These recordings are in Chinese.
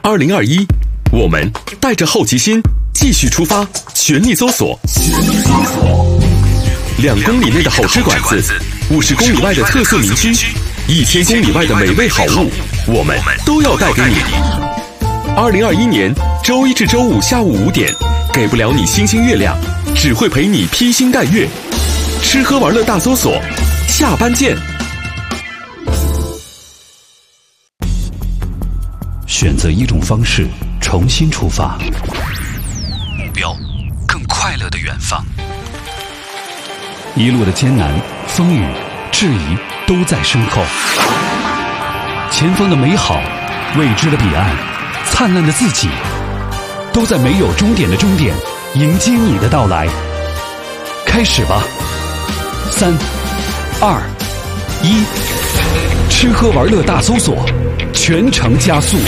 2021，我们带着好奇心继续出发，全力搜索。2公里内的好吃馆子，50公里外的特色民居，1000公里外的美味好物，我们都要带给你。2021年周一至周五下午5点，给不了你星星月亮，只会陪你披星戴月。吃喝玩乐大搜索，下班见。 选择一种方式，重新出发， 目标更快乐的远方。 一路的艰难、风雨、质疑都在身后，前方的美好、未知的彼岸、灿烂的自己，都在没有终点的终点迎接你的到来。开始吧，3、2、1，吃喝玩乐大搜索，全程加速。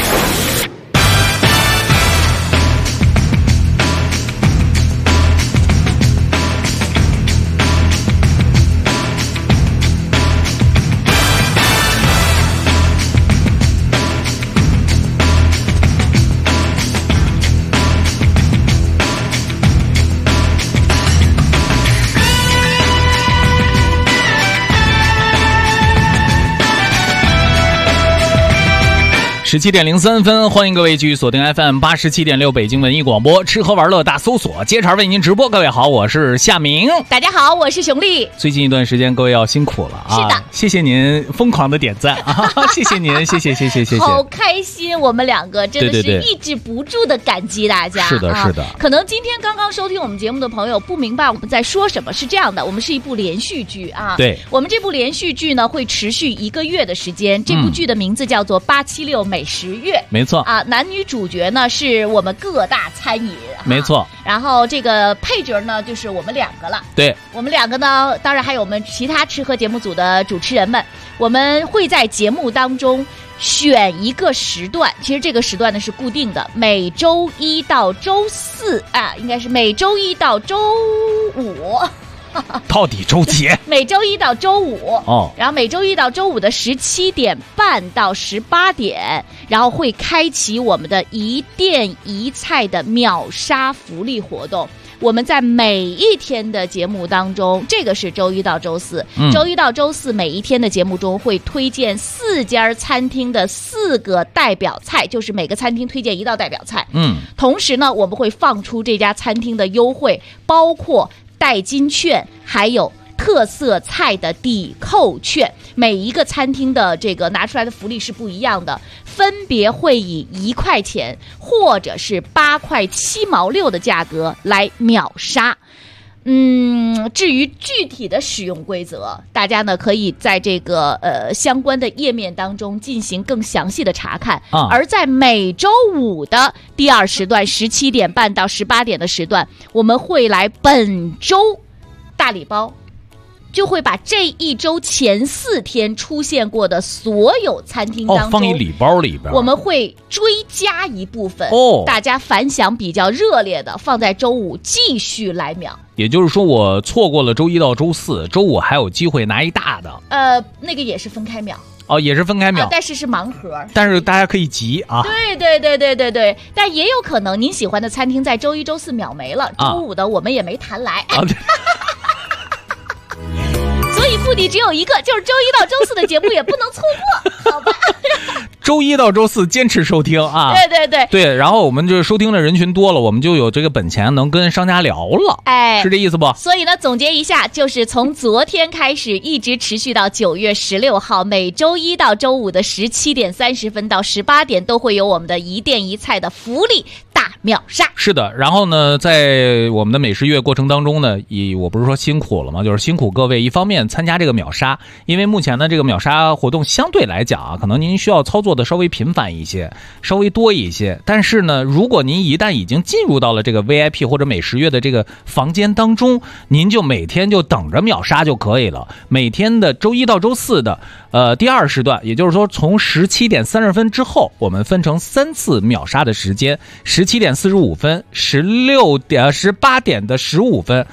17点03分，欢迎各位继续锁定 FM87.6 北京文艺广播，吃喝玩乐大搜索，接茬为您直播。各位好，我是夏明。 大家好，我是熊丽。 最近一段时间各位要辛苦了啊！ 是的， 谢谢您疯狂的点赞啊！谢谢您，谢谢。 好开心，我们两个真的是抑制不住的感激大家。 是的。 可能今天刚刚收听我们节目的朋友不明白我们在说什么，是这样的，我们是一部连续剧啊。 对， 我们这部连续剧呢会持续1个月的时间。这部剧的名字叫做876美食月。 没错啊，男女主角呢是我们各大餐饮， 没错。 然后这个配角呢就是我们2个了。 对， 我们2个呢，当然还有我们其他吃喝节目组的主持人们，我们会在节目当中选一个时段，其实这个时段呢是固定的，每周1到周4啊，应该是每周1到周5。 到底周几？ 每周1到周5 哦， 然后每周1到周5的17点半到18点，然后会开启我们的一店一菜的秒杀福利活动。我们在每一天的节目当中，这个是周1到周4，周1到周4每一天的节目中会推荐4家餐厅的4个代表菜，就是每个餐厅推荐1道代表菜。同时呢，我们会放出这家餐厅的优惠，包括代金券，还有特色菜的抵扣券，每一个餐厅的这个拿出来的福利是不一样的，分别会以1块钱或者是8块7毛6的价格来秒杀。至于具体的使用规则，大家呢可以在这个相关的页面当中进行更详细的查看。而在每周5的第2时段17点半到18点的时段，我们会来本周大礼包，就会把这一周前4天出现过的所有餐厅当中， 放一礼包里边， 我们会追加一部分，大家反响比较热烈的放在周5继续来秒。 也就是说，我错过了周1到周4，周5还有机会拿一大的。 那个也是分开秒。 也是分开秒， 但是是盲盒， 但是大家可以集啊。 对，但也有可能您喜欢的餐厅在周1、周4秒没了，周5的我们也没谈来。所以目的只有一个，就是周1到周4的节目也不能错过，好吧？ 周1到周4坚持收听啊！对，然后我们就收听的人群多了，我们就有这个本钱能跟商家聊了，是这意思不？ 所以呢，总结一下，就是从昨天开始，一直持续到9月16号，每周1到周5的17点30分到18点，都会有我们的一店一菜的福利大秒杀。 是的，然后呢，在我们的美食月过程当中呢，我不是说辛苦了吗？就是辛苦各位，一方面参加这个秒杀，因为目前呢这个秒杀活动相对来讲啊，可能您需要操作的稍微频繁一些，稍微多一些。但是呢，如果您一旦已经进入到了这个 VIP 或者美食月的这个房间当中，您就每天就等着秒杀就可以了。每天的周1到周4的第2时段，也就是说从17点30分之后，我们分成3次秒杀的时间，17点45分、18点的15分。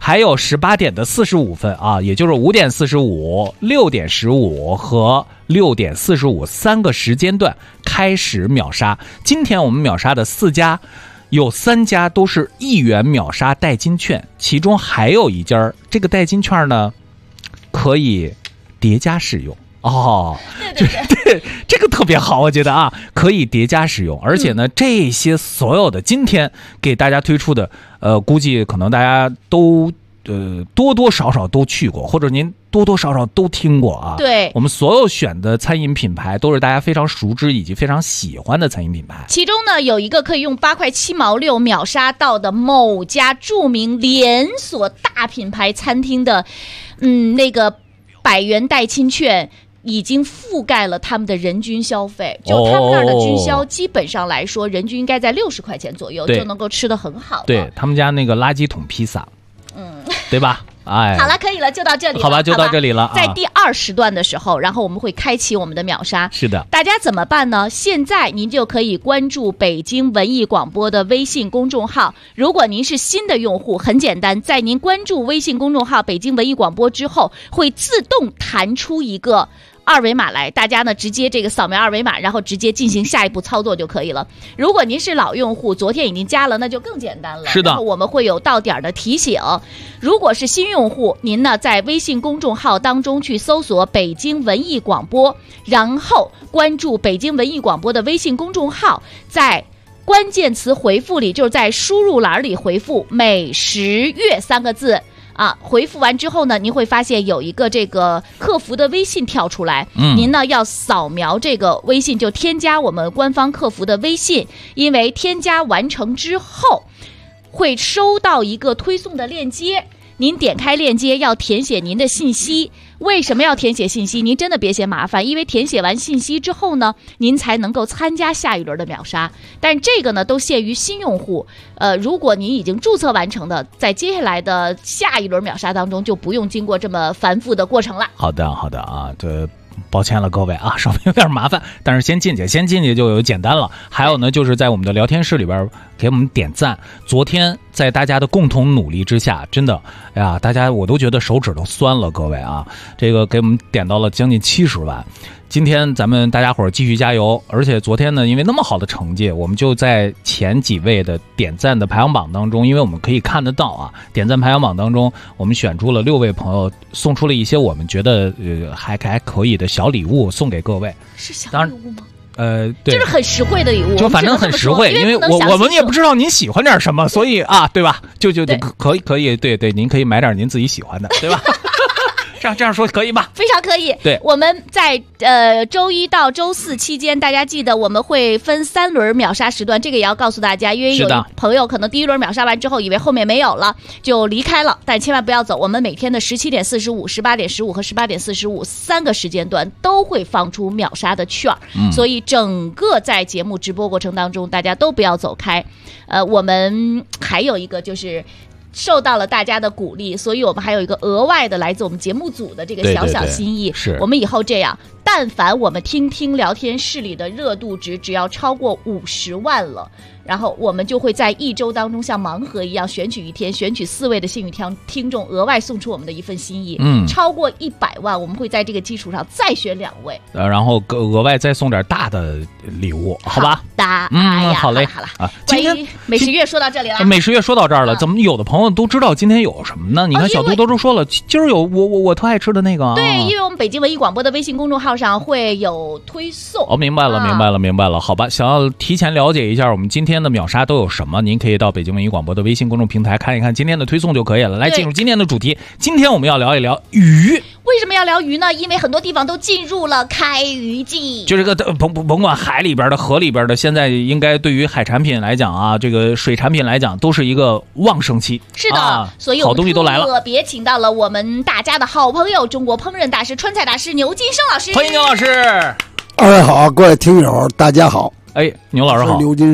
还有18点的45分啊，也就是5点45、6点15和6点453个时间段开始秒杀。今天我们秒杀的4家，有3家都是1元秒杀代金券，其中还有一家这个代金券呢可以叠加使用。哦，对，这个特别好，我觉得啊，可以叠加使用，而且呢，这些所有的今天给大家推出的，估计可能大家都多多少少都去过，或者您多多少少都听过啊。 对， 我们所有选的餐饮品牌都是大家非常熟知以及非常喜欢的餐饮品牌。 其中呢，有一个可以用8块7毛6秒杀到的某家著名连锁大品牌餐厅的，那个100元代金券。已经覆盖了他们的人均消费，就他们那儿的均销基本上来说，人均应该在60块钱左右就能够吃得很好。 对，他们家那个垃圾桶披萨，对吧？哎， 好了，可以了，就到这里了。 好吧，就到这里了。 在第2时段的时候，然后我们会开启我们的秒杀。 是的， 大家怎么办呢？现在您就可以关注北京文艺广播的微信公众号。如果您是新的用户，很简单，在您关注微信公众号北京文艺广播之后，会自动弹出一个2维码来，大家呢直接这个扫描2维码，然后直接进行下一步操作就可以了。如果您是老用户，昨天已经加了，那就更简单了。 是的， 然后我们会有到点的提醒。如果是新用户，您呢在微信公众号当中去搜索北京文艺广播，然后关注北京文艺广播的微信公众号，在关键词回复里，就是在输入栏里回复美食月3个字啊，回复完之后呢，您会发现有一个这个客服的微信跳出来，您呢要扫描这个微信就添加我们官方客服的微信，因为添加完成之后会收到一个推送的链接，您点开链接要填写您的信息。为什么要填写信息？您真的别嫌麻烦，因为填写完信息之后呢，您才能够参加下一轮的秒杀。但这个呢，都限于新用户。如果您已经注册完成的，在接下来的下一轮秒杀当中，就不用经过这么繁复的过程了。 好的啊，这抱歉了各位啊，稍微有点麻烦，但是先进去就有简单了。还有呢，就是在我们的聊天室里边给我们点赞。昨天在大家的共同努力之下，真的，哎呀，大家我都觉得手指都酸了，各位啊，这个给我们点到了将近70万。今天咱们大家伙儿继续加油，而且昨天呢，因为那么好的成绩，我们就在前几位的点赞的排行榜当中，因为我们可以看得到啊，点赞排行榜当中，我们选出了6位朋友，送出了一些我们觉得还可以的小礼物送给各位。是小礼物吗？对， 就是很实惠的礼物， 就反正很实惠，因为我们也不知道您喜欢点什么，所以啊，对吧？就可以，对，您可以买点您自己喜欢的，对吧？这样说可以吧？ 非常可以。 对， 我们在周1到周4期间，大家记得我们会分3轮秒杀时段，这个也要告诉大家，因为有朋友可能第1轮秒杀完之后，以为后面没有了就离开了，但千万不要走。我们每天的17点45、18点15和18点45 3个时间段都会放出秒杀的券，所以整个在节目直播过程当中，大家都不要走开。我们还有一个就是受到了大家的鼓励，所以我们还有一个额外的来自我们节目组的这个小小心意。 是我们以后这样，但凡我们听聊天室里的热度值只要超过50万了，然后我们就会在1周当中像盲盒一样选取一天，选取4位的幸运听众，额外送出我们的一份心意。超过100万，我们会在这个基础上再选2位， 然后额外再送点大的礼物，好吧？好嘞， 好了啊。今天美食月说到这里了， 美食月说到这儿了，怎么有的朋友都知道今天有什么呢？你看小杜都说了，今儿有我特爱吃的那个。 对，因为我们北京文艺广播的微信公众号上会有推送。 明白了，好吧。想要提前了解一下我们今天的秒杀都有什么，您可以到北京文艺广播的微信公众平台看一看今天的推送就可以了。来，进入今天的主题，今天我们要聊一聊鱼。 为什么要聊鱼呢？因为很多地方都进入了开鱼季， 就这个甭管海里边的、河里边的，现在应该对于海产品来讲啊，这个水产品来讲，都是一个旺盛期。 是的，所以好东西都来了。 特别请到了我们大家的好朋友，中国烹饪大师、川菜大师牛金生老师。 欢迎牛老师。 2位好，各位听友大家好。 牛老师好。 刘金生。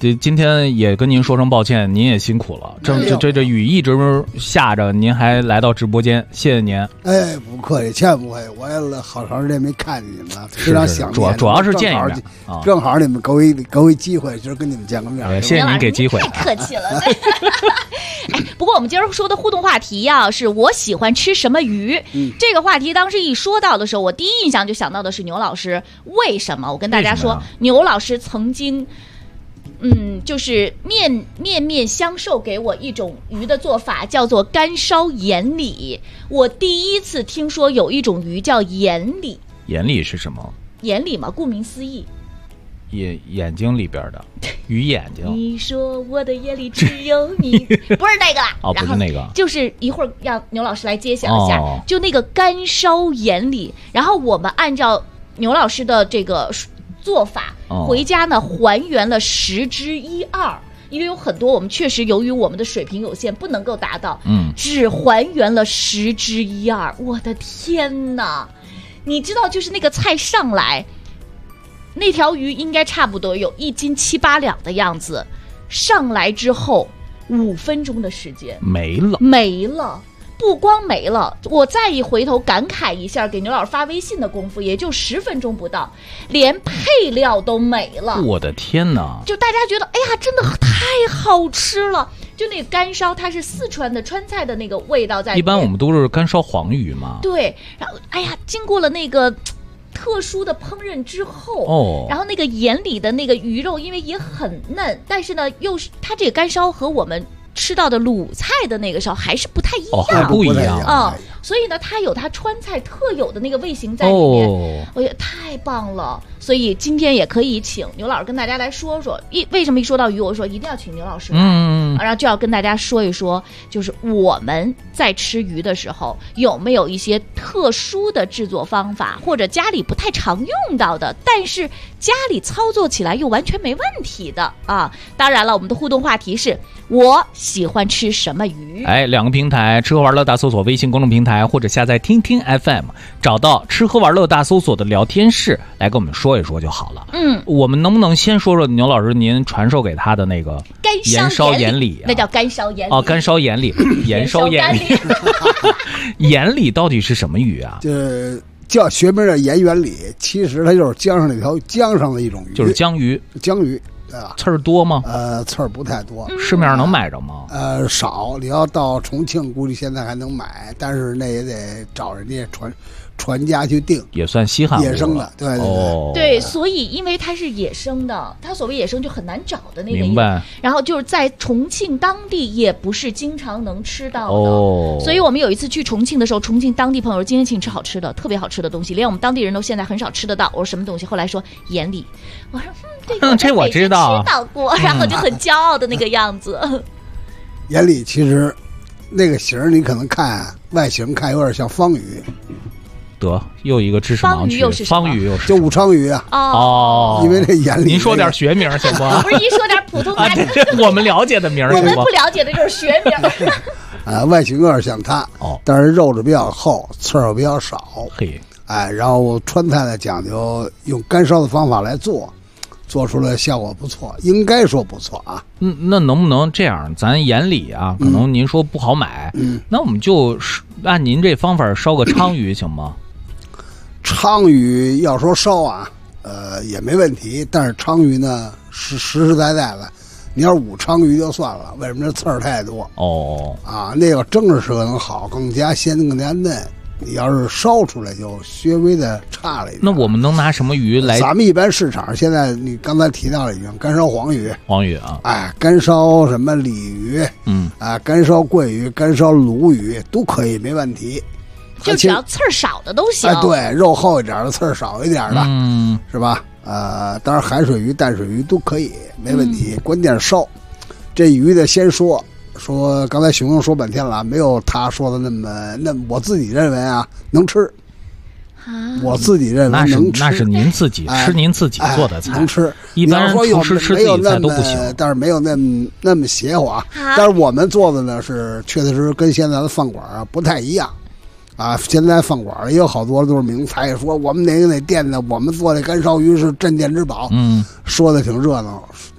今天也跟您说声抱歉，您也辛苦了。这雨一直下着，您还来到直播间，谢谢您。 哎，不客气，千万不会，我也好长时间没看见你们了，非常想念。 主要是见一面， 正好你们给我一机会，就是跟你们见个面。 谢谢您给机会， 太客气了。不过我们今儿说的互动话题啊，是我喜欢吃什么鱼。这个话题当时一说到的时候，我第一印象就想到的是牛老师。为什么？我跟大家说，牛老师曾经，就是面相授给我一种鱼的做法，叫做干烧眼里。我第一次听说有一种鱼叫眼里。 眼里是什么？ 眼里嘛，顾名思义。 眼睛里边的鱼眼睛。 你说我的眼里只有你，不是那个啦。 哦，不是那个， 就是一会儿让牛老师来揭晓一下，就那个干烧眼里。然后我们按照牛老师的这个做法，回家呢还原了10之1/2。因为有很多我们确实由于我们的水平有限不能够达到，只还原了10之1/2。我的天哪！你知道，就是那个菜上来。那条鱼应该差不多有1斤7、8两的样子，上来之后5分钟的时间没了，不光没了，我再一回头感慨一下，给牛老师发微信的功夫，也就10分钟不到，连配料都没了。我的天哪！就大家觉得，哎呀，真的太好吃了。就那个干烧，它是四川的川菜的那个味道在里面。一般我们都是干烧黄鱼嘛。对，然后哎呀，经过了那个特殊的烹饪之后，然后那个眼里的那个鱼肉，因为也很嫩，但是呢，又是它这个干烧和我们吃到的鲁菜的那个烧还是不太一样，还不一样啊。所以呢，它有它川菜特有的那个味型在里面，我觉得太棒了。所以今天也可以请牛老师跟大家来说说，为什么一说到鱼，我说一定要请牛老师来，然后就要跟大家说一说，就是我们在吃鱼的时候有没有一些特殊的制作方法，或者家里不太常用到的，但是家里操作起来又完全没问题的啊。当然了，我们的互动话题是我喜欢吃什么鱼。两个平台，吃喝玩乐大搜索微信公众平台，或者下载听听 FM， 找到吃喝玩乐大搜索的聊天室来跟我们说一说就好了。我们能不能先说说牛老师您传授给他的那个盐烧眼里那叫干烧眼里干烧眼里盐烧眼里眼里到底是什么鱼啊？这叫学名的盐眼里，其实它就是江上那条江上的一种鱼，就是江鱼。刺儿多吗？刺儿不太多。市面上能买着吗？少。你要到重庆，估计现在还能买，但是那也得找人家船家去订，也算稀罕野生的。对对，所以因为它是野生的，它所谓野生就很难找的那个。明白。然后就是在重庆当地也不是经常能吃到的。所以我们有一次去重庆的时候，重庆当地朋友说今天请吃好吃的，特别好吃的东西，连我们当地人都现在很少吃得到。我说什么东西？后来说眼里。我说这我知道，吃到过，然后就很骄傲的那个样子。眼里其实那个形你可能看外形看有点像方鱼。得又一个知识盲区，方鱼又是就武昌鱼啊！因为这眼里，您说点学名行不？不是一说点普通话，我们了解的名我们不了解的就是学名。外形有点像它，但是肉质比较厚，刺儿比较少。嘿，然后川菜呢讲究用干烧的方法来做出来效果不错，应该说不错啊。那能不能这样？咱眼里啊，可能您说不好买，那我们就按您这方法烧个鲳鱼行吗？鲳鱼要说烧啊，也没问题，但是鲳鱼呢是实实在在的。你要是武昌鱼就算了，为什么这刺儿太多？那个蒸着吃可能好，更加鲜更加嫩。你要是烧出来就稍微的差了一点。那我们能拿什么鱼来？咱们一般市场现在你刚才提到了已经干烧黄鱼啊，干烧什么鲤鱼，干烧桂鱼、干烧鲈鱼都可以，没问题。就只要刺儿少的都行。对，肉厚一点的，刺儿少一点的，是吧？当然海水鱼、淡水鱼都可以，没问题。关键是烧，这鱼得先说刚才熊熊说半天了，没有他说的那我自己认为啊能吃。我自己认为能吃，那是您自己吃您自己做的菜，能吃。一般厨师吃自己菜都不行，但是没有那么邪乎啊。但是我们做的呢是确实跟现在的饭馆啊不太一样啊。现在饭馆也有好多都是名菜，说我们哪店的我们做的干烧鱼是镇店之宝，说的挺热闹。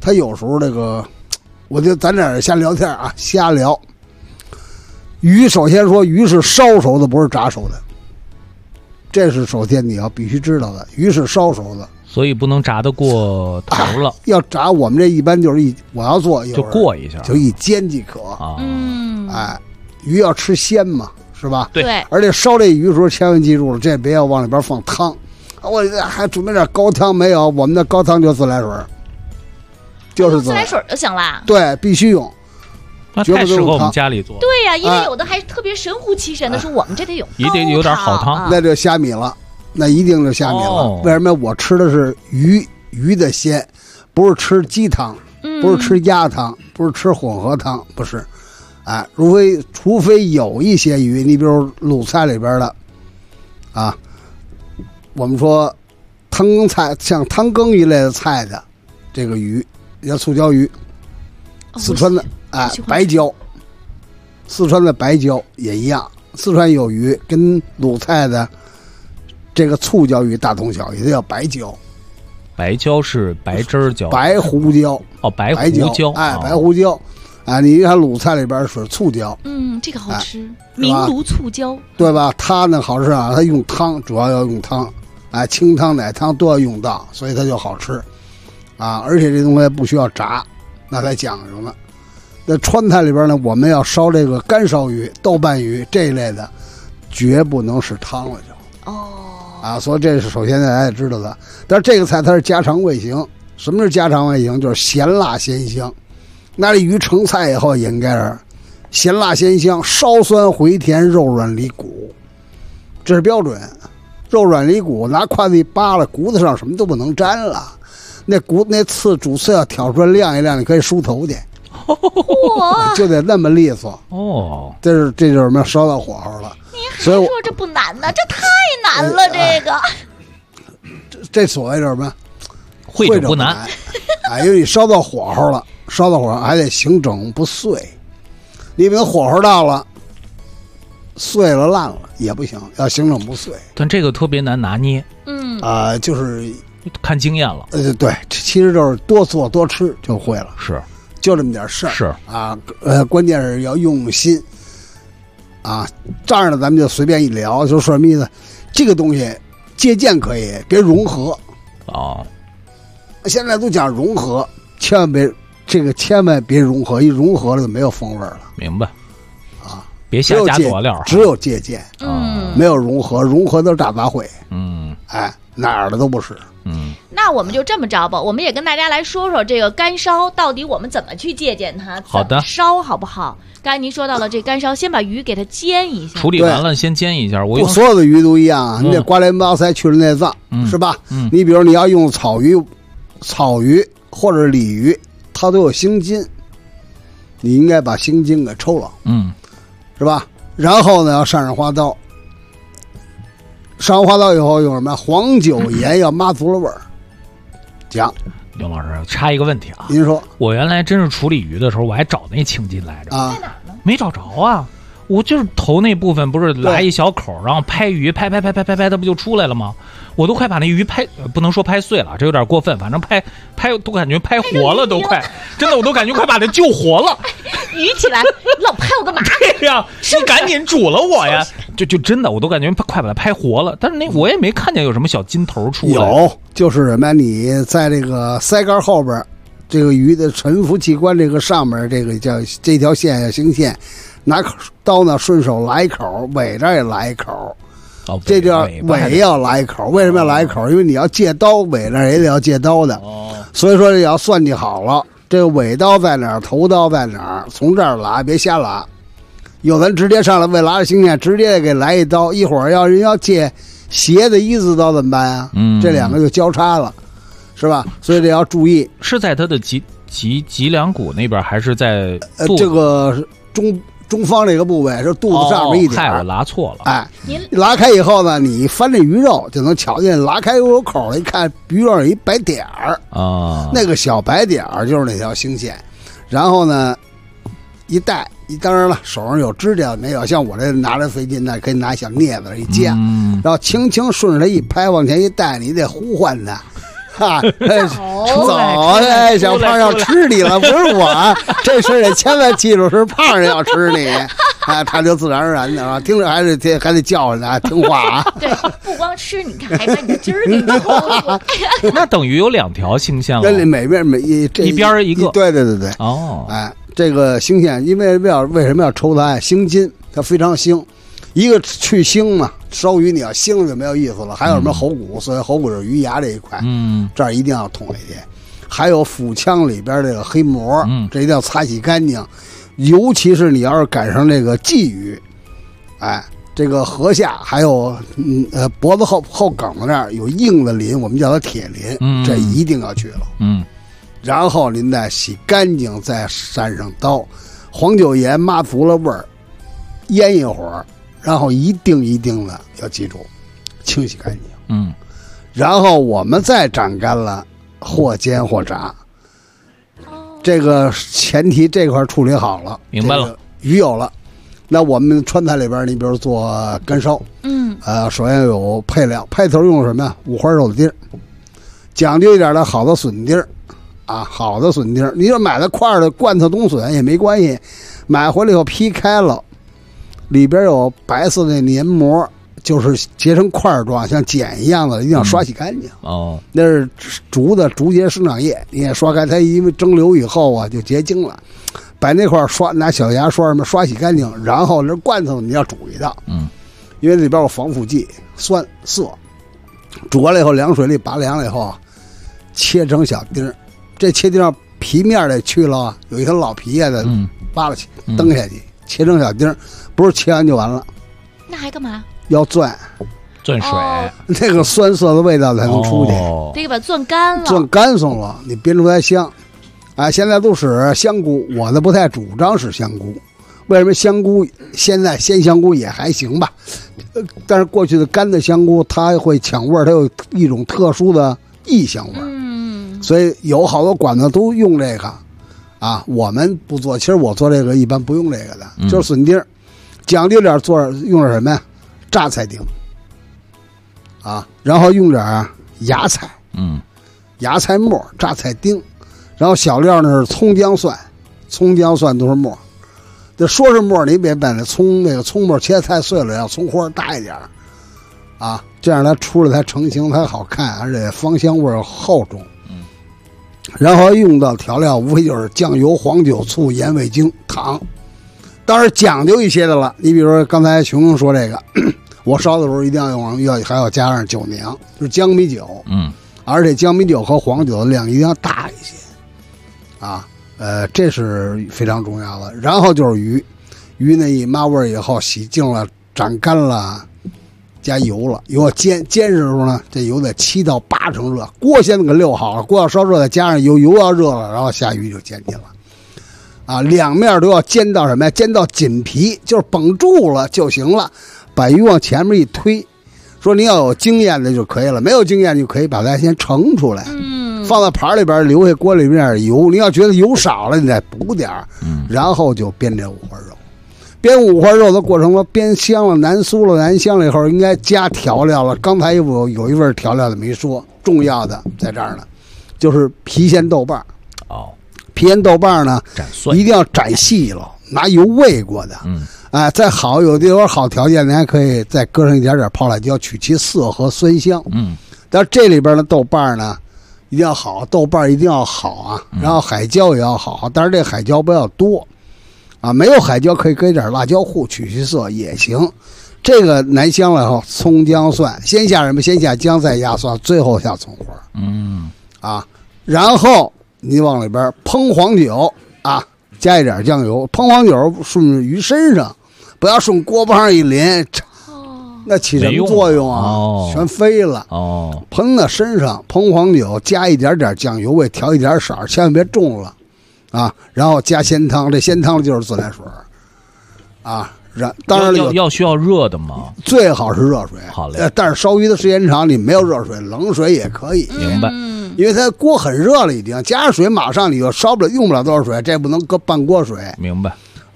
他有时候这个，我就咱这儿瞎聊天啊，瞎聊。鱼首先说，鱼是烧熟的，不是炸熟的，这是首先你要必须知道的。鱼是烧熟的， 所以不能炸得过头了。 要炸，我们这一般就是我要做就过一下， 就一煎即可啊。 哎，鱼要吃鲜嘛，是吧？ 对。 而且烧这鱼的时候，千万记住了，这别要往里边放汤。我还准备点高汤没有？我们的高汤就自来水，就是自来水就行了。 对，必须用。 那太适合我们家里做。 对呀，因为有的还特别神乎其神的说，我们这得有也得有点好汤， 那就虾米了，那一定就虾米了。为什么我吃的是鱼的鲜，不是吃鸡汤，不是吃鸭汤，不是吃混合汤，不是。哎，除非有一些鱼，你比如鲁菜里边的，啊，我们说汤羹菜，像汤羹一类的菜的，这个鱼叫醋椒鱼，四川的。白椒，四川的白椒也一样。四川有鱼跟鲁菜的这个醋椒鱼大同小异，它叫白椒。 白椒是白汁儿椒， 白胡椒白胡椒， 白胡椒。你看鲁菜里边是醋椒， 这个好吃，明炉醋椒， 对吧？它呢好吃啊，它用汤，主要要用汤，清汤奶汤都要用到，所以它就好吃而且这东西不需要炸，那才讲究呢。在川菜里边呢，我们要烧这个干烧鱼、豆瓣鱼这一类的，绝不能使汤了就。所以这是首先大家也知道的。但是这个菜它是家常味型。什么是家常味型？就是咸辣鲜香。那这鱼成菜以后也应该是咸辣鲜香，烧酸回甜，肉软里骨，这是标准。肉软里骨，拿筷子一扒拉，骨子上什么都不能沾了。那刺主刺要挑出来晾一晾，你可以梳头去。就得那么利索这就是什么烧到火候了。 你还说这不难呢？这太难了，这个。 这所谓什么？ 会者不难。 因为你烧到火候了，烧到火候还得形整不碎。你把火候到了，碎了烂了也不行，要形整不碎。 但这个特别难拿捏。 就是看经验了。 对，其实就是多做多吃就会了。 是。 就这么点事儿是关键是要用心这样的咱们就随便一聊，就说什么意思？这个东西借鉴可以，别融合现在都讲融合，千万别融合，一融合了就没有风味了。 明白别瞎加佐料， 只有借鉴没有融合，融合都是大杂烩。哪儿的都不是。 那我们就这么着吧，我们也跟大家来说说这个干烧到底我们怎么去借鉴它， 好的， 烧好不好？刚才您说到了这干烧，先把鱼给它煎一下， 处理完了先煎一下。 不所有的鱼都一样，你得刮连包腮去了内脏，是吧？你比如你要用草鱼或者鲤鱼，它都有腥筋，你应该把腥筋给抽了，是吧？然后呢，要上上花刀。上完花刀以后用什么？黄酒盐要抹足了味儿。讲， 刘老师插一个问题啊， 您说， 我原来真是处理鱼的时候，我还找那青筋来着在哪儿呢？ 没找着啊。我就是头那部分不是拉一小口，然后拍鱼，拍，它不就出来了吗？我都快把那鱼拍，不能说拍碎了，这有点过分，反正拍都感觉拍活了，都快，真的我都感觉快把它救活了。 鱼起来，老拍我干嘛？ 对呀，你赶紧煮了我呀！就真的，我都感觉快把它拍活了，但是我也没看见有什么小筋头出来。 有，就是什么？你在这个腮盖后边，这个鱼的沉浮器官这个上面，这个叫这条线叫形线，拿刀呢顺手来一口，尾这也来一口。这叫尾要来一口，为什么要来一口？因为你要借刀，尾这也得要借刀的。所以说也要算计好了，这个尾刀在哪儿，头刀在哪儿，从这儿拉，别瞎拉。有人直接上来为拉着形线，直接给来一刀，一会儿要人要借斜的一字刀怎么办啊？这两个就交叉了，是吧？所以这要注意。 是在它的脊梁骨那边，还是在这个中方这个部位是肚子上面一点。 我拉错了。 您拉开以后呢，你翻这鱼肉就能瞧见，拉开有口一看，鱼肉有一白点儿那个小白点儿就是那条形线。然后呢，一带，当然了，手上有指甲没有？像我这拿着费劲的，可以拿小镊子一夹，然后轻轻顺着它一拍，往前一带，你得呼唤它。走， 哎，小胖要吃你了，不是我，这事儿得千万记住，是胖人要吃你，哎，他就自然而然的啊，听着还得叫唤呢，听话啊。 对，不光吃，你看还把你的汁儿给你抠出。 那等于有2条星线了， 跟每边这一边一个。 对对对对。 哦， 哎，这个星线，因为为什么要抽它？星金，它非常腥。一个去腥嘛，烧鱼你要腥了就没有意思了。还有什么喉骨？所谓喉骨是鱼牙这一块，这儿一定要捅下去。还有腹腔里边这个黑膜，这一定要擦洗干净。尤其是你要是赶上这个鲫鱼，哎，这个颌下还有脖子后梗子那儿有硬的鳞，我们叫它铁鳞，这一定要去了。然后您再洗干净，再扇上刀，黄酒盐抹足了味儿，腌一会儿。然后一定的要记住，清洗干净。然后我们再斩干了，或煎或炸。这个前提这块处理好了， 明白了。这个鱼有了，那我们川菜里边，你比如做干烧，首先有配料，配头用什么呀？五花肉的丁儿，讲究一点的好的笋丁儿，啊，好的笋丁儿。你要买的块的罐头冬笋也没关系，买回来以后劈开了。里边有白色的黏膜，就是结成块状，像碱一样的，一定要刷洗干净。那是竹节生长液，你也刷干，它因为蒸馏以后啊就结晶了。把那块拿小牙刷什么刷洗干净，然后这罐头你要煮一道，因为里边有防腐剂、酸涩。煮完了以后，凉水里拔凉了以后，切成小丁儿。这切丁儿皮面得去了，有一层老皮呀的，扒拉去，蹬下去，切成小丁儿。不是切完就完了，那还干嘛？ 要攥水， 那个酸涩的味道才能出去。 得把它攥干了， 攥干松了，你煸出来香。啊，现在都使香菇，我的不太主张使香菇。为什么香菇现在鲜香菇也还行吧？但是过去的干的香菇它会抢味儿，它有一种特殊的异香味儿。所以有好多馆子都用这个。啊，我们不做，其实我做这个一般不用这个的，就是笋丁。讲究点用点什么呀？榨菜丁啊，然后用点芽菜，芽菜末、榨菜丁，然后小料呢是葱姜蒜都是末。这说是末，你别把那个葱末切太碎了，要葱花大一点啊，这样它出来它成型，它好看，而且芳香味厚重。然后用到调料无非就是酱油、黄酒、醋、盐、味精、糖。当然讲究一些的了，你比如说刚才熊说这个，我烧的时候一定还要加上酒酿，就是江米酒，而且江米酒和黄酒的量一定要大一些，啊，这是非常重要的。然后就是鱼呢一抹味以后洗净了、斩干了，加油了，油要煎时候呢，这油得7到8成热，锅先给溜好了，锅要烧热，再加上油要热了，然后下鱼就煎去了。啊，两面都要煎到什么呀？煎到紧皮，就是绷住了就行了。把鱼往前面一推，说你要有经验的就可以了，没有经验就可以把它先盛出来，放在盘里边，留下锅里面油。你要觉得油少了，你再补点然后就煸这五花肉。煸五花肉的过程中，煸香了、南酥了、南香了以后，应该加调料了。刚才有一味调料的没说，重要的在这儿呢，就是郫县豆瓣。郫县豆瓣呢，一定要斩细了，拿油煨过的。再好有好条件，你还可以再搁上一点泡辣椒，取其涩和酸香。但是这里边的豆瓣呢，一定要好，豆瓣一定要好啊。然后海椒也要好，但是这海椒不要多啊。没有海椒可以搁一点辣椒糊取其涩也行。这个南香了后，葱姜蒜，先下什么？先下姜，再下蒜，最后下葱花。然后你往里边烹黄酒啊，加一点酱油，烹黄酒顺鱼身上，不要顺锅巴上一淋，那起什么作用啊？全飞了。烹在身上，烹黄酒，加一点酱油味，调一点色，千万别重了啊。然后加鲜汤，这鲜汤就是自来水啊。当然需要热的吗？ 最好是热水。 好嘞。 但是烧鱼的时间长，你没有热水，冷水也可以。 明白。 因为它锅很热了，已经加上水，马上你就烧不了，用不了多少水，这不能搁半锅水。 明白。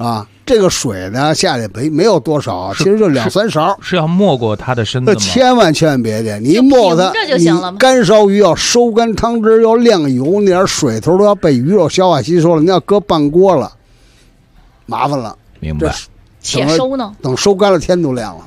这个水呢下去没有多少，其实就2-3勺， 是要没过它的身子吗？ 千万别的，你没它，你干烧鱼要收干汤汁，要晾油，那点水头都要被鱼肉消化吸收了。你要搁半锅了，麻烦了。 明白。 且收呢？ 等收干了，天都亮了。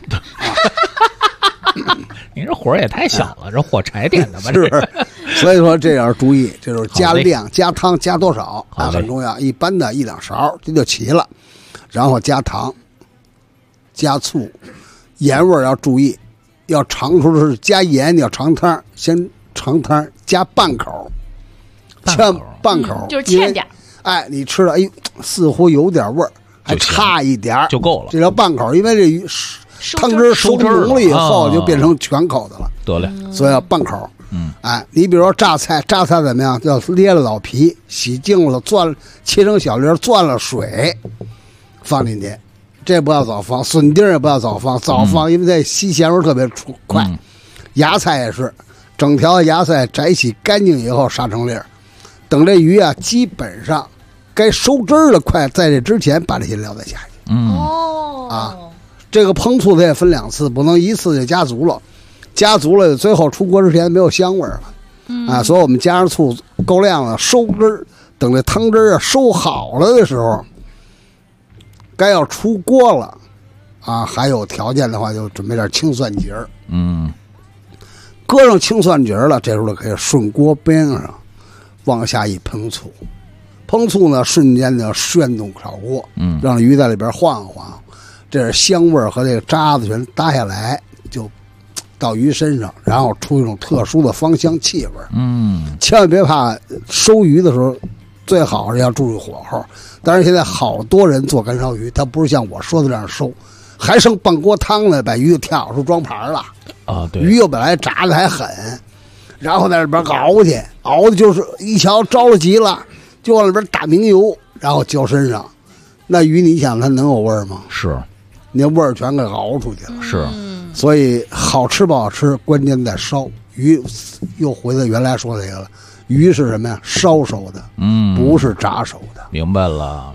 您这火也太小了，这火柴点的吧？ 是，所以说这要注意，这就是加量、加汤加多少很重要。一般的1-2勺这就齐了，然后加糖、加醋，盐味要注意，要尝出是加盐，要尝汤，先尝汤加半口，半口就是欠点。 哎，你吃了，哎，似乎有点味儿，还差一点就够了。 这叫半口，因为这鱼汤汁收浓了以后就变成全口的了。 得嘞， 所以要半口。哎，你比如说榨菜怎么样？要捏了老皮，洗净了，切成小粒，攥了水，放进去。这不要早放，笋丁也不要早放，因为这吸咸味特别快。芽菜也是，整条芽菜摘洗干净以后杀成粒儿。等这鱼啊，基本上该收汁儿了，快在这之前把这些料再下去。这个烹醋它也分2次，不能一次就加足了，最后出锅之前没有香味了。所以我们加上醋够量了，收汁儿，等这汤汁儿啊收好了的时候，该要出锅了还有条件的话就准备点青蒜节儿。搁上青蒜节了，这时候可以顺锅边上往下一烹醋，呢瞬间的旋动炒锅，让鱼在里边晃晃。这是香味和这个渣子全搭下来，就到鱼身上，然后出一种特殊的芳香气味。千万别怕收鱼的时候，最好是要注意火候。但是现在好多人做干烧鱼，他不是像我说的这样收，还剩半锅汤呢，把鱼就挑出装盘了。对，鱼又本来炸的还狠，然后在里边熬的就是一瞧着了急了，就往里边打明油，然后浇身上。那鱼你想它能有味儿吗？ 是。 那味儿全给熬出去了， 是， 所以好吃不好吃，关键在烧鱼。又回到原来说这个了，鱼是什么呀？烧熟的，不是炸熟的。 明白了。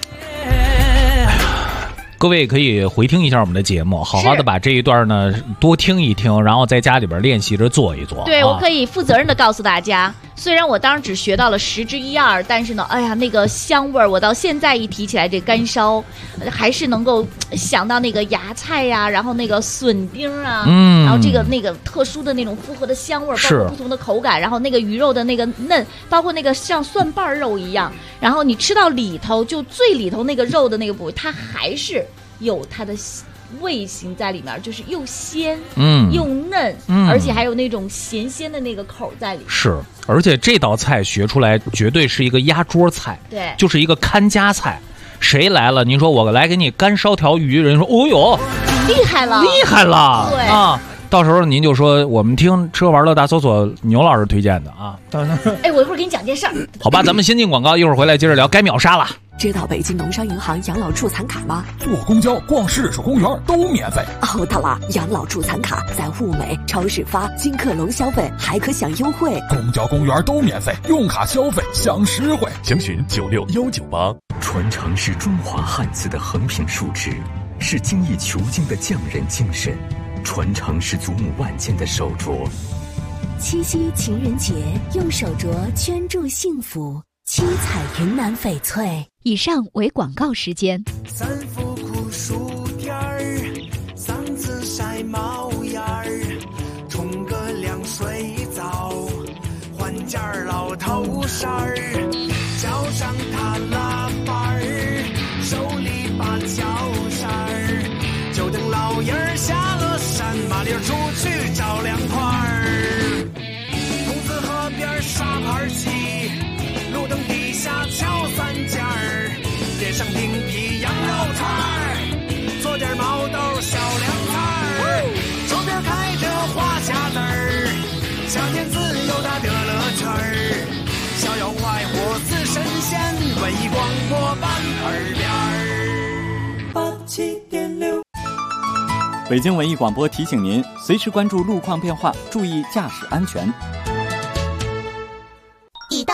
各位可以回听一下我们的节目，好好的把这一段呢多听一听，然后在家里边练习着做一做。 对，我可以负责任的告诉大家，虽然我当时只学到了10之1、2，但是呢，哎呀，那个香味儿，我到现在一提起来这干烧，还是能够想到那个芽菜呀，然后那个笋丁啊，然后这个那个特殊的那种复合的香味儿，包括不同的口感，然后那个鱼肉的那个嫩，包括那个像蒜瓣肉一样，然后你吃到里头，就最里头那个肉的那个部位，它还是有它的味型在里面，就是又鲜又嫩，而且还有那种咸鲜的那个口在里面。 是，而且这道菜学出来绝对是一个压桌菜， 对， 就是一个看家菜。谁来了，您说我来给你干烧条鱼，人说哦哟， 厉害了， 对啊。到时候您就说我们听吃喝玩乐大搜索牛老师推荐的啊。 哎，我一会儿给你讲件事儿。 好吧，咱们先进广告，一会儿回来接着聊该秒杀了。 知道北京农商银行养老助残卡吗？ 坐公交、逛市属公园都免费。 哦，对了，养老助残卡在物美、超市发、金客隆消费还可享优惠。 公交、公园都免费，用卡消费享实惠。 详询96198。传承是中华汉字的横平竖直，是精益求精的匠人精神。传承是祖母万千的手镯。 七夕情人节，用手镯圈住幸福。七彩云南翡翠。 以上为广告时间。 三伏酷暑天儿，嗓子晒冒烟儿，冲个凉水澡，换件老头衫儿，脚上踏拉板儿，手里把脚扇儿，就等老爷儿下了山，马铃出去找凉快儿。筒子河边沙盘棋，路灯底下敲三尖儿，点上冰皮羊肉串儿，做点毛豆小凉菜儿，周边开着花夹子儿，夏天自由的乐乐圈儿，逍遥快活似神仙，文艺广播版耳边儿87.6。 北京文艺广播提醒您，随时关注路况变化，注意驾驶安全。 已到保养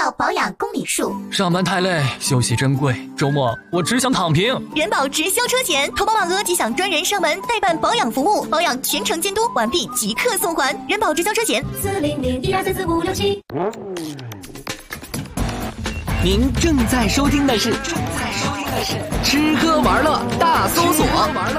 量公里数。 上班太累，休息珍贵，周末我只想躺平。 人保直销车险，投保满额即享专人上门代办保养服务，保养全程监督，完毕即刻送还。人保直销车险 40012344567。 您正在收听的是吃喝玩乐大搜索。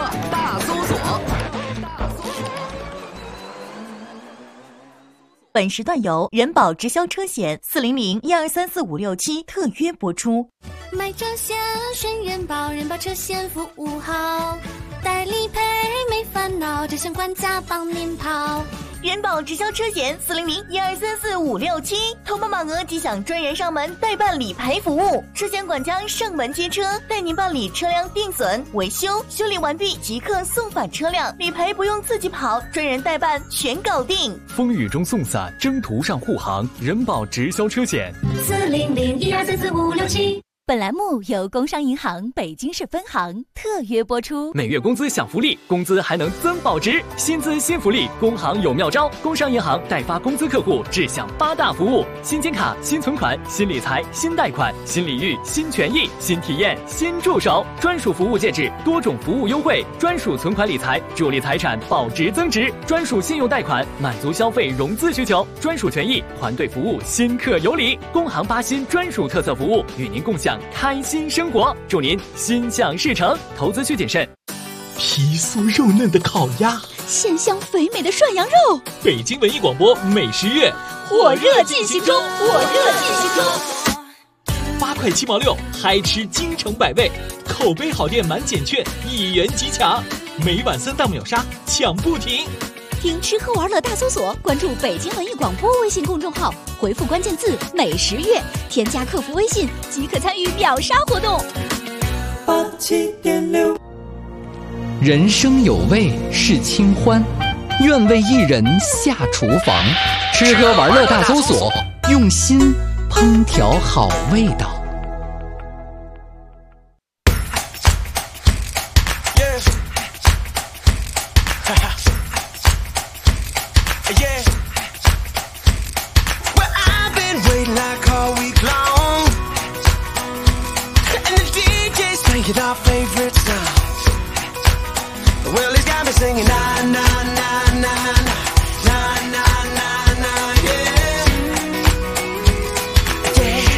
本时段由人保直销车险40012344567特约播出。 买车险选人保，人保车险服务好，代理赔没烦恼，车险管家帮您跑。 人保直销车险40012344567，投保满额即享专人上门代办理赔服务，车险管家上门接车，带您办理车辆定损、维修，修理完毕即刻送返车辆，理赔不用自己跑，专人代办全搞定。 风雨中送伞，征途上护航，人保直销车险 40012344567。 本栏目由工商银行北京市分行特约播出。 每月工资享福利，工资还能增保值，薪资新福利，工行有妙招。工商银行代发工资客户只享8大服务：新金卡、新存款、新理财、新贷款、新礼遇、新权益、新体验、新助手，专属服务戒指，多种服务优惠，专属存款理财，助力财产保值增值，专属信用贷款，满足消费融资需求，专属权益，团队服务，新客有礼。工行8新专属特色服务，与您共享开心生活，祝您心想事成，投资需谨慎。 皮酥肉嫩的烤鸭， 鲜香肥美的涮羊肉。 北京文艺广播美食月火热进行中 ，8块7毛6，嗨吃京城百味，口碑好店满减券，1元即抢，每晚3档秒杀，抢不停。 听吃喝玩乐大搜索，关注北京文艺广播微信公众号，回复关键字美食月，添加客服微信即可参与秒杀活动。 87.6， 人生有味是清欢，愿为一人下厨房。吃喝玩乐大搜索，用心烹调好味道。 Our favorite songs. Well, he's got me singing na na na na na na na na yeah. Yeah.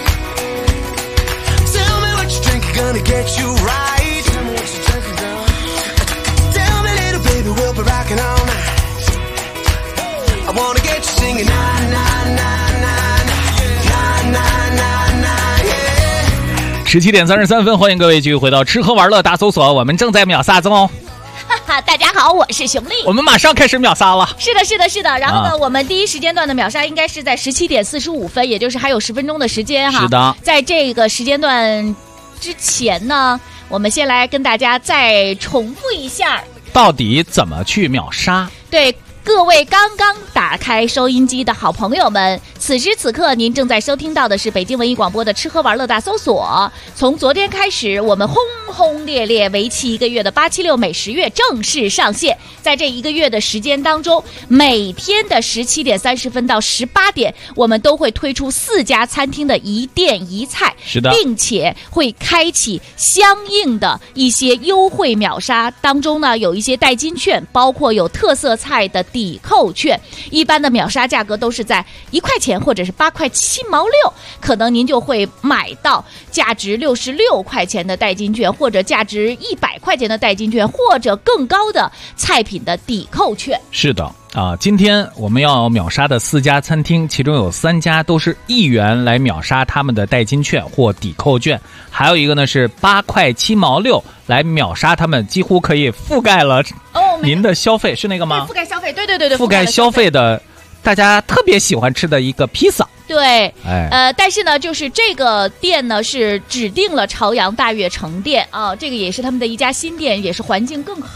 Tell me what you drink, gonna get you right. Tell me what you drinking, girl. Tell me, little baby, we'll be rocking all night. I wanna get you singing na na na na na na na na yeah. 17点33分，欢迎各位继续回到吃喝玩乐大搜索，我们正在秒杀中哦。 哈哈，大家好，我是熊丽。 我们马上开始秒杀了。 是的。然后呢，我们第一时间段的秒杀应该是在17点45分，也就是还有10分钟的时间哈。 是的，在这个时间段之前呢，我们先来跟大家再重复一下， 到底怎么去秒杀？ 对。各位刚刚打开收音机的好朋友们，此时此刻您正在收听到的是北京文艺广播的吃喝玩乐大搜索。从昨天开始，我们轰轰烈烈为期1个月的876美食月正式上线。在这1个月的时间当中，每天的17点30分到18点，我们都会推出4家餐厅的一店一菜， 是的， 并且会开启相应的一些优惠秒杀，当中呢有一些代金券，包括有特色菜的抵扣券，一般的秒杀价格都是在1块钱或者是8块7毛6，可能您就会买到价值66块钱的代金券，或者价值100块钱的代金券，或者更高的菜品的抵扣券。 是的啊，今天我们要秒杀的4家餐厅，其中有3家都是1元来秒杀他们的代金券或抵扣券，还有一个呢是8块7毛6来秒杀他们几乎可以覆盖了您的消费，是那个吗？ 覆盖消费，对， 覆盖消费的，大家特别喜欢吃的一个披萨。 对，但是呢，就是这个店呢是指定了朝阳大悦城店啊，这个也是他们的一家新店，也是环境更好。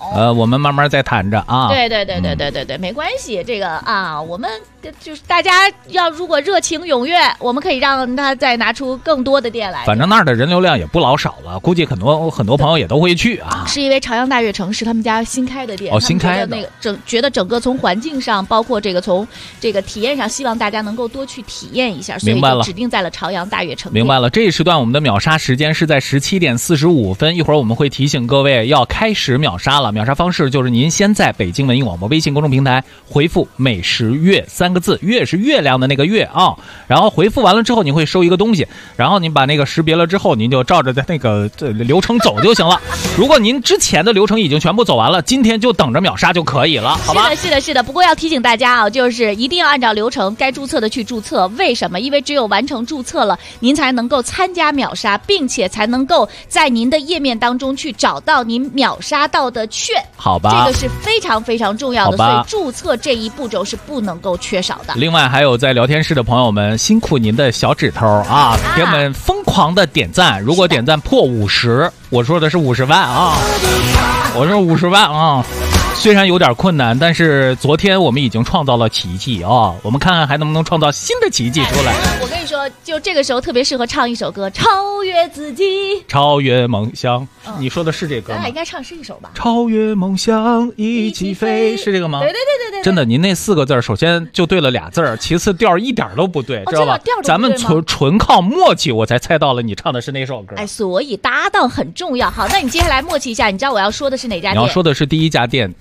我们慢慢再谈着啊。 对，没关系。这个啊，我们就是大家要如果热情踊跃，我们可以让他再拿出更多的店来。 反正那儿的人流量也不老少了，估计很多朋友也都会去啊。 是因为朝阳大悦城是他们家新开的店， 新开的那个觉得整个从环境上，包括这个从这个体验上，希望大家能够多去体验一下，所以就指定在了朝阳大悦城店。 明白了，这一时段我们的秒杀时间是在17点45分，一会儿我们会提醒各位要开始秒杀了。秒杀方式就是您先在北京文艺广播微信公众平台回复美食月3个字，月是月亮的那个月啊，然后回复完了之后你会收一个东西，然后您把那个识别了之后，您就照着那个流程走就行了。如果您之前的流程已经全部走完了，今天就等着秒杀就可以了，好吧？ 是的。不过要提醒大家啊，就是一定要按照流程，该注册的去注册。为什么？因为只有完成注册了，您才能够参加秒杀，并且才能够在您的页面当中去找到您秒杀到的券。 好吧， 这个是非常非常重要的，所以注册这一步骤是不能够缺少的。 另外还有在聊天室的朋友们，辛苦您的小指头啊，给我们疯狂的点赞。如果点赞破50，我说的是50万啊，我说50万啊。虽然有点困难，但是昨天我们已经创造了奇迹啊！我们看看还能不能创造新的奇迹出来。 我跟你说，就这个时候特别适合唱一首歌，超越自己， 超越梦想。你说的是这歌吗？ 咱俩应该唱是一首吧？ 超越梦想一起飞，是这个吗？ 对。 真的，您那4个字首先就对了俩字，其次调一点都不对，知道吧？咱们纯靠默契，我才猜到了你唱的是哪首歌。 所以搭档很重要。好，那你接下来默契一下，你知道我要说的是哪家店？ 你要说的是第一家店。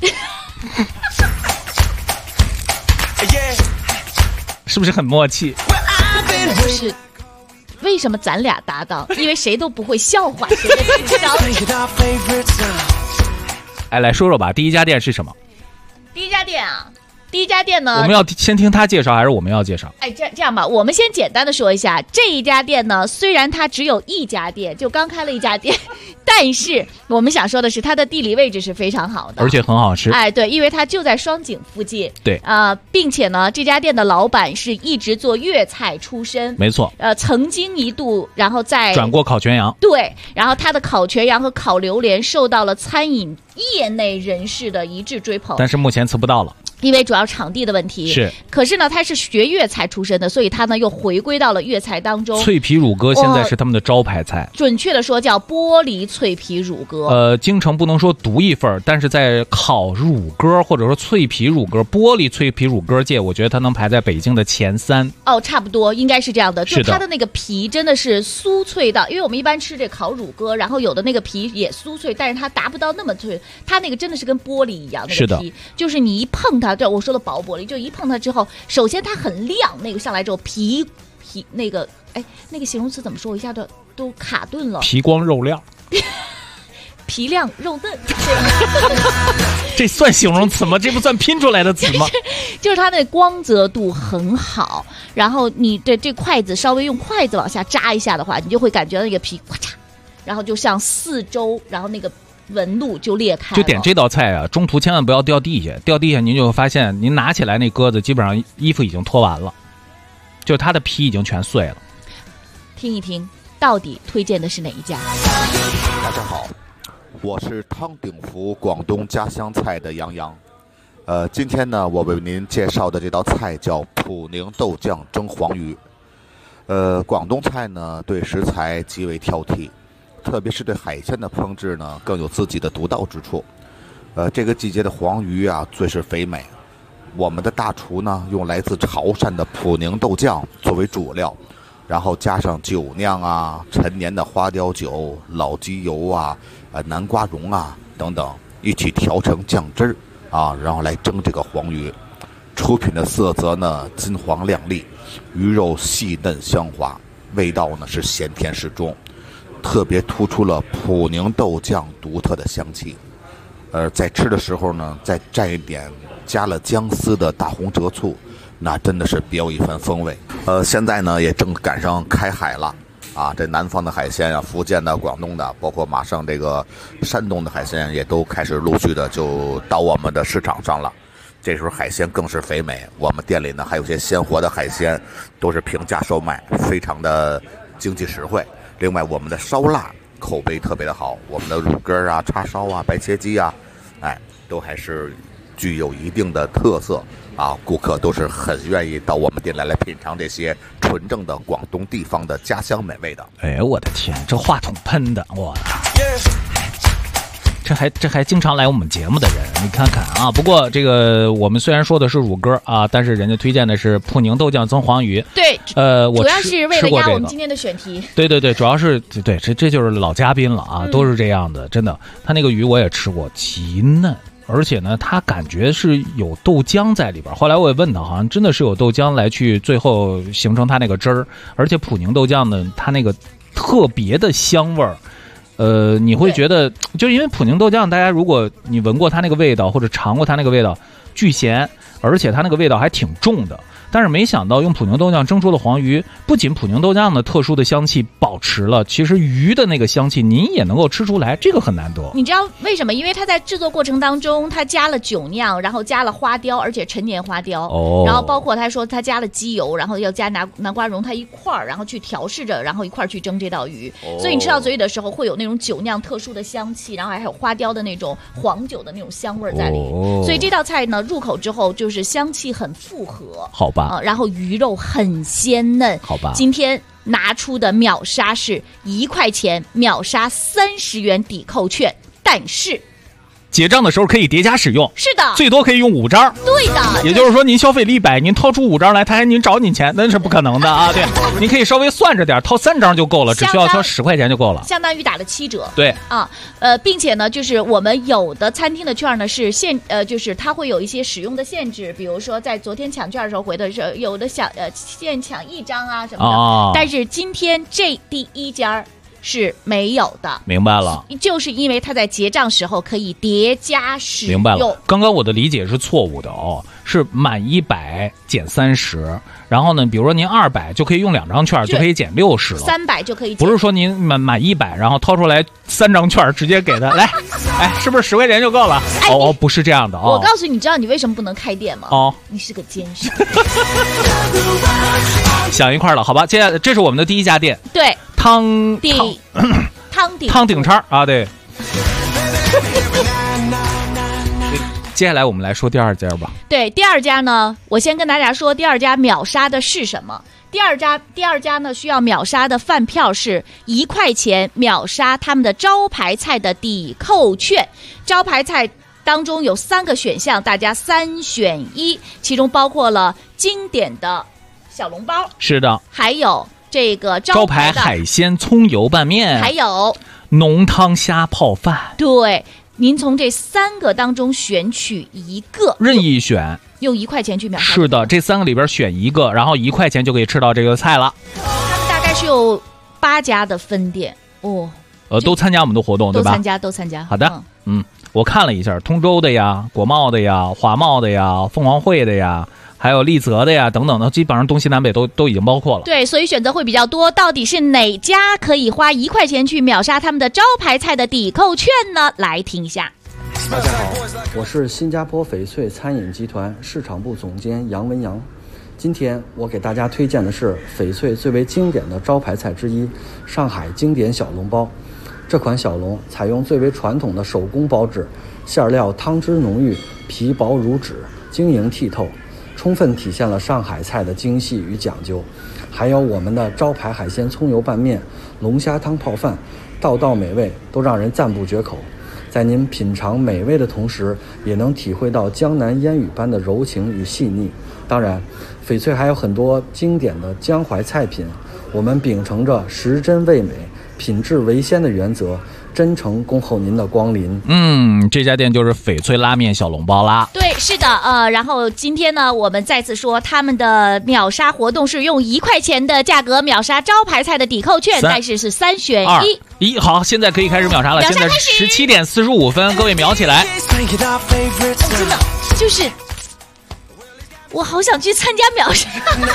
是不是很默契？ 不是，为什么咱俩搭档？因为谁都不会笑话谁的智商。 来说说吧，第一家店是什么？ 第一家店呢？ 我们要先听他介绍，还是我们要介绍？ 这样吧，我们先简单的说一下，这一家店呢，虽然它只有一家店，就刚开了一家店，但是我们想说的是，它的地理位置是非常好的， 而且很好吃。 对，因为它就在双井附近。 对并且呢，这家店的老板是一直做粤菜出身， 没错。 曾经一度，然后再转过烤全羊。 对，然后他的烤全羊和烤榴莲受到了餐饮业内人士的一致追捧， 但是目前吃不到了。 因为主要场地的问题是， 可是呢，他是学粤菜出身的，所以他呢又回归到了粤菜当中。 脆皮乳鸽现在是他们的招牌菜， 准确的说叫玻璃脆皮乳鸽。 京城不能说独一份，但是在烤乳鸽或者说脆皮乳鸽、玻璃脆皮乳鸽界，我觉得它能排在北京的前3。 差不多应该是这样的，就它的那个皮真的是酥脆到，因为我们一般吃这烤乳鸽，然后有的那个皮也酥脆，但是它达不到那么脆，它那个真的是跟玻璃一样，那个皮就是你一碰它。对，我说的薄玻璃，就一碰它之后，首先它很亮，那个上来之后皮那个那个形容词怎么说？我一下都卡顿了。 皮光肉亮， 皮亮肉嫩， 这算形容词吗？这不算拼出来的词吗？ 就是它的光泽度很好，然后你的这筷子稍微用筷子往下扎一下的话，你就会感觉到那个皮咔嚓，然后就像四周，然后那个纹路就裂开了。 就点这道菜啊，中途千万不要掉地下，掉地下您就会发现，您拿起来那鸽子基本上衣服已经脱完了，就它的皮已经全碎了。 听一听，到底推荐的是哪一家？ 大家好，我是汤鼎福广东家乡菜的杨洋。今天呢，我为您介绍的这道菜叫普宁豆酱蒸黄鱼。广东菜呢，对食材极为挑剔。特别是对海鲜的烹制呢，更有自己的独到之处。这个季节的黄鱼啊，最是肥美。我们的大厨呢，用来自潮汕的普宁豆酱作为主料，然后加上酒酿啊、陈年的花雕酒、老鸡油啊、南瓜蓉啊等等，一起调成酱汁儿啊，然后来蒸这个黄鱼。出品的色泽呢，金黄亮丽，鱼肉细嫩香滑，味道呢是咸甜适中。特别突出了普宁豆酱独特的香气，在吃的时候呢，再蘸一点加了姜丝的大红浙醋，那真的是别有一番风味。现在呢也正赶上开海了啊，这南方的海鲜啊，福建的、广东的，包括马上这个山东的海鲜也都开始陆续的就到我们的市场上了。这时候海鲜更是肥美，我们店里呢还有些鲜活的海鲜，都是平价售卖，非常的经济实惠。另外我们的烧腊口碑特别的好，我们的乳鸽啊、叉烧啊、白切鸡啊， 都还是具有一定的特色啊，顾客都是很愿意到我们店来品尝这些纯正的广东地方的家乡美味的。 哎，我的天，这话筒喷的，我这还经常来我们节目的人，你看看啊。不过这个我们虽然说的是乳鸽啊，但是人家推荐的是普宁豆酱增黄鱼。 对， 我主要是为了压我们今天的选题。 对，主要是对，这就是老嘉宾了啊，都是这样的，真的。他那个鱼我也吃过，极嫩。而且呢，它感觉是有豆浆在里边。后来我也问他，好像真的是有豆浆来去最后形成它那个汁儿。而且普宁豆浆呢，它那个特别的香味儿。你会觉得，就因为普宁豆酱，大家如果你闻过它那个味道，或者尝过它那个味道，巨咸，而且它那个味道还挺重的。但是没想到用普宁豆酱蒸出的黄鱼，不仅普宁豆酱的特殊的香气保持了，其实鱼的那个香气您也能够吃出来，这个很难得。 你知道为什么？因为它在制作过程当中，它加了酒酿，然后加了花雕，而且陈年花雕，然后包括他说他加了鸡油，然后要加南瓜蓉，它一块儿，然后去调试着，然后一块儿去蒸这道鱼。所以你吃到嘴里的时候，会有那种酒酿特殊的香气，然后还有花雕的那种黄酒的那种香味在里。所以这道菜呢，入口之后就是香气很复合， 好吧？ 然后鱼肉很鲜嫩， 好吧？ 今天拿出的秒杀是1块钱秒杀30元抵扣券，但是结账的时候可以叠加使用， 是的， 最多可以用5张。 对的， 也就是说您消费了100，您掏出5张来，他还您找你钱，那是不可能的啊！对，您可以稍微算着点，掏3张就够了，只需要掏10块钱就够了， 相当于打了7折。 对啊，并且呢，就是我们有的餐厅的券呢是就是它会有一些使用的限制，比如说在昨天抢券的时候回的是有的限抢1张啊什么的，但是今天这第一家是没有的， 明白了， 就是因为它在结账时候可以叠加使用。 明白了，刚刚我的理解是错误的哦，是满100减30，然后呢，比如说您200就可以用2张券，就可以减60了 ，300就可以减， 不是说您满100，然后掏出来3张券直接给他来，哎，是不是10块钱就够了？哦，不是这样的哦。 我告诉你，你知道你为什么不能开店吗？ 哦， 你是个奸商。 想一块了，好吧？接下来这是我们的第一家店， 对， 汤鼎叉啊，对。接下来我们来说第2家吧。 对，第2家呢，我先跟大家说第2家秒杀的是什么。第二家呢，需要秒杀的饭票是1块钱秒杀他们的招牌菜的抵扣券。招牌菜当中有3个选项，大家3选1，其中包括了经典的小笼包， 是的， 还有这个招牌海鲜葱油拌面， 还有浓汤虾泡饭。 对，您从这3个当中选取一个， 任意选， 用1块钱去秒杀。 是的，这3个里边选一个，然后1块钱就可以吃到这个菜了。 他们大概是有8家的分店哦， 都参加我们的活动，对吧？ 都参加。 好的，我看了一下，通州的呀，国贸的呀，华贸的呀，凤凰汇的呀，还有丽泽的呀，等等的，基本上东西南北都已经包括了。 对，所以选择会比较多。到底是哪家可以花1块钱去秒杀他们的招牌菜的抵扣券呢？来听一下。 大家好，我是新加坡翡翠餐饮集团市场部总监杨文阳。今天我给大家推荐的是翡翠最为经典的招牌菜之一——上海经典小笼包。这款小笼采用最为传统的手工包制，馅料汤汁浓郁，皮薄如纸，晶莹剔透，充分体现了上海菜的精细与讲究。还有我们的招牌海鲜葱油拌面、龙虾汤泡饭，道道美味，都让人赞不绝口。在您品尝美味的同时，也能体会到江南烟雨般的柔情与细腻。当然，翡翠还有很多经典的江淮菜品，我们秉承着食真味美、品质为先的原则，真诚恭候您的光临。 这家店就是翡翠拉面小笼包啦。 对，是的，然后今天呢，我们再次说他们的秒杀活动是用1块钱的价格秒杀招牌菜的抵扣券，但是是3选1。 好，现在可以开始秒杀了。现在17点45分，各位秒起来。 真的就是。我好想去参加秒杀。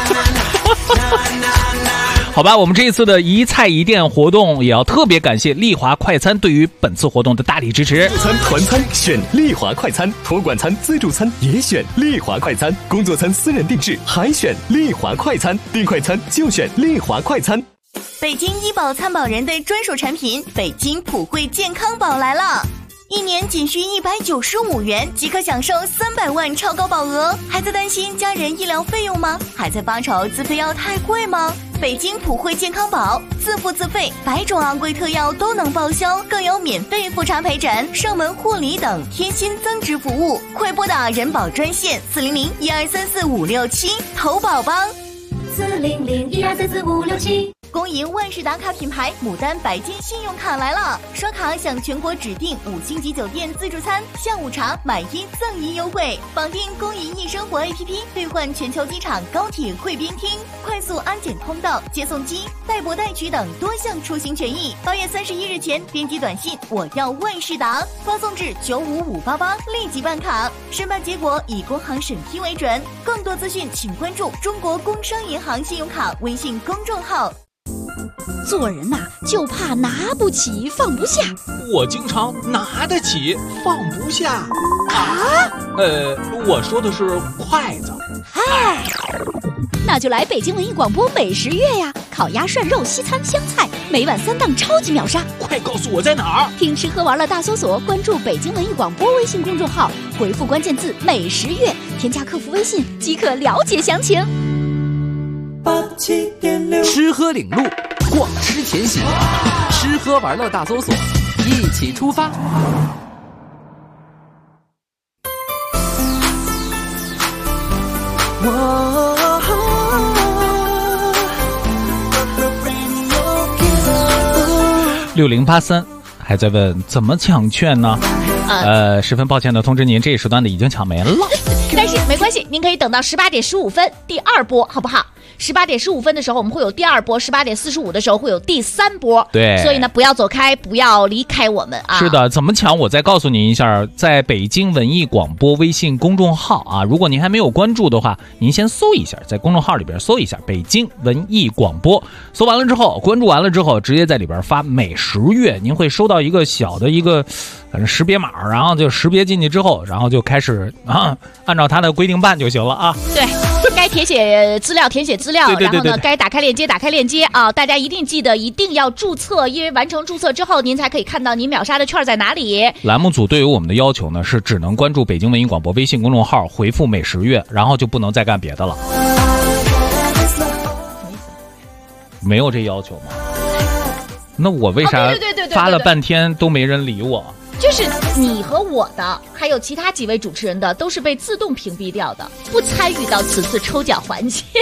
好吧，我们这一次的一菜一店活动也要特别感谢丽华快餐对于本次活动的大力支持。 就餐团餐选丽华快餐，托管餐自助餐也选丽华快餐，工作餐私人定制还选丽华快餐，订快餐就选丽华快餐。 北京医保参保人的专属产品北京普惠健康宝来了。 1年仅需195元即可享受300万超高保额。还在担心家人医疗费用吗？还在发愁自费药太贵吗？北京普惠健康宝自付自费100种昂贵特药都能报销，更有免费复查陪诊、上门护理等贴心增值服务。快拨打人保专线400-1234-567投保吧。 400-1234-567。 恭迎万事达卡品牌牡丹白金信用卡来了，刷卡享全国指定5星级酒店自助餐、下午茶买1赠1优惠，绑定公银易生活 APP 兑换全球机场、高铁贵宾厅、快速安检通道、接送机、代博代取等多项出行权益。8月31日前编辑短信我要万事达，发送至95588立即办卡，申办结果以工行审批为准。更多资讯请关注中国工商银行信用卡微信公众号。 做人呐，就怕拿不起放不下。 我经常拿得起放不下啊。 我说的是筷子。 哎，那就来北京文艺广播美食月呀！烤鸭、涮肉、西餐、湘菜，每晚3档超级秒杀。 快告诉我在哪儿？ 听吃喝玩乐大搜索，关注北京文艺广播微信公众号，回复关键字美食月，添加客服微信即可了解详情。 吃喝领路，逛吃前行，吃喝玩乐大搜索，一起出发。 6083还在问怎么抢券呢？十分抱歉的通知您，这一时段的已经抢没了。 但是没关系，您可以等到18点15分第2波，好不好？18点15分的时候我们会有第2波，18点45的时候会有第3波。 对， 所以呢，不要走开，不要离开我们啊！ 是的，怎么抢？我再告诉您一下，在北京文艺广播微信公众号啊，如果您还没有关注的话，您先搜一下，在公众号里边搜一下北京文艺广播，搜完了之后，关注完了之后，直接在里边发美食月，您会收到一个小的一个反正识别码，然后就识别进去之后，然后就开始按照它的规定办就行了啊。 对，该填写资料填写资料， 对， 然后呢，该打开链接打开链接啊！大家一定记得一定要注册，因为完成注册之后，您才可以看到您秒杀的券在哪里。 栏目组对于我们的要求呢，是只能关注北京文艺广播微信公众号，回复美食月，然后就不能再干别的了。没有这要求吗？那我为啥发了半天都没人理我？ 就是你和我的，还有其他几位主持人的，都是被自动屏蔽掉的，不参与到此次抽奖环节。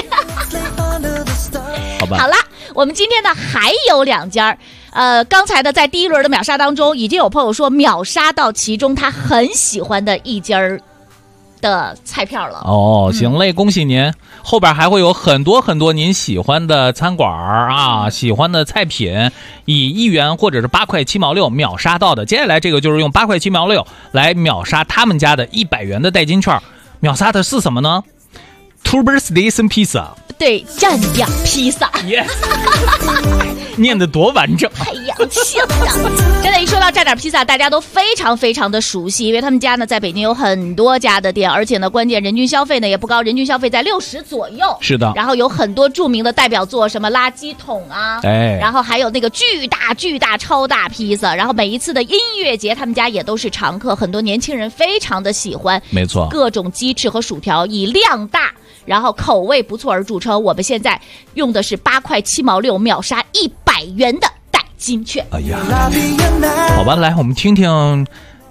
好吧。 好了，我们今天呢还有2家，刚才的在第1轮的秒杀当中，已经有朋友说秒杀到其中他很喜欢的一家的菜票了。 哦，行嘞，恭喜您！后边还会有很多很多您喜欢的餐馆啊，喜欢的菜品，以1元或者是8块7毛6秒杀到的。接下来这个就是用8块7毛6来秒杀他们家的100元的代金券，秒杀的是什么呢？Turbo Station Pizza。 对，蘸点披萨。 Yes 念得多完整， 太洋气了！真的，一说到蘸点披萨，大家都非常非常的熟悉，因为他们家呢在北京有很多家的店，而且呢，关键人均消费呢也不高，人均消费在60左右。 是的。 然后有很多著名的代表作，什么垃圾桶啊，然后还有那个巨大超大披萨，然后每一次的音乐节，他们家也都是常客，很多年轻人非常的喜欢。 没错， 各种鸡翅和薯条以量大，然后口味不错而著称。我们现在用的是8块7毛6秒杀100元的代金券。 哎呀，好吧，来我们听听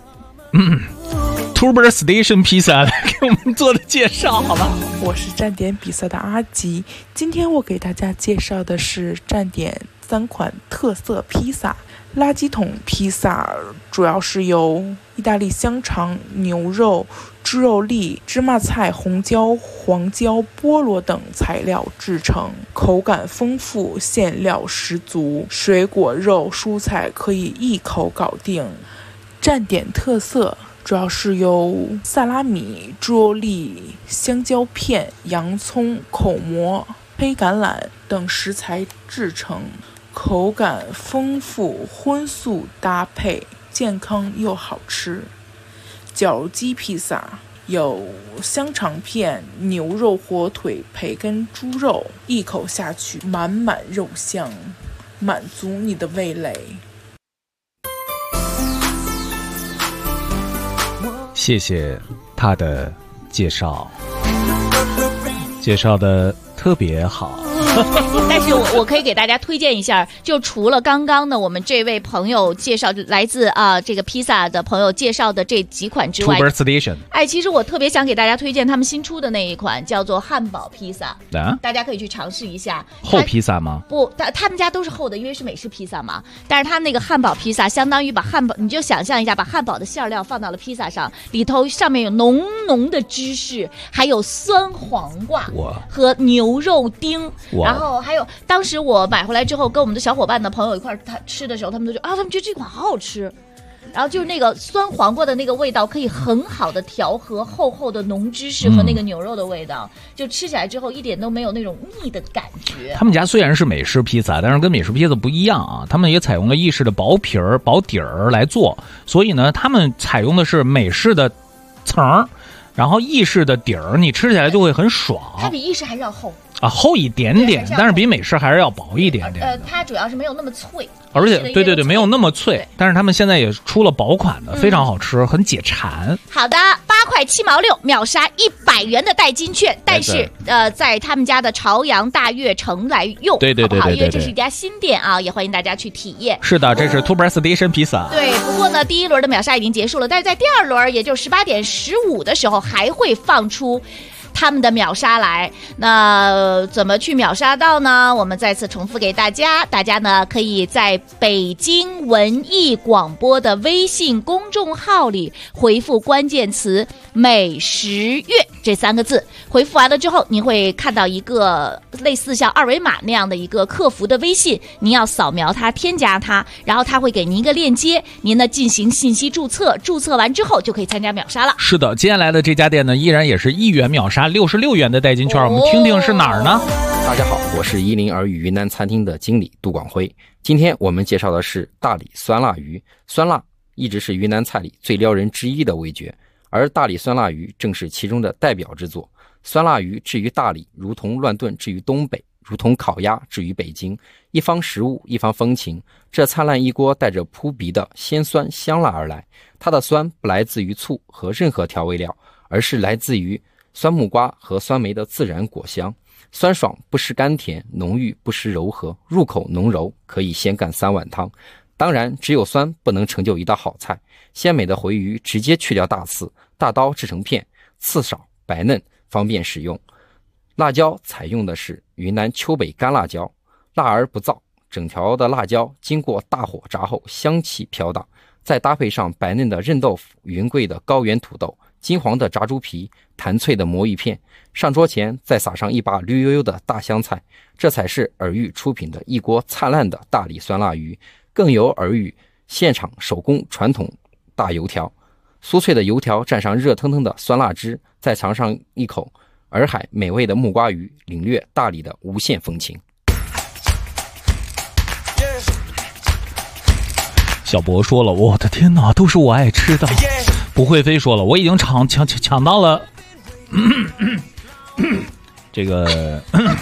Turbo Station Pizza 来给我们做的介绍，好吧？ 我是站点比赛的阿吉，今天我给大家介绍的是站点3款特色披萨。垃圾桶披萨主要是由意大利香肠、牛肉、猪肉粒、芝麻菜、红椒、黄椒、菠萝等材料制成，口感丰富，馅料十足，水果、肉、蔬菜可以一口搞定。站点特色主要是由萨拉米、猪肉粒、香蕉片、洋葱、口蘑、黑橄榄等食材制成，口感丰富，荤素搭配，健康又好吃。绞鸡披萨有香肠片、牛肉、火腿、培根、猪肉，一口下去满满肉香，满足你的味蕾。 谢谢他的介绍，介绍的特别好。 但是我可以给大家推荐一下，就除了刚刚呢我们这位朋友介绍来自这个披萨的朋友介绍的这几款之外， Tuber Station， 其实我特别想给大家推荐他们新出的那一款，叫做汉堡披萨，大家可以去尝试一下。 厚披萨吗？ 不，他们家都是厚的，因为是美式披萨嘛。但是他那个汉堡披萨，相当于把汉堡，你就想象一下，把汉堡的馅料放到了披萨上，里头上面有浓浓的芝士，还有酸黄瓜和牛肉丁。然后还有，当时我买回来之后，跟我们的小伙伴的朋友一块吃的时候，他们都说他们觉得这款好好吃。然后就是那个酸黄瓜的那个味道，可以很好的调和厚厚的浓芝士和那个牛肉的味道，就吃起来之后一点都没有那种腻的感觉。 他们家虽然是美式披萨，但是跟美式披萨不一样啊，他们也采用了意式的薄皮儿、薄底儿来做，所以呢，他们采用的是美式的层，然后意式的底儿，你吃起来就会很爽。 它比意式还是要厚。 厚一点点，但是比美式还是要薄一点点。 它主要是没有那么脆， 而且对，没有那么脆。但是他们现在也出了薄款的，非常好吃，很解馋。 好的，8块7毛6，秒杀100元的代金券，但是在他们家的朝阳大悦城来用， 对， 因为这是一家新店啊，也欢迎大家去体验。 是的，这是 Tuber Station 披萨。 对，不过呢，第一轮的秒杀已经结束了，但是在第二轮，也就是18点15的时候，还会放出他们的秒杀来。那怎么去秒杀到呢？我们再次重复给大家呢可以在北京文艺广播的微信公众号里回复关键词美食月这3个字，回复完了之后，你会看到一个类似像二维码那样的一个客服的微信，您要扫描它，添加它，然后它会给您一个链接，您呢进行信息注册，注册完之后就可以参加秒杀了。 是的，接下来的这家店呢，依然也是1元秒杀66元的代金券，我们听听是哪儿呢？ 大家好，我是1林儿语云南餐厅的经理杜广辉。今天我们介绍的是大理酸辣鱼。酸辣一直是云南菜里最撩人之一的味觉，而大理酸辣鱼正是其中的代表之作。酸辣鱼置于大理，如同乱炖置于东北，如同烤鸭置于北京，一方食物一方风情。这灿烂一锅带着扑鼻的鲜酸香辣而来，它的酸不来自于醋和任何调味料，而是来自于酸木瓜和酸梅的自然果香，酸爽不失甘甜，浓郁不失柔和，入口浓柔，可以先干3碗汤。当然，只有酸不能成就一道好菜。鲜美的回鱼直接去掉大刺，大刀制成片，刺少白嫩，方便使用。辣椒采用的是云南丘北干辣椒，辣而不燥，整条的辣椒经过大火炸后香气飘荡，再搭配上白嫩的韧豆腐、云贵的高原土豆、金黄的炸猪皮、弹脆的魔芋片，上桌前再撒上一把绿油油的大香菜，这才是尔玉出品的一锅灿烂的大理酸辣鱼。更有尔玉现场手工传统大油条，酥脆的油条蘸上热腾腾的酸辣汁，再尝上一口洱海美味的木瓜鱼，领略大理的无限风情。 小博说了，我的天哪，都是我爱吃的。不会飞说了，我已经抢到了这个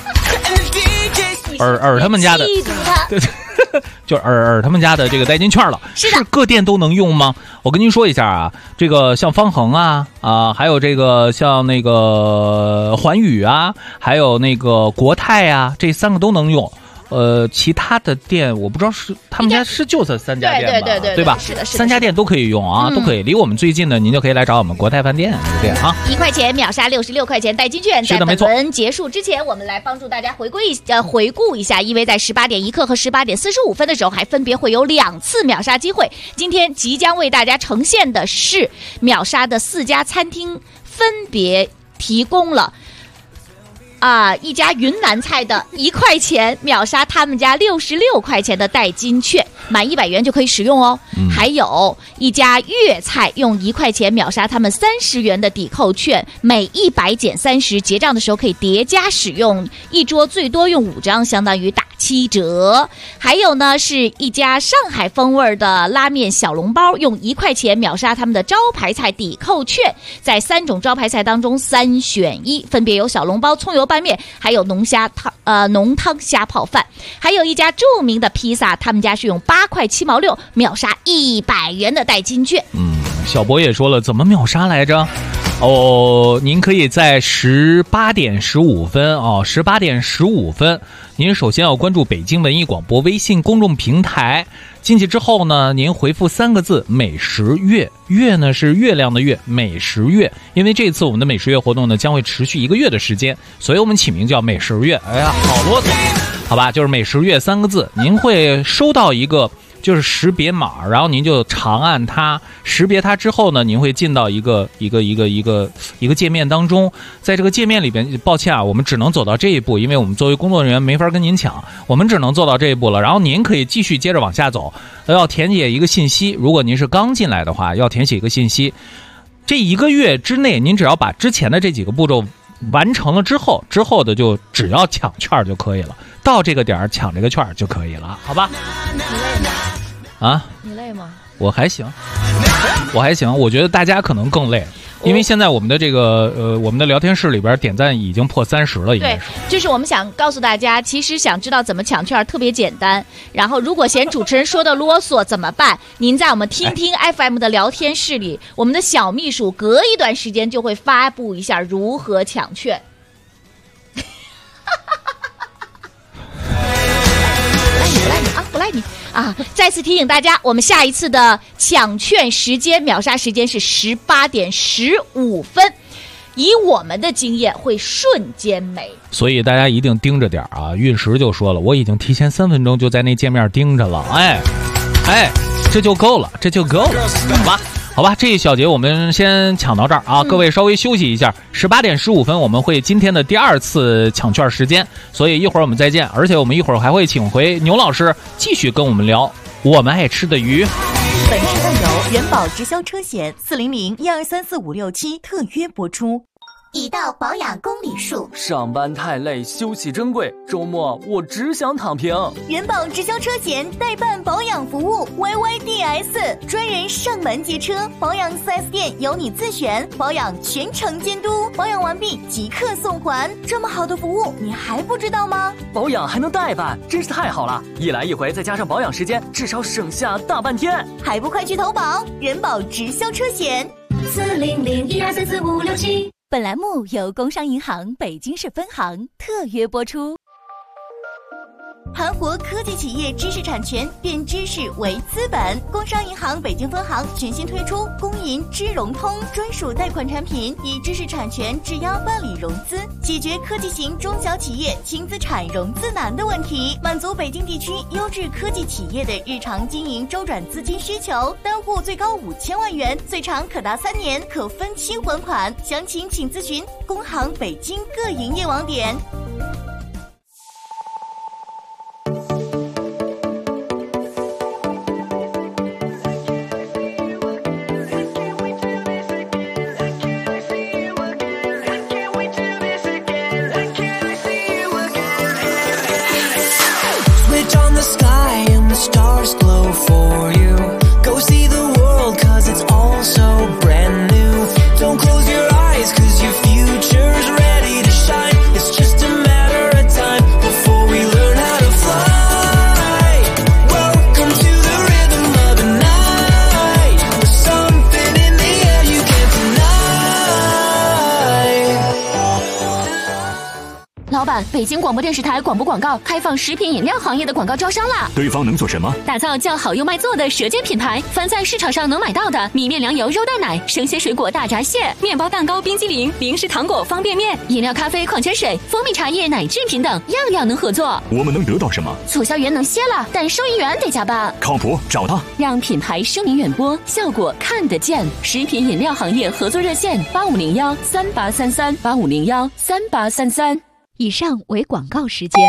尔他们家的，就是尔他们家的这个代金券了。是各店都能用吗？我跟您说一下啊，这个像方恒还有这个像那个环宇还有那个国泰这3个都能用。其他的店我不知道是他们家是就这3家店吧，对吧？是的，3家店都可以用都可以。离我们最近的，您就可以来找我们国泰饭店这样 1块钱秒杀66块钱代金券。在本轮结束之前，我们来帮助大家回顾一下，因为在18点1刻和18点45分的时候，还分别会有2次秒杀机会。今天即将为大家呈现的是秒杀的4家餐厅，分别提供了一家云南菜的1块钱秒杀他们家66块钱的代金券，满100元就可以使用哦。还有一家粤菜用1块钱秒杀他们30元的抵扣券，每100减30，结账的时候可以叠加使用，一桌最多用5张，相当于打7折。还有呢，是一家上海风味的拉面小笼包，用1块钱秒杀他们的招牌菜抵扣券，在3种招牌菜当中3选1，分别有小笼包、葱油拌面，还有浓汤虾泡饭。还有一家著名的披萨，他们家是用8块7毛6秒杀100元的代金券。 小博也说了，怎么秒杀来着？您可以在18点15分18点15分，您首先要关注北京文艺广播微信公众平台，进去之后呢，您回复3个字美食月，月呢是月亮的月，美食月。因为这次我们的美食月活动呢将会持续1个月的时间，所以我们起名叫美食月。哎呀，好啰嗦，好吧，就是美食月3个字，您会收到一个就是识别码，然后您就长按它，识别它之后呢，您会进到一个界面当中。在这个界面里边，抱歉啊，我们只能走到这一步，因为我们作为工作人员没法跟您抢，我们只能做到这一步了。然后您可以继续接着往下走，要填写一个信息。如果您是刚进来的话，要填写一个信息。这1个月之内，您只要把之前的这几个步骤完成了之后的就只要抢券就可以了，到这个点儿抢这个券就可以了，好吧？ 你累吗？ 啊？ 你累吗？ 我还行，我觉得大家可能更累，因为现在我们的这个我们的聊天室里边点赞已经破30了，应该是。 对，就是我们想告诉大家，其实想知道怎么抢券特别简单。然后，如果嫌主持人说的啰嗦怎么办？您在我们听听 FM 的聊天室里，我们的小秘书隔一段时间就会发布一下如何抢券。不赖你啊！再次提醒大家，我们下一次的抢券时间秒杀时间是18点15分，以我们的经验会瞬间没， 所以大家一定盯着点啊！运时就说了，我已经提前3分钟就在那界面盯着了，这就够了，好吧，这一小节我们先抢到这儿啊，各位稍微休息一下。18点15分我们会今天的第2次抢券时间，所以一会儿我们再见。而且我们一会儿还会请回牛老师继续跟我们聊我们爱吃的鱼。 本时段由人保直销车险400-1234567特约播出。 已到保养公里数， 上班太累，休息珍贵，周末我只想躺平。 人保直销车险代办保养服务 YYDS， 专人上门接车，保养 4S 店由你自选，保养全程监督，保养完毕即刻送还。这么好的服务你还不知道吗？ 保养还能代办，真是太好了，一来一回再加上保养时间，至少省下大半天。 还不快去投保人保直销车险 400-1234567。 本栏目由工商银行北京市分行特约播出。盘活科技企业知识产权，变知识为资本。工商银行北京分行全新推出工银知融通专属贷款产品，以知识产权质押办理融资，解决科技型中小企业轻资产融资难的问题，满足北京地区优质科技企业的日常经营周转资金需求。单户最高5000万元，最长可达3年，可分期还款。详情请咨询工行北京各营业网点。 Stars glow for you. Go see the world, cause it's all so brand new. Don't close your eyes, cause your future's ready to shine. It's just a matter of time before we learn how to fly. Welcome to the rhythm of the night. There's something in the air you can't deny. 老板，北京广播电视台广播广告开放食品饮料行业的广告招商啦！ 对方能做什么？ 打造叫好又卖座的舌尖品牌，凡在市场上能买到的米面粮油肉蛋奶、生鲜水果大闸蟹、面包蛋糕、冰激凌、零食糖果、方便面、饮料、咖啡、矿泉水、蜂蜜茶叶、奶制品等，样样能合作。 我们能得到什么？ 促销员能歇了，但收银员得加班。 靠谱，找他， 让品牌声名远播，效果看得见。食品饮料行业合作热线8501-3833，8501-3833。 以上为广告时间。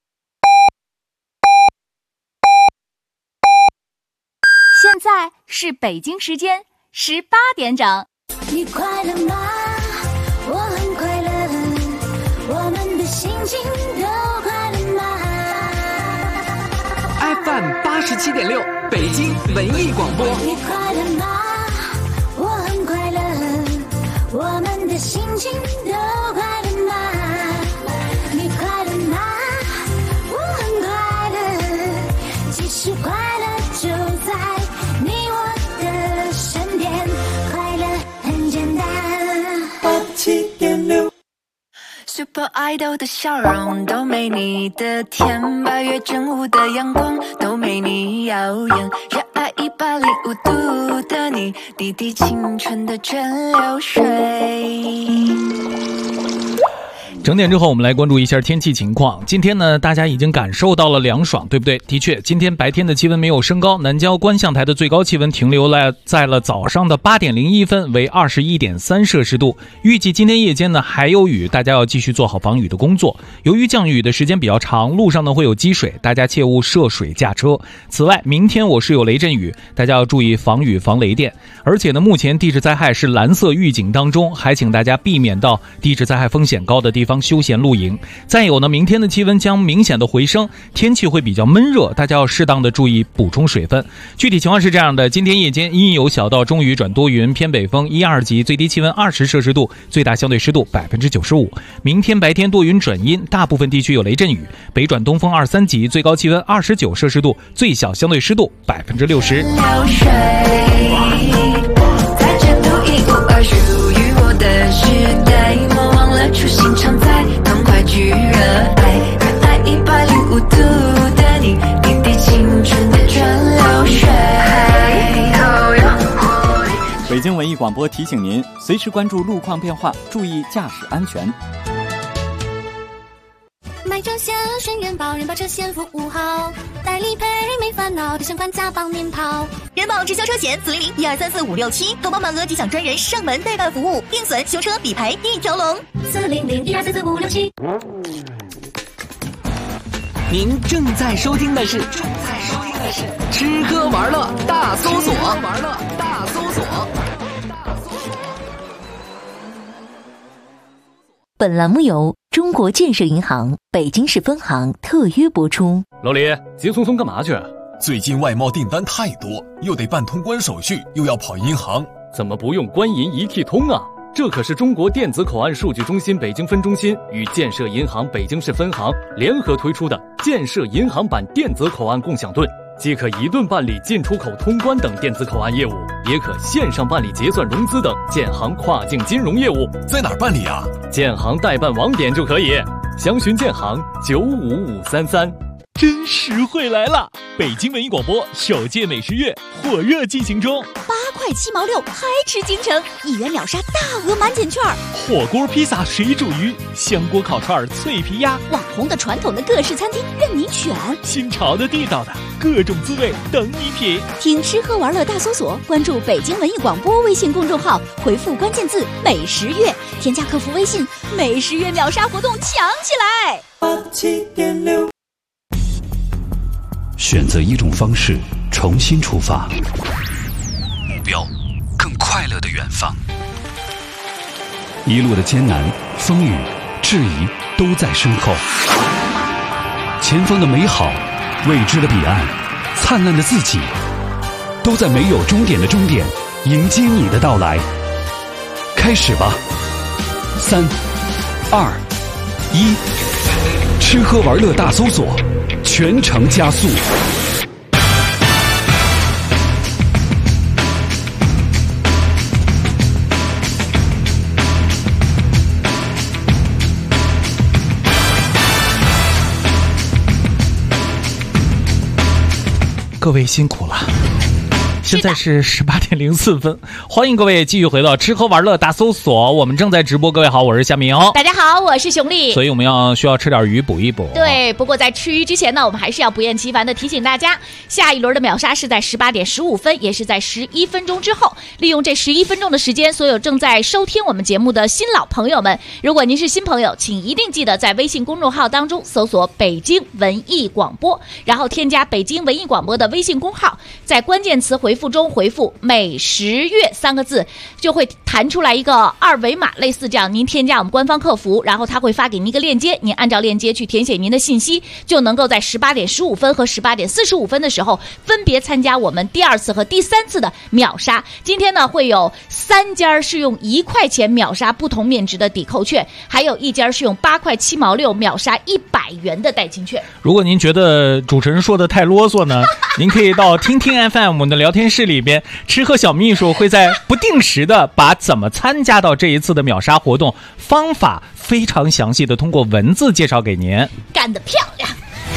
现在是北京时间18点整。 你快乐吗？我很快乐，我们的心情都快乐吗 ？FM 87.6，北京文艺广播。 你快乐吗？我很快乐，我们的心情都快乐吗？你快乐吗？我很快乐，其实快乐就在你我的身边。 抱爱豆的笑容，都没你的甜，8月正午的阳光，都没你耀眼。热爱105度的你，滴滴青春的蒸馏水。 整点之后，我们来关注一下天气情况。今天呢，大家已经感受到了凉爽，对不对？的确，今天白天的气温没有升高，南郊观象台的最高气温停留在了早上的8点01分，为21.3摄氏度。预计今天夜间呢还有雨，大家要继续做好防雨的工作。由于降雨的时间比较长，路上呢会有积水，大家切勿涉水驾车。此外，明天我市有雷阵雨，大家要注意防雨防雷电。而且呢，目前地质灾害是蓝色预警当中，还请大家避免到地质灾害风险高的地方休闲露营。再有呢，明天的气温将明显的回升，天气会比较闷热，大家要适当的注意补充水分。具体情况是这样的：今天夜间阴有小到中雨转多云，偏北风1、2级，最低气温20摄氏度，最大相对湿度95%。明天白天多云转阴，大部分地区有雷阵雨，北转东风2、3级，最高气温29摄氏度，最小相对湿度60%。 在这独一无二属于我的时代，莫忘了初心常在，痛快去热爱，热爱105度的你，滴滴青春的蒸馏水。 北京文艺广播提醒您，随时关注路况变化，注意驾驶安全。 买车险选人保，人保车险服务好，代理赔没烦恼，地产管家帮您跑。 人保直销车险400-1234-567，投保满额即享专人上门代办服务，定损、修车、理赔一条龙。 400-1234-567。 您正在收听的是吃喝玩乐大搜索。 本栏目由中国建设银行北京市分行特约播出。 老李，急匆匆干嘛去？ 最近外贸订单太多，又得办通关手续，又要跑银行， 怎么不用官银一体通啊？这可是中国电子口岸数据中心北京分中心与建设银行北京市分行联合推出的建设银行版电子口岸共享盾，既可一盾办理进出口通关等电子口岸业务，也可线上办理结算融资等建行跨境金融业务。 在哪儿办理啊？ 建行代办网点就可以，详询建行95533。 真实惠来了！北京文艺广播首届美食月火热进行中 ，8块7毛6，嗨吃京城，1元秒杀大额满减券， 火锅、披萨、水煮鱼、香锅烤串、脆皮鸭， 网红的、传统的各式餐厅任你选， 新潮的、地道的各种滋味等你品。 听吃喝玩乐大搜索，关注北京文艺广播微信公众号，回复关键字美食月，添加客服微信，美食月秒杀活动抢起来。 87.6选择一种方式，重新出发， 目标更快乐的远方。 一路的艰难、风雨、质疑都在身后，前方的美好、未知的彼岸、灿烂的自己，都在没有终点的终点迎接你的到来。开始吧！3、2、1，吃喝玩乐大搜索，全程加速。 各位辛苦了。现在是18点04分，欢迎各位继续回到吃喝玩乐大搜索，我们正在直播。各位好，我是夏明。 大家好，我是熊丽。 所以我们需要吃点鱼补一补。 对，不过在吃鱼之前呢，我们还是要不厌其烦的提醒大家，下一轮的秒杀是在18点15分，也是在11分钟之后。利用这11分钟的时间，所有正在收听我们节目的新老朋友们，如果您是新朋友，请一定记得在微信公众号当中搜索北京文艺广播，然后添加北京文艺广播的微信公号，在关键词回复中回复美食月3个字，就会弹出来一个二维码，类似这样，您添加我们官方客服，然后他会发给您一个链接，您按照链接去填写您的信息，就能够在18点15分和18点45分的时候分别参加我们第2次和第3次的秒杀。今天呢，会有3家是用1块钱秒杀不同面值的抵扣券，还有1家是用8块7毛6秒杀100元的代金券。 如果您觉得主持人说的太啰嗦呢，您可以到听听 FM 我们的聊天天室里边，吃喝小秘书会在不定时的把怎么参加到这一次的秒杀活动方法非常详细的通过文字介绍给您。 干得漂亮！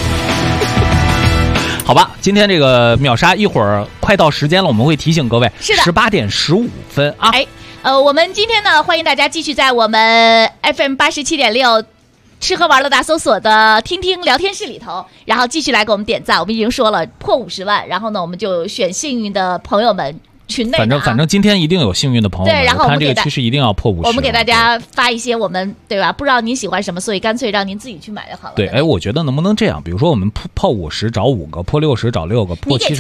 好吧，今天这个秒杀一会儿快到时间了，我们会提醒各位， 是的 18点15分啊。 我们今天呢，欢迎大家继续在我们 FM 87.6。吃喝玩乐大搜索的听听聊天室里头，然后继续来给我们点赞。我们已经说了破50万，然后呢，我们就选幸运的朋友们群内的反正今天一定有幸运的朋友们。 对，然后我看这个趋势一定要破50。 我们给大家发一些我们对吧？不知道您喜欢什么，所以干脆让您自己去买就好了。 对，我觉得能不能这样？比如说我们破50找5个，破60找6个，破70。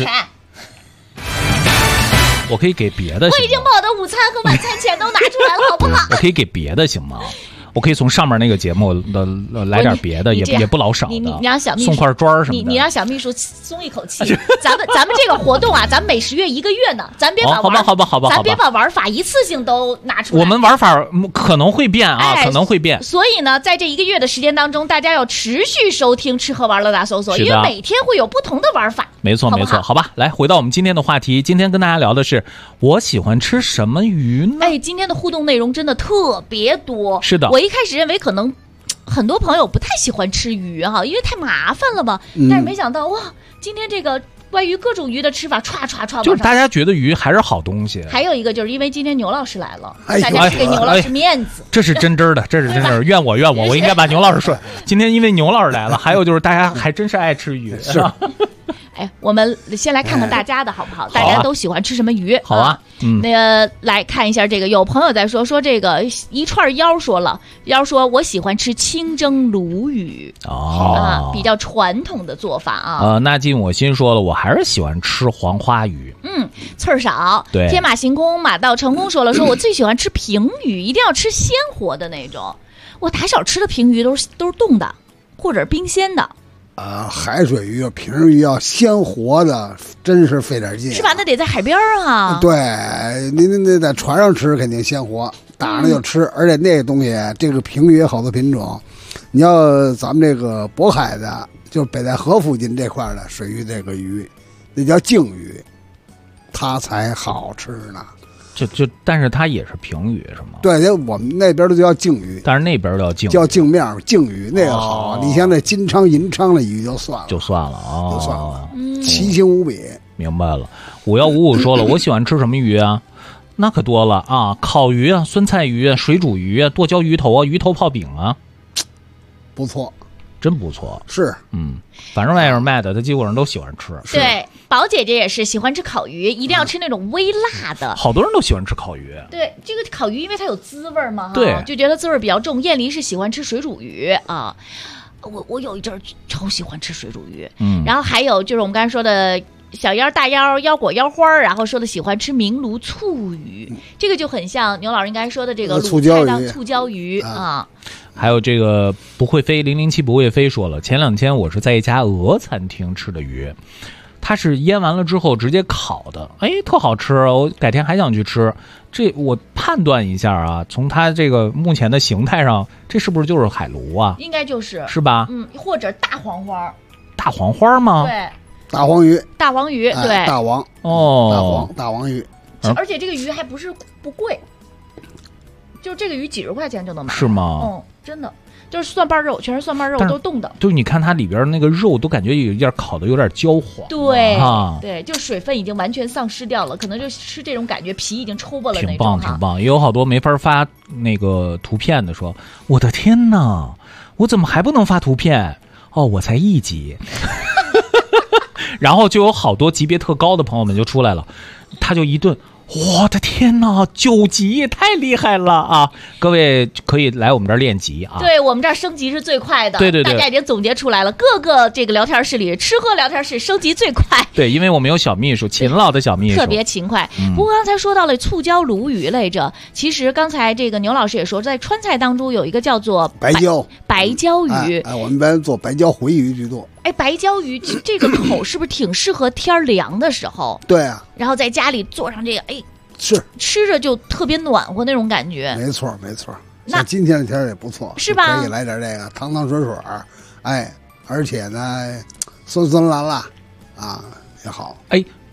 我可以给别的。 我已经把我的午餐和晚餐钱都拿出来了，好不好？ 我可以给别的行吗？我可以从上面那个节目来点别的，也不老少的。 你让小秘书送块砖什么的。 你让小秘书松一口气。咱们这个活动啊，咱们每10月1个月呢，咱别把好吧， 咱别把玩法一次性都拿出来。 我们玩法可能会变啊，可能会变。 所以呢，在这1个月的时间当中，大家要持续收听吃喝玩乐大搜索，因为每天会有不同的玩法。 没错，好吧，来回到我们今天的话题，今天跟大家聊的是我喜欢吃什么鱼呢？ 今天的互动内容真的特别多。 是的， 我一开始认为可能很多朋友不太喜欢吃鱼哈，因为太麻烦了嘛。但是没想到哇，今天这个关于各种鱼的吃法，歘， 就是大家觉得鱼还是好东西。 还有一个就是因为今天牛老师来了，大家给牛老师面子。 这是真的，怨我，我应该把牛老师说。今天因为牛老师来了，还有就是大家还真是爱吃鱼。 是。我们先来看看大家的好不好？大家都喜欢吃什么鱼？ 好啊， 那个来看一下这个，有朋友在说这个一串腰说了，腰说我喜欢吃清蒸鲈鱼比较传统的做法啊。 那进我心说了，我还是喜欢吃黄花鱼。 刺儿少。 对， 天马行空马到成功说了，说我最喜欢吃平鱼，一定要吃鲜活的那种。我打小吃的平鱼都是冻的，或者冰鲜的。 海水鱼、平鱼要鲜活的，真是费点劲。 是吧？那得在海边啊。 对，你在船上吃肯定鲜活，打上就吃。而且那个东西，这个平鱼好多品种。你要咱们这个渤海的，就北戴河附近这块的水域，这个鱼，那叫净鱼，它才好吃呢。 但是它也是平鱼是吗？ 对，我们那边都叫净鱼， 但是那边叫净面净鱼，那个好。你像那金鲳、银鲳的鱼就算了， 就算了， 奇形无比。 明白了。5155说了，我喜欢吃什么鱼啊？那可多了啊，烤鱼啊，酸菜鱼啊，水煮鱼啊，剁椒鱼头啊，鱼头泡饼啊， 不错。 真不错， 是， 反正外面卖的，他基本上都喜欢吃。 对，宝姐姐也是喜欢吃烤鱼，一定要吃那种微辣的。 好多人都喜欢吃烤鱼。 对，这个烤鱼因为它有滋味嘛， 对， 就觉得滋味比较重。燕梨是喜欢吃水煮鱼啊，我有一阵儿超喜欢吃水煮鱼，然后还有就是我们刚才说的小腰、大腰、腰果、腰花，然后说的喜欢吃明炉醋鱼，这个就很像牛老师应该说的这个醋椒鱼、 醋椒鱼啊。 还有这个不会飞007不会飞说了，前2天我是在一家俄餐厅吃的鱼，它是腌完了之后直接烤的，特好吃，我改天还想去吃。这我判断一下啊，从它这个目前的形态上，这是不是就是海鲈啊？ 应该就是吧？ 或者大黄花。 大黄花吗？ 对， 大黄鱼。 大黄鱼，对， 大黄大黄鱼， 而且这个鱼还不贵。就这个鱼几10块钱就能买， 是吗？ 真的就是蒜瓣肉，全是蒜瓣肉，都是冻的。 就是你看它里边那个肉都感觉有点烤的有点焦黄。 对对，就水分已经完全丧失掉了，可能就是这种感觉，皮已经抽巴了那种。 挺棒。也有好多没法发那个图片的说，我的天哪，我怎么还不能发图片？我才1级。然后就有好多级别特高的朋友们就出来了，他就一顿。我的天哪，9级太厉害了啊！各位可以来我们这儿练级啊。 对，我们这儿升级是最快的。 对， 大家已经总结出来了，各个这个聊天室里，吃喝聊天室升级最快。 对，因为我们有小秘书，勤劳的小秘书， 特别勤快。不过刚才说到了醋椒鲈鱼来着，其实刚才这个牛老师也说，在川菜当中有一个叫做白椒鱼。 我们一般做白椒回鱼居多。 白椒鱼这个口是不是挺适合天凉的时候？ 对啊。 然后在家里做上这个， 是吃着就特别暖和那种感觉。 没错。像今天的天也不错， 是吧？ 可以来点这个汤水，而且呢，酸辣啊也好。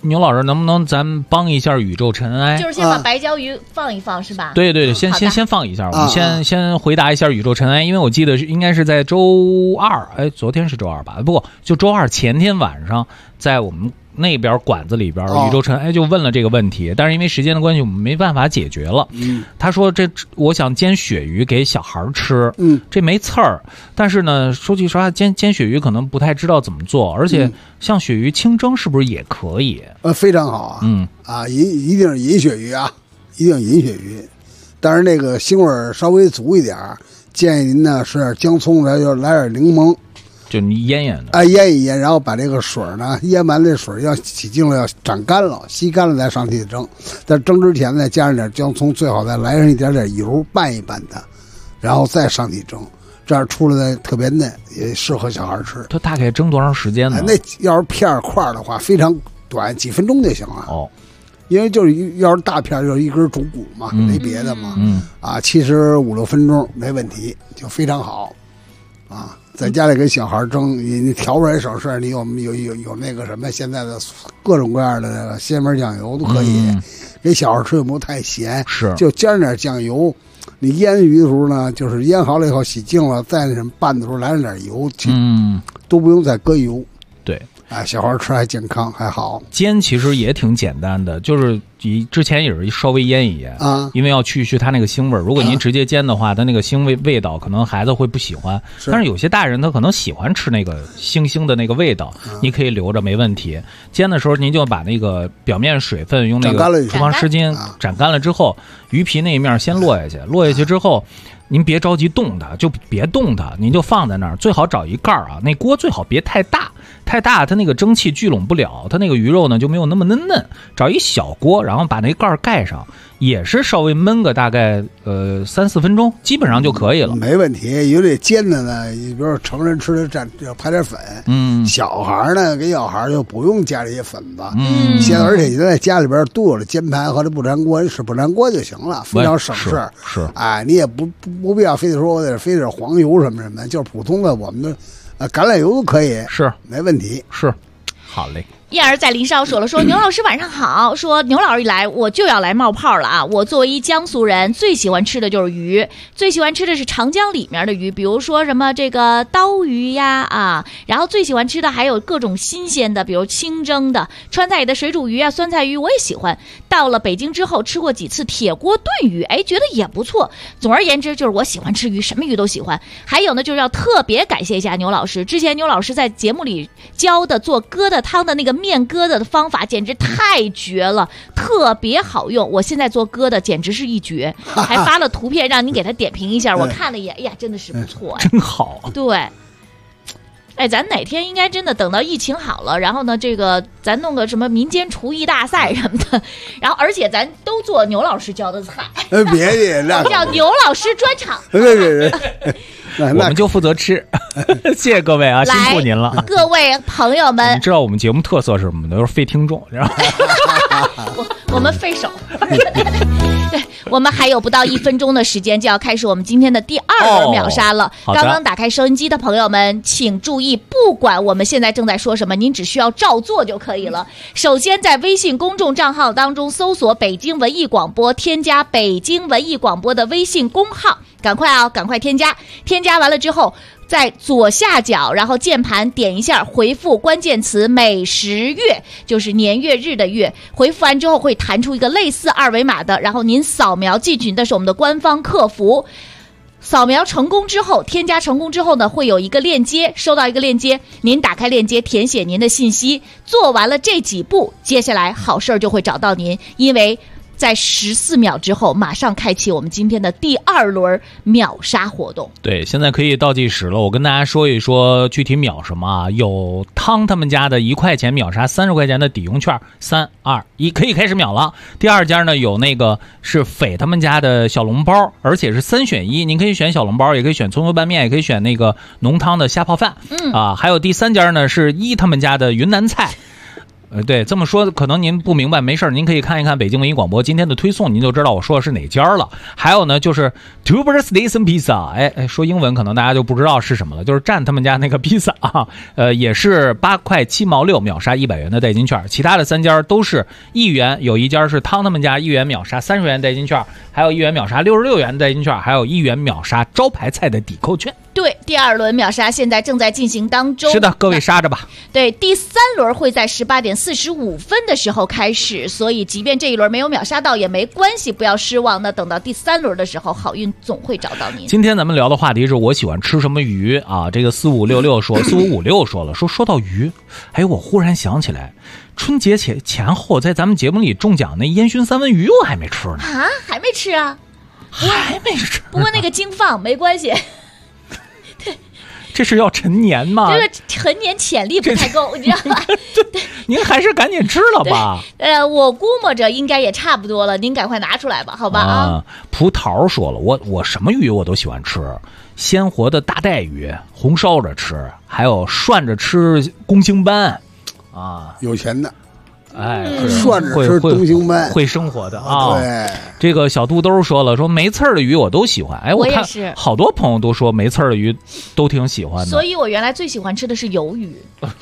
牛老师，能不能咱帮一下宇宙尘埃？ 就是先把白椒鱼放一放，是吧？ 对对对，先放一下，我们先回答一下宇宙尘埃，因为我记得应该是在周二，昨天是周二吧？不，就周二前天晚上，在我们那边馆子里边，宇宙尘埃就问了这个问题，但是因为时间的关系，我们没办法解决了。他说我想煎鳕鱼给小孩吃，这没刺儿，但是呢，说句实话，煎鳕鱼可能不太知道怎么做，而且像鳕鱼清蒸是不是也可以？ 非常好啊，一定是银鳕鱼啊，一定银鳕鱼，但是那个腥味稍微足一点，建议您呢是姜葱来点柠檬。 就你腌的， 腌一腌，然后把这个水呢，腌完这水要洗净了，要长干了，吸干了再上屉蒸。在蒸之前呢，加上点姜葱，最好再来上一点油，拌一拌它，然后再上屉蒸，这样出来的特别嫩，也适合小孩吃。 它大概蒸多长时间呢？ 那要是片块的话，非常短，几分钟就行了。因为就是要是大片就是一根主骨嘛，没别的嘛。其实5-6分钟没问题，就非常好啊。在家里给小孩蒸，你调味也省事，你有那个什么现在的各种各样的那个鲜味酱油都可以，给小孩吃又不太咸，就加上点酱油。你腌鱼的时候呢，就是腌好了以后洗净了，再那什么拌的时候来上点油，都不用再搁油。 对， 小孩吃还健康还好。 煎其实也挺简单的，就是之前也是稍微腌一腌因为要去它那个腥味儿。如果您直接煎的话，它那个腥味道可能孩子会不喜欢，但是有些大人他可能喜欢吃那个腥的那个味道，你可以留着没问题。煎的时候您就把那个表面水分用那个厨房湿巾沾干了之后，鱼皮那一面先落下去之后。您别着急动它，就别动它，您就放在那儿，最好找一盖儿啊，那锅最好别太大，它那个蒸汽聚拢不了，它那个鱼肉呢就没有那么嫩。找一小锅，然后把那盖儿盖上，也是稍微焖个大概3-4分钟，基本上就可以了， 没问题。有这煎的呢，你比如说成人吃的要拍点粉，小孩呢给小孩就不用加这些粉子，现在而且现在家里边都有了煎盘和这不粘锅，你使不粘锅就行了，非常省事。 是， 你也不必要非得说我得非得黄油什么的，就是普通的我们的橄榄油都可以， 是没问题。 是，好嘞。 燕儿在林梢说了，说牛老师晚上好，说牛老师一来我就要来冒泡了啊！我作为一江苏人，最喜欢吃的就是鱼，最喜欢吃的是长江里面的鱼，比如说什么这个刀鱼呀然后最喜欢吃的还有各种新鲜的，比如清蒸的、川菜里的水煮鱼酸菜鱼我也喜欢。到了北京之后吃过几次铁锅炖鱼，觉得也不错。总而言之就是我喜欢吃鱼，什么鱼都喜欢。还有呢，就是要特别感谢一下牛老师，之前牛老师在节目里教的做疙瘩汤的那个面疙瘩的方法简直太绝了，特别好用。我现在做疙瘩简直是一绝，还发了图片让您给他点评一下。我看了一眼，真的是不错， 真好。 对，咱哪天应该真的等到疫情好了，然后呢，这个咱弄个什么民间厨艺大赛什么的，然后而且咱都做牛老师教的菜， 别叫牛老师专场。 我们就负责吃，谢谢各位啊，辛苦您了， 各位朋友们。 你知道我们节目特色是什么的？就是费听众，然后我们费手。对，我们还有不到1分钟的时间就要开始我们今天的第2轮秒杀了。刚刚打开收音机的朋友们，请注意，不管我们现在正在说什么，您只需要照做就可以了。首先，在微信公众账号当中搜索北京文艺广播，添加北京文艺广播的微信公号，赶快添加。添加完了之后，在左下角，然后键盘点一下，回复关键词美食月，就是年月日的月。回复完之后会弹出一个类似二维码的，然后您扫描进去，那是我们的官方客服。扫描成功之后，添加成功之后呢，会有一个链接，收到一个链接，您打开链接，填写您的信息，做完了这几步，接下来好事就会找到您，因为在14秒之后马上开启我们今天的第2轮秒杀活动。 对，现在可以倒计时了。我跟大家说一说具体秒什么啊？有汤他们家的1块钱秒杀30块钱的抵用券，3、2、1，可以开始秒了。第二家呢有那个是斐他们家的小笼包，而且是3选1，您可以选小笼包，也可以选葱油拌面，也可以选那个浓汤的虾泡饭。还有第3家呢是他们家的云南菜。 对，这么说可能您不明白，没事您可以看一看北京文艺广播今天的推送，您就知道我说的是哪家了。还有呢，就是 Tuber Station Pizza， 说英文可能大家就不知道是什么了，就是站他们家那个披萨啊，也是8块7毛6秒杀100元的代金券，其他的3家都是1元，有一家是汤他们家1元秒杀30元代金券，还有1元秒杀66元代金券，还有1元秒杀招牌菜的抵扣券。 对，第2轮秒杀现在正在进行当中。 是的，各位杀着吧。 对，第3轮会在18点45分的时候开始，所以即便这一轮没有秒杀到也没关系，不要失望。那等到第3轮的时候，好运总会找到您。 今天咱们聊的话题是我喜欢吃什么鱼啊？这个4566说4556说了，说到鱼，哎，我忽然想起来，春节前后在咱们节目里中奖那烟熏三文鱼我还没吃呢。 啊，还没吃啊？ 还没吃。 不过那个精放没关系。 这是要陈年吗？ 这个陈年潜力不太够，你知道吧？ 对，您还是赶紧吃了吧。 我估摸着应该也差不多了，您赶快拿出来吧，好吧啊。 葡萄说了，我什么鱼我都喜欢吃，鲜活的大带鱼，红烧着吃，还有涮着吃宫星斑，啊， 有钱的。 哎， 涮着吃东星斑， 会生活的啊。 对， 这个小肚兜说了，说没刺儿的鱼我都喜欢。哎，我看好多朋友都说没刺儿的鱼都挺喜欢的。 所以我原来最喜欢吃的是鱿鱼。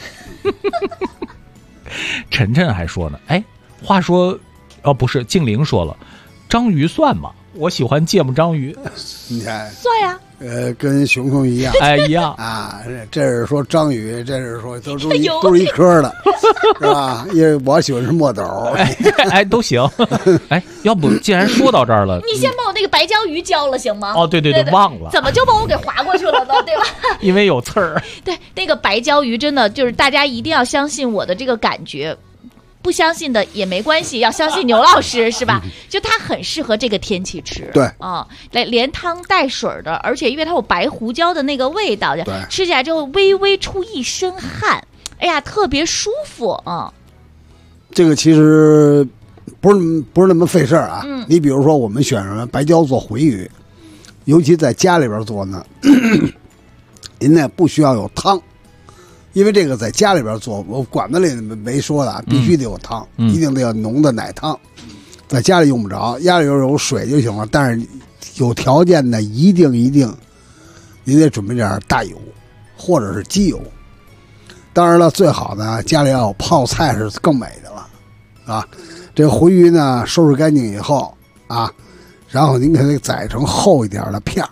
晨晨还说呢，哎，话说，哦，不是，静玲说了，章鱼算吗？我喜欢芥末章鱼。 你看， 算呀。 跟熊熊一样， 哎，一样啊！这是说章鱼，这是说都是一颗的，是吧？因为我喜欢吃墨斗， 哎，都行。哎，要不既然说到这儿了， 你先把我那个白椒鱼教了行吗？ 哦，对，忘了， 怎么就把我给划过去了呢？对吧？ 因为有刺儿。 对，那个白椒鱼真的就是大家一定要相信我的这个感觉。不相信的也没关系，要相信牛老师是吧？就它很适合这个天气吃， 对啊，连汤带水的，而且因为它有白胡椒的那个味道，吃起来之后微微出一身汗，哎呀，特别舒服啊。 这个其实不是那么费事儿啊。你比如说，我们选什么白椒做回鱼，尤其在家里边做呢，您呢不需要有汤。因为这个在家里边做，我馆子里没说的，必须得有汤，一定得有浓的奶汤，在家里用不着，家里有水就行了。但是有条件的，一定你得准备点大油或者是鸡油。当然了，最好呢，家里要有泡菜是更美的了，啊。这个回鱼呢，收拾干净以后啊，然后您给它宰成厚一点的片儿。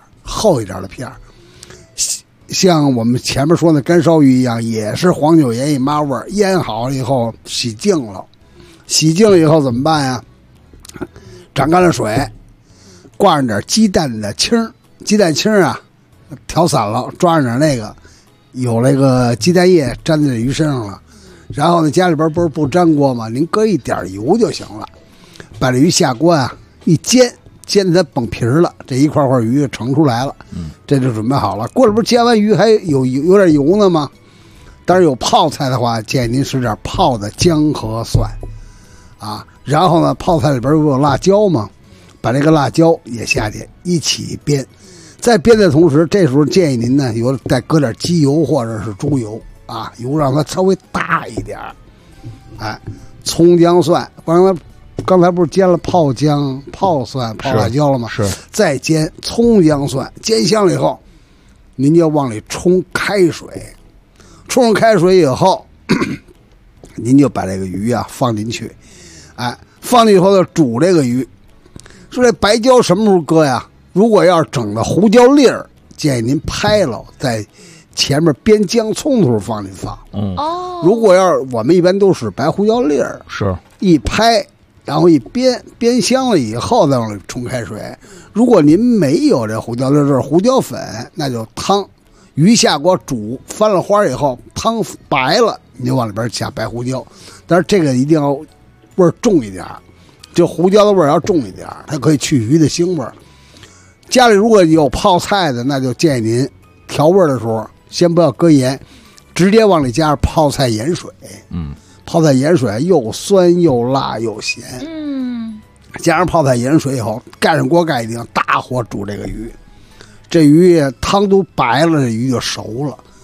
像我们前面说的干烧鱼一样，也是黄酒盐一麻味儿，腌好了以后洗净了以后怎么办呀？长干了水，挂上点鸡蛋清啊，调散了，抓上点那个，有那个鸡蛋液粘在鱼身上了。然后呢，家里边不是不粘锅吗？您搁一点油就行了，把这鱼下锅啊一煎它崩皮了，这一块块鱼就盛出来了，这就准备好了。过了不是煎完鱼还有点油呢吗？当然有泡菜的话，建议您使点泡的姜和蒜，啊，然后呢，泡菜里边有辣椒嘛，把这个辣椒也下去一起煸，在煸的同时，这时候建议您呢再搁点鸡油或者是猪油啊，油让它稍微大一点，哎，葱姜蒜，刚才不是煎了泡姜、泡蒜、泡辣椒了吗？ 是。 再煎葱姜蒜，煎香了以后，您就往里冲开水，冲上开水以后，您就把这个鱼啊放进去，哎，放进去以后就煮这个鱼。说这白椒什么时候搁呀？如果要是整的胡椒粒儿，建议您拍了在前面煸姜葱的时候放进放。如果要是我们一般都是白胡椒粒儿， 是一拍。然后一煸香了以后再往里冲开水。如果您没有这胡椒粒儿、胡椒粉，那就汤。鱼下锅煮翻了花以后，汤白了，你就往里边下白胡椒。但是这个一定要味儿重一点，就胡椒的味儿要重一点，它可以去鱼的腥味儿。家里如果有泡菜的，那就建议您调味的时候先不要搁盐，直接往里加上泡菜盐水。泡菜盐水又酸又辣又咸，加上泡菜盐水以后，盖上锅盖，一定大火煮这个鱼。这鱼汤都白了，这鱼就熟了。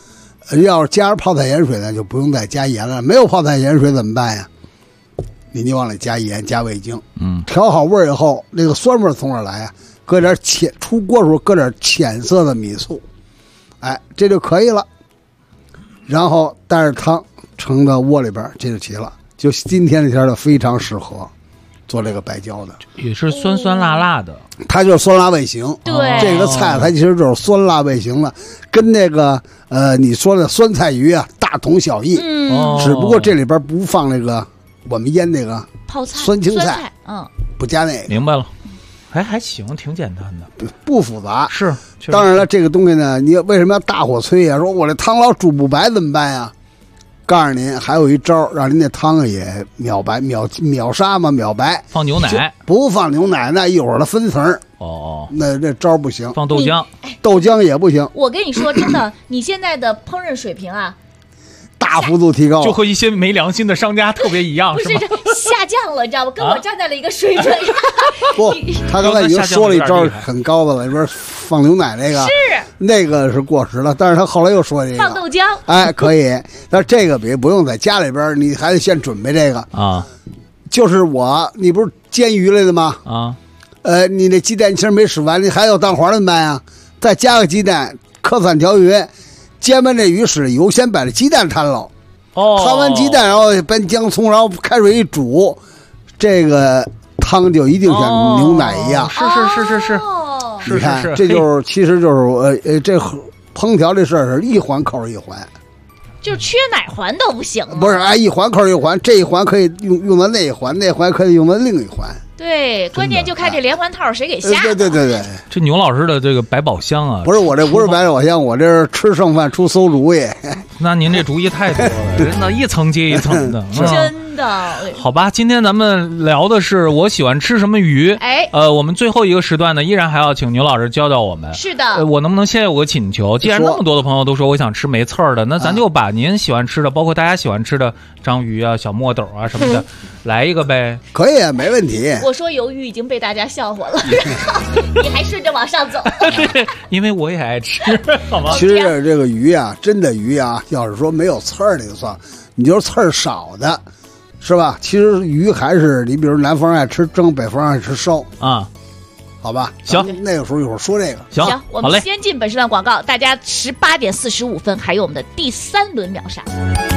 要是加上泡菜盐水呢，就不用再加盐了。没有泡菜盐水怎么办呀？你就往里加盐、加味精，调好味儿以后，那个酸味从哪儿来啊？搁点出锅时候搁点浅色的米醋，哎，这就可以了。然后带着汤盛到窝里边，这就齐了。就今天这天的非常适合做这个白椒的， 也是酸酸辣辣的， 它就是酸辣味型。 对， 这个菜它其实就是酸辣味型的，跟那个你说的酸菜鱼啊大同小异。只不过这里边不放那个我们腌那个泡菜、 酸青菜，不加那个。 明白了，还行，挺简单的， 不复杂。 是， 当然了，这个东西呢，你为什么要大火催呀？说我这汤老煮不白怎么办呀？告诉您，还有一招，让您那汤也秒白、秒杀嘛，秒白。 放牛奶？ 不放牛奶，那一会儿它分层。那这招不行。 放豆浆？ 豆浆也不行。 我跟你说，真的，你现在的烹饪水平啊， 大幅度提高， 就和一些没良心的商家特别一样， 不是吗？ 下降了，你知道吗？跟我站在了一个水准上。 不，他刚才已经说了一招很高的了，里边放牛奶那个是那个是过时了，但是他后来又说这个放豆浆， 哎，可以，但是这个不用在家里边，你还得先准备这个啊。 就是你不是煎鱼来的吗？ 啊， 你那鸡蛋其实没使完，你还有蛋黄怎么办呀？再加个鸡蛋，磕3条鱼，煎完这鱼使油，先把这鸡蛋摊了。摊完鸡蛋，然后煸姜葱，然后开水一煮，这个汤就一定像牛奶一样。 是， 你看，这就是其实就是这烹调这事儿是一环扣一环， 就缺哪环都不行。 不是，一环扣一环，这一环可以用到那一环，那环可以用到另一环。 对，关键就看这连环套谁给下。 对， 这牛老师的这个百宝箱啊， 不是我这不是百宝箱，我这是吃剩饭出馊主意。 那您这主意太多了，真的，一层接一层的， 真的。 好吧，今天咱们聊的是我喜欢吃什么鱼。 哎， 我们最后一个时段呢，依然还要请牛老师教教我们。 是的， 我能不能先有个请求？既然那么多的朋友都说我想吃没刺儿的，那咱就把您喜欢吃的，包括大家喜欢吃的章鱼啊、小墨斗啊什么的，来一个呗。 可以啊，没问题。 我说鱿鱼已经被大家笑话了，你还顺着往上走。 对，因为我也爱吃，好吗？ 其实这个鱼啊，真的鱼啊，要是说没有刺儿的就算，你就是刺儿少的，是吧？其实鱼还是你，比如南方爱吃蒸，北方爱吃烧啊， 好吧？ 行， 那个时候一会儿说这个。 行， 我们先进本时段广告，大家18点45分还有我们的第3轮秒杀。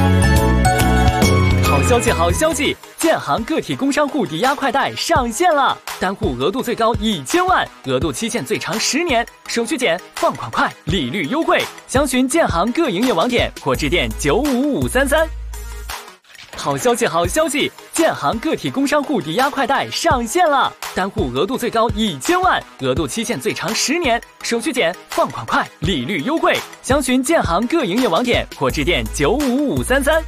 好消息，好消息！建行个体工商户抵押快贷上线了，单户额度最高1000万，额度期限最长10年，手续简，放款快，利率优惠。详询建行各营业网点或致电95533。好消息，好消息！建行个体工商户抵押快贷上线了，单户额度最高1000万，额度期限最长10年，手续简，放款快，利率优惠。详询建行各营业网点或致电95533。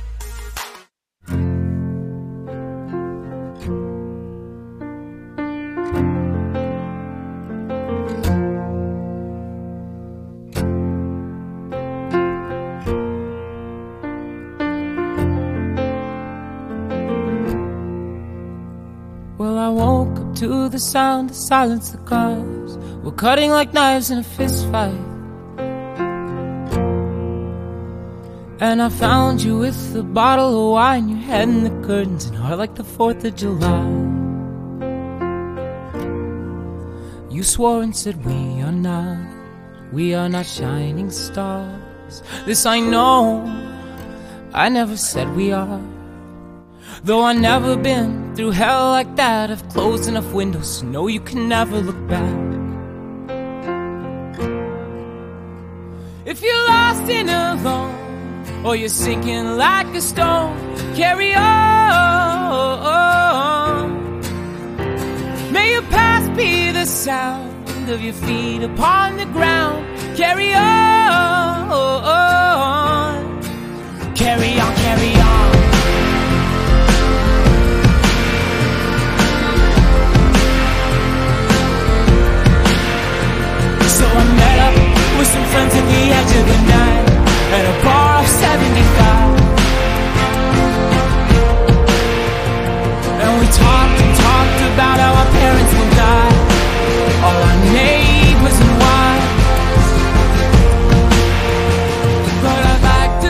Well, I woke up to the sound of silent cigars were cutting like knives in a fist fight. And I found you with a bottle of wine, your head in the curtains and heart like the 4th of July. You swore and said we are not shining stars. This I know, I never said we are. Though I've never been through hell like that, I've closed enough windows to know you can never look back. If you're lost and alone, or you're sinking like a stone, carry on. May your past be the sound of your feet upon the ground. Carry on. Carry on, carry on. So I met up with some friends at the edge of the night at a bar off 75. And we talked and talked about how our parents will die, all our neighbors and wives. But I backed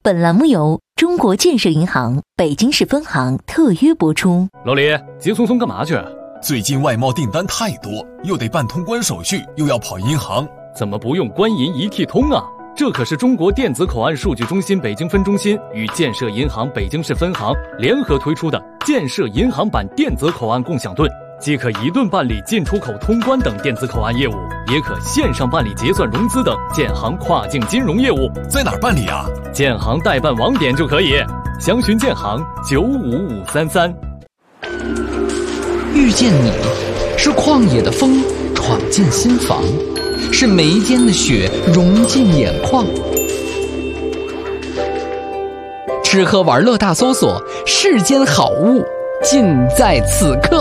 本栏目由中国建设银行北京市分行特约播出。 老李，急匆匆干嘛去？ 最近外贸订单太多，又得办通关手续，又要跑银行， 怎么不用官银一体通啊？这可是中国电子口岸数据中心北京分中心与建设银行北京市分行联合推出的建设银行版电子口岸共享盾，既可一盾办理进出口通关等电子口岸业务，也可线上办理结算融资等建行跨境金融业务。 在哪儿办理啊？ 建行代办网点就可以，详询建行95533。 遇见你，是旷野的风闯进心房，是眉间的雪融进眼眶。吃喝玩乐大搜索，世间好物尽在此刻。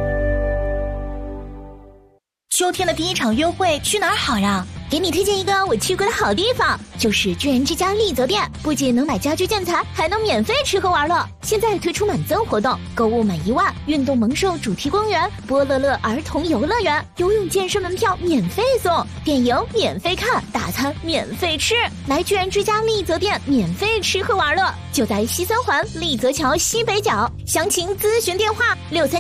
秋天的第一场约会去哪儿好呀？给你推荐一个我去过的好地方，就是居然之家丽泽店，不仅能买家居建材，还能免费吃喝玩乐。现在推出满增活动，购物满1万，运动萌兽主题公园、波乐乐儿童游乐园、游泳健身门票免费送，电影免费看，大餐免费吃。来居然之家丽泽店免费吃喝玩乐，就在西三环丽泽桥西北角，详情咨询电话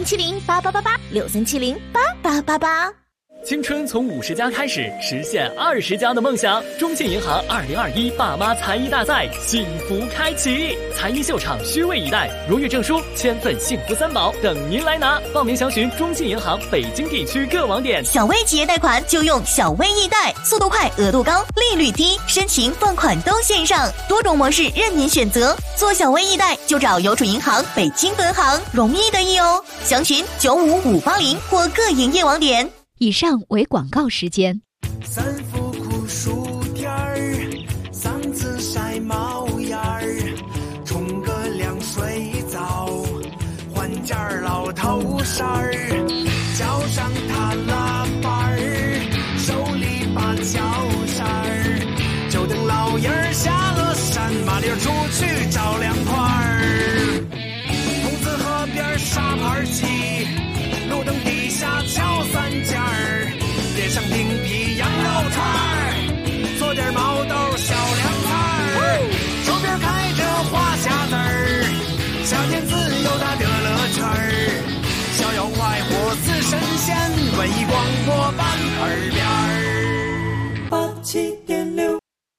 6370888863708888。 青春从50加开始，实现20加的梦想。中信银行2021爸妈才艺大赛幸福开启，才艺秀场虚位以待，荣誉证书、千份幸福3宝等您来拿。报名详询中信银行北京地区各网点。 小微企业贷款就用小微易贷，速度快，额度高，利率低，申请放款都线上，多种模式任您选择。做小微易贷就找邮储银行北京分行，容易得意哦。详询95580或各营业网点。 以上为广告时间。 三伏酷暑天儿，嗓子晒冒烟儿，冲个凉水澡，换件老头衫儿，脚上踏拉板儿，手里把脚扇儿，就等老爷儿下了山，麻溜出去找凉快儿。筒子河边沙盘棋，路灯底下敲三尖儿，点上冰皮羊肉串儿，做点毛豆小凉菜儿，手边开着花匣子儿，夏天自由它的乐趣儿，逍遥快活似神仙，文艺广播伴耳边儿87.6。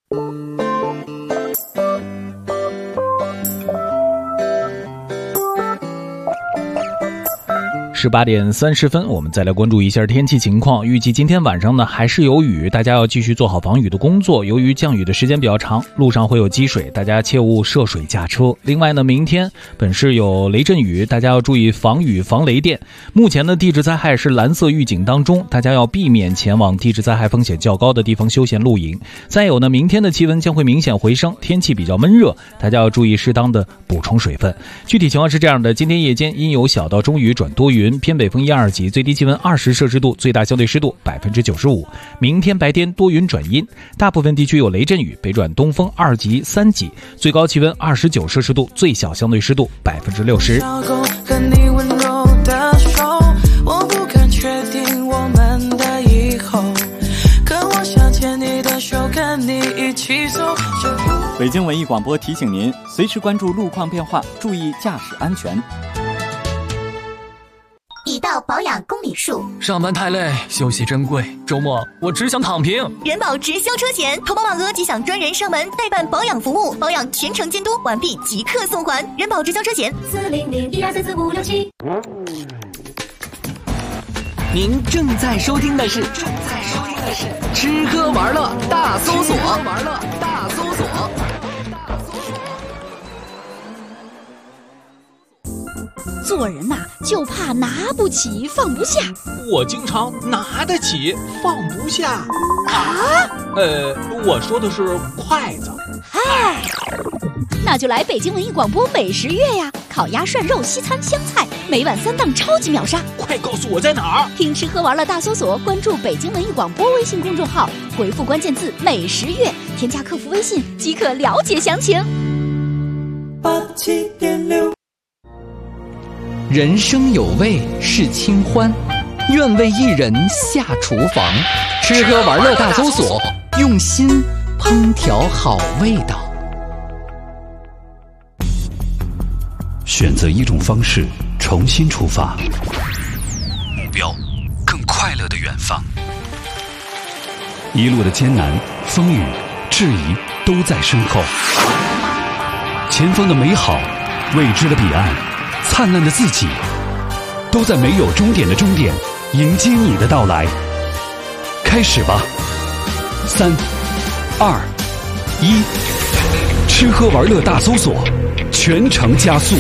18点30分，我们再来关注一下天气情况。预计今天晚上呢还是有雨，大家要继续做好防雨的工作。由于降雨的时间比较长，路上会有积水，大家切勿涉水驾车。另外呢，明天本市有雷阵雨，大家要注意防雨防雷电。目前的地质灾害是蓝色预警当中，大家要避免前往地质灾害风险较高的地方休闲露营。再有呢，明天的气温将会明显回升，天气比较闷热，大家要注意适当的补充水分。具体情况是这样的，今天夜间阴有小到中雨转多云，偏北风1、2级，最低气温20摄氏度，最大相对湿度95%。明天白天多云转阴，大部分地区有雷阵雨，北转东风2级、3级，最高气温29摄氏度，最小相对湿度60%。 跟你温柔的手，我不敢确定我们的以后，可我想牵你的手，跟你一起走。 北京文艺广播提醒您，随时关注路况变化，注意驾驶安全。 已到保养公里数， 上班太累，休息珍贵，周末我只想躺平。 人保直销车险，投保满额即享专人上门代办保养服务，保养全程监督，完毕即刻送还。人保直销车险40012344567。 您正在收听的是吃喝玩乐大搜索。 做人呐，就怕拿不起放不下。 我经常拿得起放不下啊？ 我说的是筷子。 嗨，那就来北京文艺广播美食月呀！烤鸭、涮肉、西餐、湘菜，每晚3档超级秒杀。 快告诉我在哪儿？ 听吃喝玩乐大搜索，关注北京文艺广播微信公众号，回复关键字美食月，添加客服微信即可了解详情。 87.6。 人生有味是清欢，愿为一人下厨房。吃喝玩乐大搜索，用心烹调好味道。 选择一种方式重新出发， 目标更快乐的远方。 一路的艰难、风雨、质疑都在身后，前方的美好、未知的彼岸、灿烂的自己，都在没有终点的终点迎接你的到来。开始吧，3、2、1，吃喝玩乐大搜索，全程加速。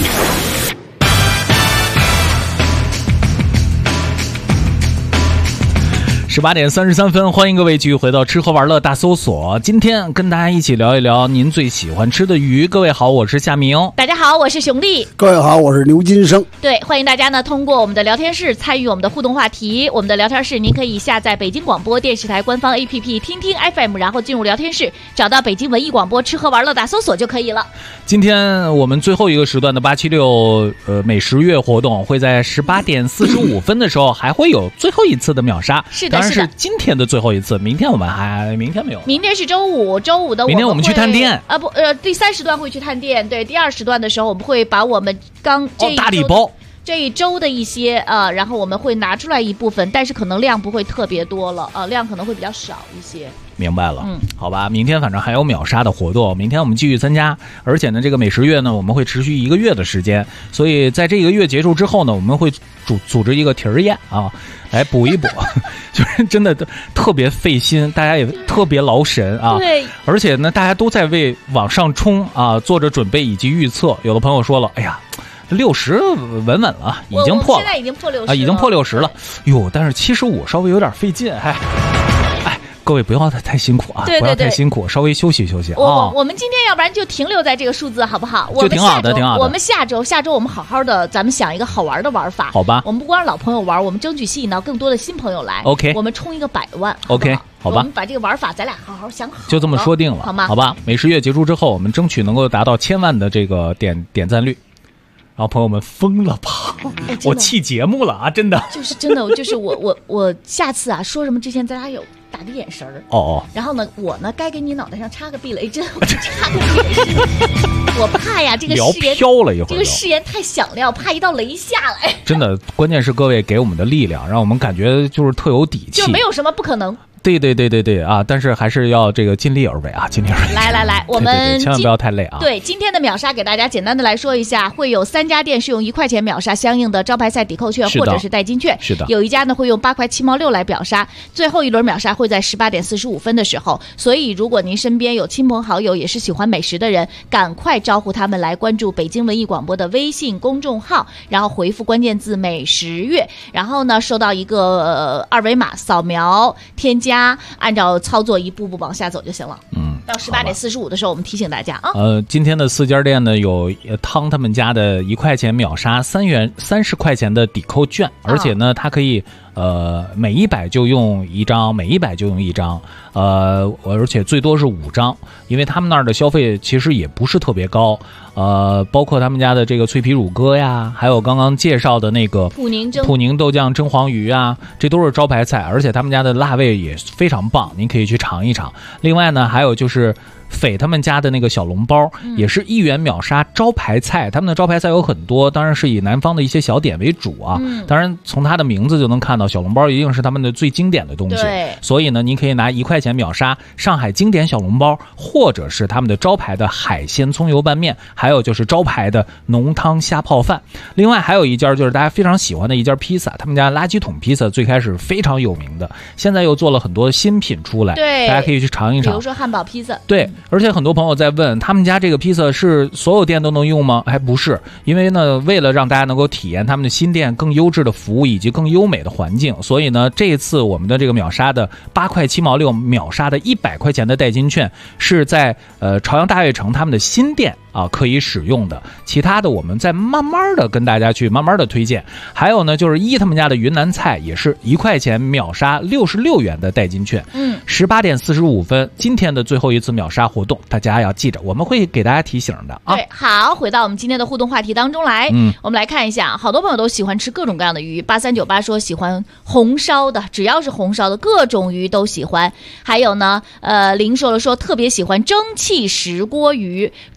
18点33分，欢迎各位继续回到吃喝玩乐大搜索。今天跟大家一起聊一聊您最喜欢吃的鱼。各位好，我是夏明。 大家好，我是熊丽。 各位好，我是牛金生。 对，欢迎大家呢通过我们的聊天室参与我们的互动话题。我们的聊天室您可以下载北京广播电视台官方 APP 听听 FM， 然后进入聊天室，找到北京文艺广播吃喝玩乐大搜索就可以了。 今天我们最后一个时段的876美食月活动会在18点45分的时候还会有最后一次的秒杀。 是的， 当然是今天的最后一次，明天我们明天没有。 明天是周五的明天我们去探店第3时段会去探店。对，第2时段的时候我们会把我们大礼包这一周的一些然后我们会拿出来一部分，但是可能量不会特别多了量可能会比较少一些。 明白了，好吧，明天反正还有秒杀的活动，明天我们继续参加，而且呢，这个美食月呢，我们会持续1个月的时间，所以在这个月结束之后呢，我们会组织一个题儿宴啊，来补一补，就是真的特别费心，大家也特别劳神啊， 对， 而且呢，大家都在为往上冲啊做着准备以及预测，有的朋友说了，哎呀。60稳了，已经破了， 现在已经破60 了，已经破60了。哟，但是75稍微有点费劲，各位不要太辛苦啊， 对， 不要太辛苦，稍微休息休息啊。 我们今天要不然就停留在这个数字好不好？ 就挺好的，挺好的。 我们下周我们好好的，咱们想一个好玩的玩法， 好吧？ 我们不光让老朋友玩，我们争取吸引到更多的新朋友来。 OK， 我们冲一个100万。 OK， 好吧。 我们把这个玩法咱俩好好想好， 就这么说定了， 好吗？ 好吧。美食月结束之后，我们争取能够达到1000万的这个点赞率。然后朋友们疯了吧？我弃节目了啊！真的， 就是真的，就是我下次啊说什么之前咱俩有打个眼神儿然后呢我呢该给你脑袋上插个避雷针，我就插个避雷针，我怕呀这个誓言飘了一会儿， 这个誓言太响亮，怕一道雷下来。真的，关键是各位给我们的力量，让我们感觉就是特有底气， 就没有什么不可能。 对啊！但是还是要这个尽力而为啊，尽力而为。 来，我们千万不要太累啊！ 对，今天的秒杀给大家简单的来说一下，会有3家店是用1块钱秒杀相应的招牌菜抵扣券或者是代金券， 是的。 有一家呢会用8块7毛6来秒杀，最后一轮秒杀会在18点45分的时候。所以如果您身边有亲朋好友也是喜欢美食的人，赶快招呼他们来关注北京文艺广播的微信公众号，然后回复关键字美食月，然后呢收到一个二维码扫描添加，按照操作一步步往下走就行了。到18点45的时候，我们提醒大家啊。 今天的4家店呢，有汤他们家的1块钱秒杀30块钱的抵扣券，而且呢，它可以每100就用1张，每100就用1张，而且最多是5张，因为他们那儿的消费其实也不是特别高。包括他们家的这个脆皮乳鸽呀，还有刚刚介绍的那个普宁豆酱蒸黄鱼啊，这都是招牌菜，而且他们家的辣味也非常棒，您可以去尝一尝。另外呢，还有就是斐他们家的那个小笼包，也是1元秒杀招牌菜。他们的招牌菜有很多，当然是以南方的一些小点为主啊。当然从它的名字就能看到，小笼包一定是他们的最经典的东西。所以呢，您可以拿1块钱秒杀上海经典小笼包，或者是他们的招牌的海鲜葱油拌面，还有就是招牌的浓汤虾泡饭。另外还有一家就是大家非常喜欢的一家披萨，他们家垃圾桶披萨最开始非常有名的，现在又做了很多新品出来，大家可以去尝一尝。 比如说汉堡披萨。 对，而且很多朋友在问，他们家这个披萨是所有店都能用吗？还不是，因为呢，为了让大家能够体验他们的新店更优质的服务以及更优美的环境，所以呢，这一次我们的这个秒杀的8块7毛6秒杀的100块钱的代金券是在朝阳大悦城他们的新店可以使用的，其他的我们再慢慢的跟大家去慢慢的推荐。还有呢，就是他们家的云南菜也是1块钱秒杀66元的代金券。18点45分，今天的最后一次秒杀活动，大家要记着，我们会给大家提醒的啊。 对，好，回到我们今天的互动话题当中来。我们来看一下，好多朋友都喜欢吃各种各样的鱼。8398说喜欢红烧的，只要是红烧的各种鱼都喜欢。还有呢，林说了说特别喜欢蒸汽石锅鱼，主要是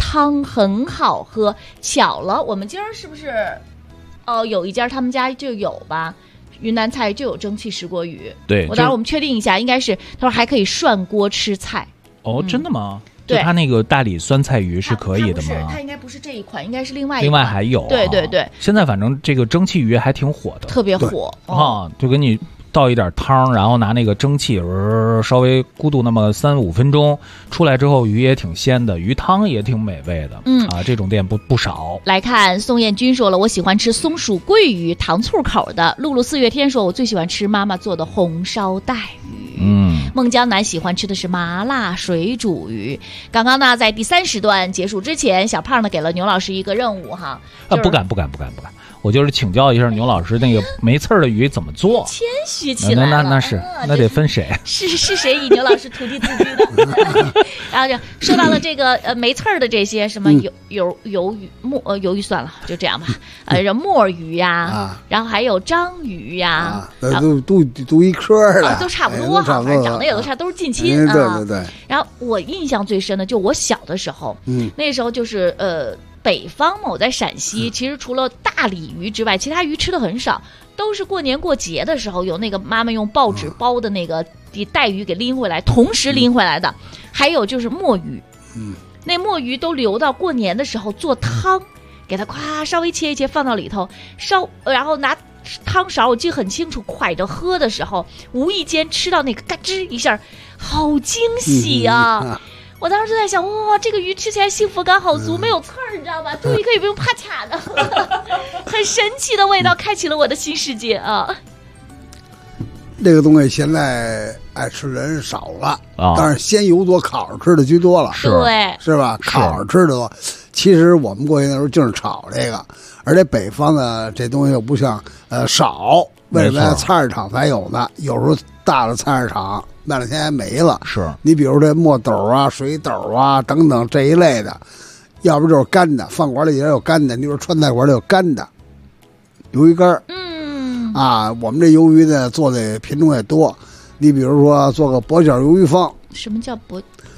汤很好喝。巧了，我们今儿是不是有一家他们家就有吧？云南菜就有蒸汽石锅鱼。 对， 当然我们确定一下，应该是他说还可以涮锅吃菜。 哦，真的吗？ 对， 就它那个大理酸菜鱼是可以的吗？ 它应该不是这一款，应该是另外一款。 另外还有、 对对对。 现在反正这个蒸汽鱼还挺火的， 特别火啊！就给你倒一点汤，然后拿那个蒸汽稍微咕嘟那么3-5分钟，出来之后鱼也挺鲜的，鱼汤也挺美味的。这种店不少。 来看宋艳军说了，我喜欢吃松鼠桂鱼，糖醋口的。露露4月天说，我最喜欢吃妈妈做的红烧带鱼。孟江南喜欢吃的是麻辣水煮鱼。刚刚呢，在第3时段结束之前，小胖呢给了牛老师一个任务哈。 不敢。我就是请教一下牛老师，那个没刺儿的鱼怎么做？ 谦虚起来了， 那得分谁？ 是谁以牛老师徒弟自居的？然后就说到了这个没刺儿的这些什么鱿鱼鱿鱼算了，就这样吧。墨鱼呀，然后还有章鱼呀， 都一颗的， 都差不多哈，反正长得也都差，都是近亲啊。对。 然后我印象最深的，就我小的时候，那时候就是北方嘛，我在陕西，其实除了大鲤鱼之外，其他鱼吃的很少，都是过年过节的时候有那个妈妈用报纸包的那个带鱼给拎回来，同时拎回来的。还有就是墨鱼，那墨鱼都留到过年的时候做汤，给它夸稍微切一切放到里头烧，然后拿汤勺，我记得很清楚，蒯着喝的时候，无意间吃到那个嘎吱一下，好惊喜啊！我当时就在想，哇，这个鱼吃起来幸福感好足，没有刺儿，你知道吧？终于可以不用怕卡的，很神奇的味道，开启了我的新世界啊！ 这个东西现在爱吃的人少了但是鲜油多，烤着吃的居多了，是吧？烤着吃的多。其实我们过去那时候净是炒这个，而且北方呢，这东西又不像少，为什么菜市场才有呢？有时候大的菜市场那2天还没了。 是你比如这墨斗啊、水斗啊等等这一类的，要不就是干的，饭馆里也有干的，你说川菜馆里有干的鱿鱼干儿。我们这鱿鱼呢做的品种也多，你比如说做个薄角鱿鱼方。 什么叫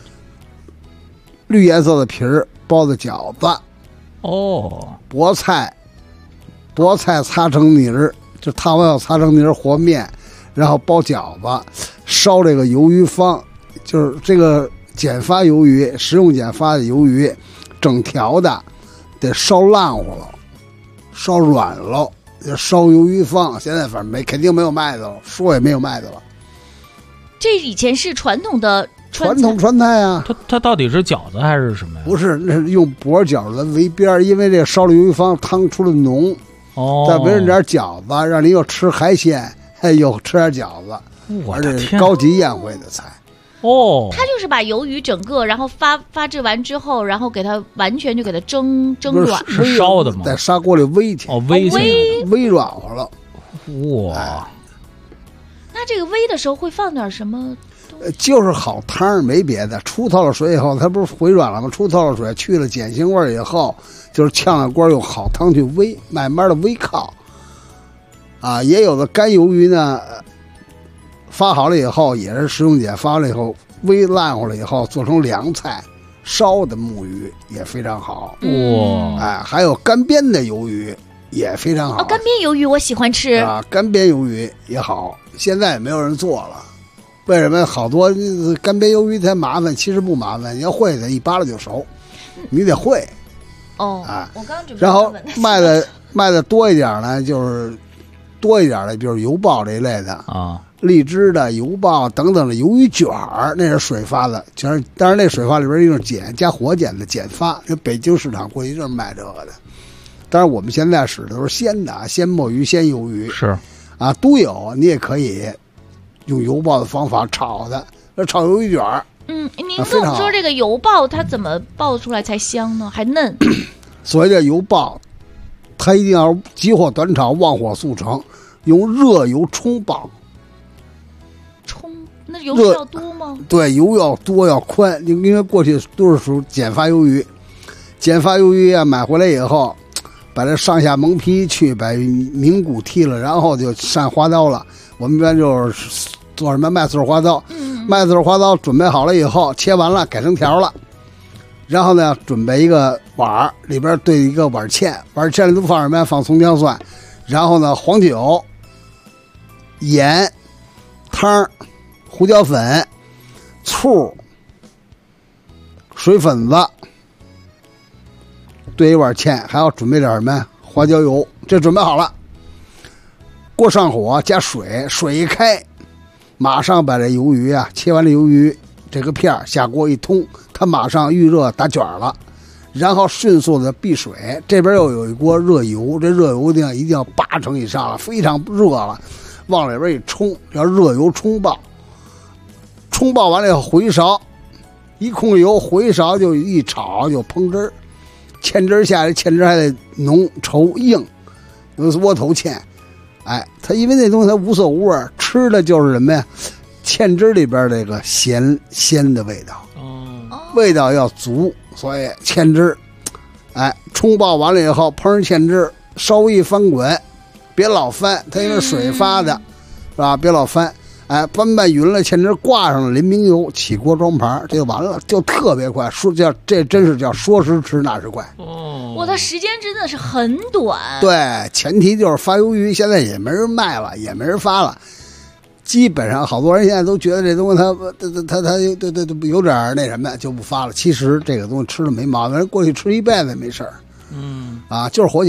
绿颜色的皮儿包的饺子。菠菜擦成泥儿，就烫完要擦成泥儿和面，然后包饺子，烧这个鱿鱼方，就是这个减发鱿鱼，食用减发的鱿鱼，整条的得烧烂乎了，烧软了，烧鱿鱼方。现在反正肯定没有卖的了，说也没有卖的了。 这以前是传统的川菜啊。 它到底是饺子还是什么呀？ 不是，那是用薄饺子围边，因为这烧了鱿鱼方汤出了浓。再围上点饺子，让你又吃海鲜，又吃点饺子，而且高级宴会的菜。 他就是把鱿鱼整个，然后发制完之后，然后给它完全就给它蒸软， 是烧的吗？ 在砂锅里煨去，煨软和了。 哇！ 那这个煨的时候会放点什么？ 就是好汤，没别的。出透了水以后，它不是回软了吗？出透了水，去了碱腥味以后，就是炝了锅，用好汤去煨，慢慢的煨烤。也有的干鱿鱼呢，发好了以后，也是食用碱发了以后，煨烂乎了以后，做成凉菜，烧的木鱼也非常好。还有干煸的鱿鱼也非常好。 干煸鱿鱼我喜欢吃干煸鱿鱼也好，现在也没有人做了。为什么好多干煸鱿鱼才麻烦？其实不麻烦，你要会的，一扒拉就熟。你得会。 我刚准备。 然后卖的多一点呢，就是多一点的，比如油爆这一类的荔枝的油爆等等的鱿鱼卷儿，那是水发的，当然那水发里边用碱加火碱的碱发，因为北京市场过去就是卖这个的。当然我们现在使的都是鲜的，鲜墨鱼、鲜鱿鱼是都有，你也可以用油爆的方法炒的，炒鱿鱼卷儿。 您跟我们说这个油爆它怎么爆出来才香呢？还嫩？ 所谓的油爆，它一定要急火短炒，旺火速成，用热油冲爆。 那油要多吗？ 对，油要多要宽，因为过去都是属碱发鱿鱼。碱发鱿鱼买回来以后，把这上下蒙皮去，把名骨剔了，然后就上花刀了。我们一般就是做什么麦穗花刀，麦穗花刀准备好了以后，切完了改成条了， 然后呢，准备一个碗儿，里边兑一个碗芡，碗芡里头放什么呀？放葱姜蒜，然后呢，黄酒、盐、汤、胡椒粉、醋、水粉子，兑一碗芡，还要准备点什么呀？花椒油，这准备好了。锅上火，加水，水一开，马上把这鱿鱼啊，切完了鱿鱼这个片下锅一通，它马上预热打卷了，然后迅速的避水。这边又有一锅热油，这热油一定要80%以上了，非常热了，往里边一冲，要热油冲爆。冲爆完了以后回勺，一控油回勺就一炒就烹汁儿，芡汁下来，芡汁还得浓稠硬，有窝头芡。哎，它因为那东西它无色无味，吃的就是什么呀？芡汁里边这个咸的味道，味道要足，所以芡汁，哎，冲爆完了以后，烹上芡汁，稍微一翻滚，别老翻，它因为水发的，是吧？别老翻，哎，翻拌匀了，芡汁挂上了淋明油，起锅装盘，这就完了，就特别快。这真是叫说时迟那时快。 哇，它时间真的是很短。 对，前提就是发鱿鱼，现在也没人卖了，也没人发了。基本上好多人现在都觉得这东西它有点那什么就不发了。其实这个东西吃了没毛病，人过去吃一辈子没事儿。就是火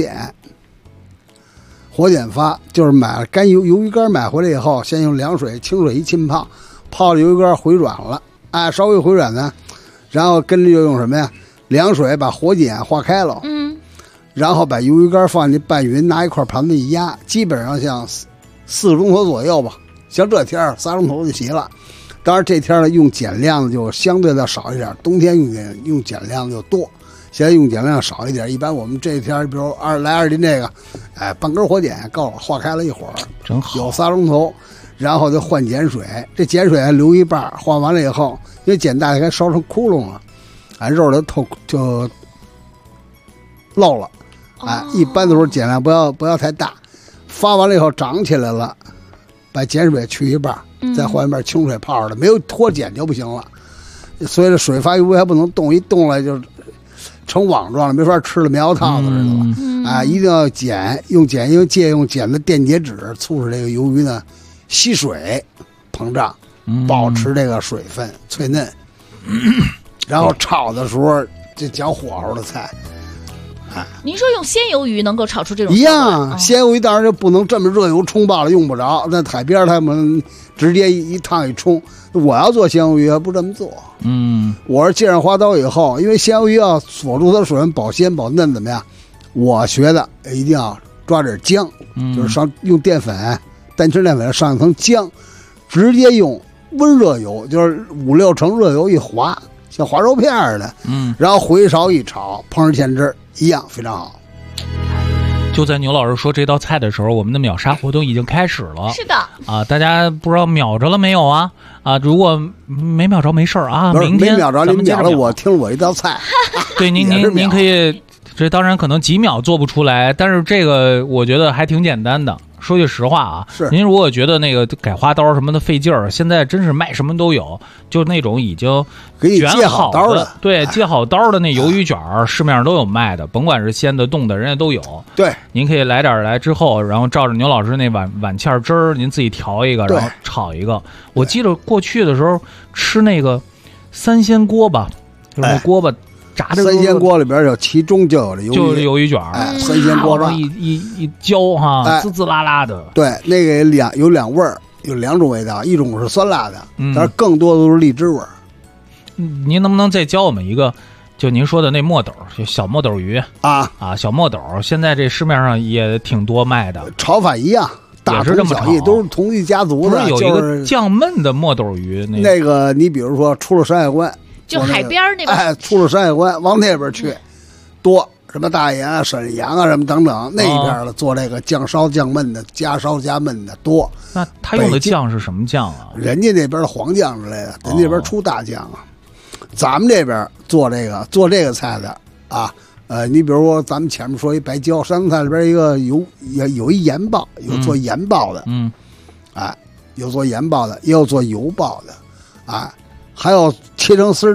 碱发，就是买干鱿鱼干买回来以后，先用凉水、清水一浸泡，泡了鱿鱼干回软了，哎，稍微回软呢，然后跟着就用什么呀？凉水把火碱化开了，然后把鱿鱼干放进去拌匀，拿一块盘子一压，基本上像4个钟头左右吧。像这天3钟头就齐了。当然这天呢用碱量的就相对的少一点，冬天用碱量的就多，现在用碱量少一点。一般我们这天比如2斤这个，哎，半根火碱够了，化开了一会儿， 真好， 有3钟头，然后就换碱水，这碱水还留一半，换完了以后，因为碱大概烧成窟窿了，哎，肉就漏了，哎，一般的时候碱量不要太大，发完了以后长起来了。把碱水去一半，再换一半清水泡的，没有脱碱就不行了。所以这水发鱿鱼还不能动，一动了就成网状了，没法吃了，棉花套子似的了。哎，一定要用碱，因为借用碱的电解质，促使这个鱿鱼呢吸水膨胀，保持这个水分脆嫩。然后炒的时候这讲火候的菜。 您说用鲜鱿鱼能够炒出这种一样，鲜鱿鱼当然就不能这么热油冲爆了，用不着。那海边他们直接一烫一冲。我要做鲜鱿鱼还不这么做。我是借上花刀以后，因为鲜鱿鱼要锁住它水分，保鲜保嫩，怎么样？我学的一定要抓点姜，就是用淀粉、单吃淀粉上一层姜，直接用温热油，就是5、6成热油一滑，像滑肉片似的。然后回勺一炒，烹上芡汁。一样非常好。 就在牛老师说这道菜的时候，我们的秒杀活动已经开始了。 是的啊，大家不知道秒着了没有啊？啊，如果没秒着没事啊，明天没秒着，您秒了我听了我一道菜。 对，您可以，这当然可能几秒做不出来，但是这个我觉得还挺简单的。说句实话啊，您如果觉得那个改花刀什么的费劲儿，现在真是卖什么都有，就那种已经卷好的，对，接好刀的那鱿鱼卷儿，市面上都有卖的，甭管是鲜的、冻的，人家都有。 对， 您可以来点来之后，然后照着牛老师那碗芡汁儿，您自己调一个，然后炒一个。我记得过去的时候吃那个3鲜锅巴，就是那锅巴。炸这 3鲜锅里边其中就有这鱿鱼卷， 哎，3鲜锅巴一浇哈，滋滋啦啦的。 对，那个有两味儿，有2种味道，一种是酸辣的，但是更多的都是荔枝味儿。 您能不能再教我们一个？就您说的那墨斗，就小墨斗鱼啊，小墨斗，现在这市面上也挺多卖的， 炒法一样，大同小异，都是同一家族的。 不是有一个酱焖的墨斗鱼， 那个你比如说出了山海关。 就海边那边， 哎，出了山海关往那边去，多什么大研啊、沈阳啊什么等等那一片的做这个酱烧酱焖的、加烧加焖的多。 那他用的酱是什么酱啊？ 人家那边的黄酱之类的，人家那边出大酱啊。咱们这边做这个菜的啊，你比如说咱们前面说一白椒，山东菜里边一个有一盐爆，有做盐爆的，哎，有做盐爆的，也有做油爆的，哎。还有切成丝炒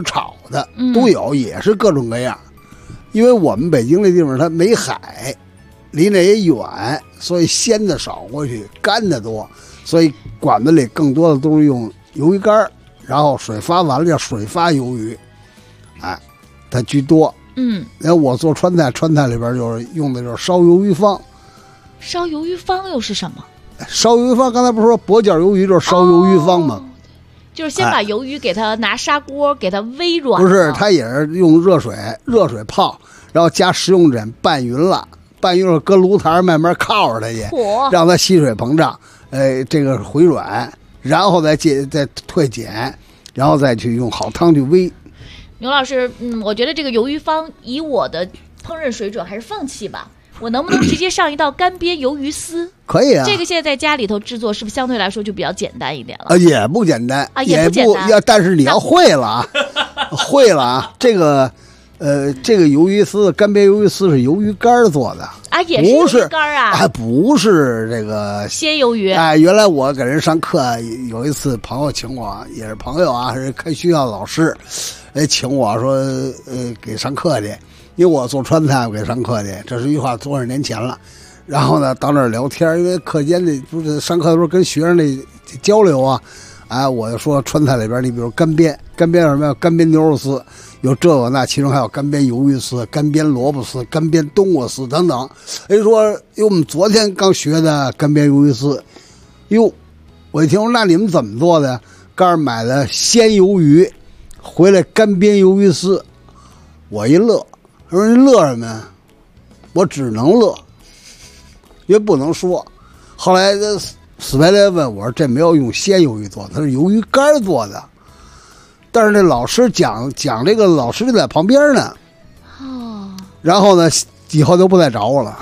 的，都有，也是各种各样。因为我们北京这地方它没海，离那也远，所以鲜的少过去，干的多，所以馆子里更多的都是用鱿鱼干，然后水发完了叫水发鱿鱼，哎，它居多。然后我做川菜，川菜里边就是用的就是烧鱿鱼方。 烧鱿鱼方又是什么？ 烧鱿鱼方，刚才不是说薄角鱿鱼就是烧鱿鱼方吗？ 就是先把鱿鱼给它拿砂锅给它煨软。 不是，它也是用热水泡，然后加食用枕拌匀了，拌匀了搁炉台慢慢靠着它去，让它吸水膨胀，这个回软，然后再退碱，然后再去用好汤去煨。 牛老师，我觉得这个鱿鱼方以我的烹饪水准还是放弃吧。我能不能直接上一道干煸鱿鱼丝？ 可以啊， 这个现在在家里头制作，是不是相对来说就比较简单一点了？ 也不简单啊，也不简单。 但是你要会了啊，会了啊。这个鱿鱼丝，干煸鱿鱼丝是鱿鱼干做的啊，也是鱿鱼干啊， 还不是这个鲜鱿鱼。 哎，原来我给人上课，有一次朋友请我，也是朋友啊，是开学校的老师，请我说给上课去。因为我做川菜，我给上课去，这是一话多少年前了。然后呢，到那儿聊天，因为课间的不是上课的时候跟学生的交流啊，哎，我就说川菜里边，你比如干煸什么呀？干煸牛肉丝，有这个那，其中还有干煸鱿鱼丝、干煸萝卜丝、干煸冬瓜丝等等。人说，我们昨天刚学的干煸鱿鱼丝，哟，我一听说那你们怎么做的？刚儿买的鲜鱿鱼，回来干煸鱿鱼丝，我一乐。他说：“你乐什么呀？”我只能乐，因为不能说。后来死白赖问我说：“这没有用鲜鱿鱼做，它是鱿鱼干做的。”但是那老师讲这个，老师就在旁边呢。哦。然后呢，以后就不再找我了。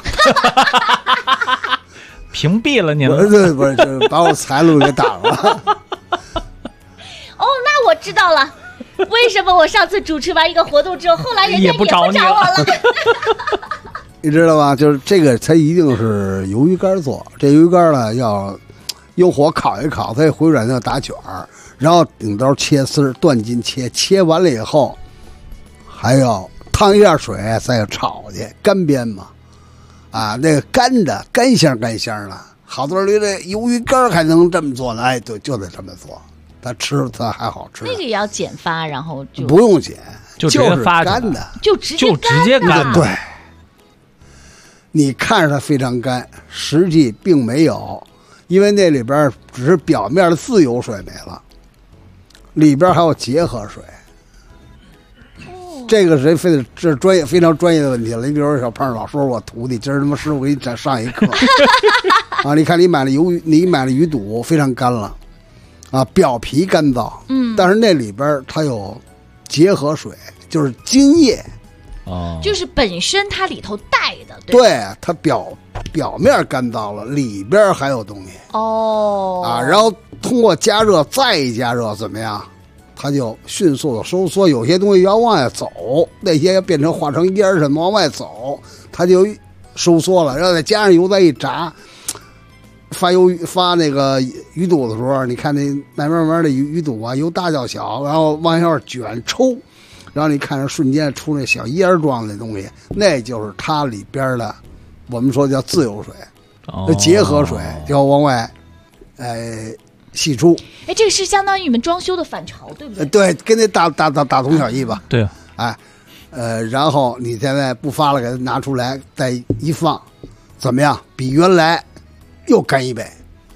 屏蔽了您了？ 不是，就把我财路给挡了。 哦，那我知道了。为什么我上次主持完一个活动之后，后来人家也不找我了？ 你知道吧？就是这个，它一定是鱿鱼干做。这鱿鱼干呢，要用火烤一烤，它回软要打卷儿，然后顶刀切丝，断筋切。切完了以后，还要烫一下水，再要炒去干煸嘛。啊，那个干的干香的，好多人觉得鱿鱼干还能这么做呢？哎，对，就得这么做。它吃它还好吃， 那个也要剪发，然后就不用剪， 就是干的， 就直接干。 对，你看着它非常干，实际并没有，因为那里边只是表面的自由水没了，里边还有结合水。这个谁非得这是专业非常专业的问题了。你比如说小胖老说我徒弟，今儿他妈师傅给你上一课啊！你看你买了鱼肚非常干了。啊，表皮干燥，但是那里边它有结合水，就是津液， 就是本身它里头带的， 对，它表面干燥了，里边还有东西，然后通过加热再一加热怎么样，它就迅速的收缩，有些东西要往外走，那些要变成化成烟什么往外走，它就收缩了，然后再加上油再一炸。发那个鱼肚的时候，你看那慢慢的鱼肚啊，由大较小，然后往下卷抽，然后你看着瞬间出那小烟状的东西，那就是它里边的，我们说叫自由水，结合水要往外，析出。 哎，这个是相当于你们装修的反潮，对不对？ 对，跟那大同小异吧。 对， 哎，然后你现在不发了，给它拿出来，再一放，怎么样？比原来。又干一杯，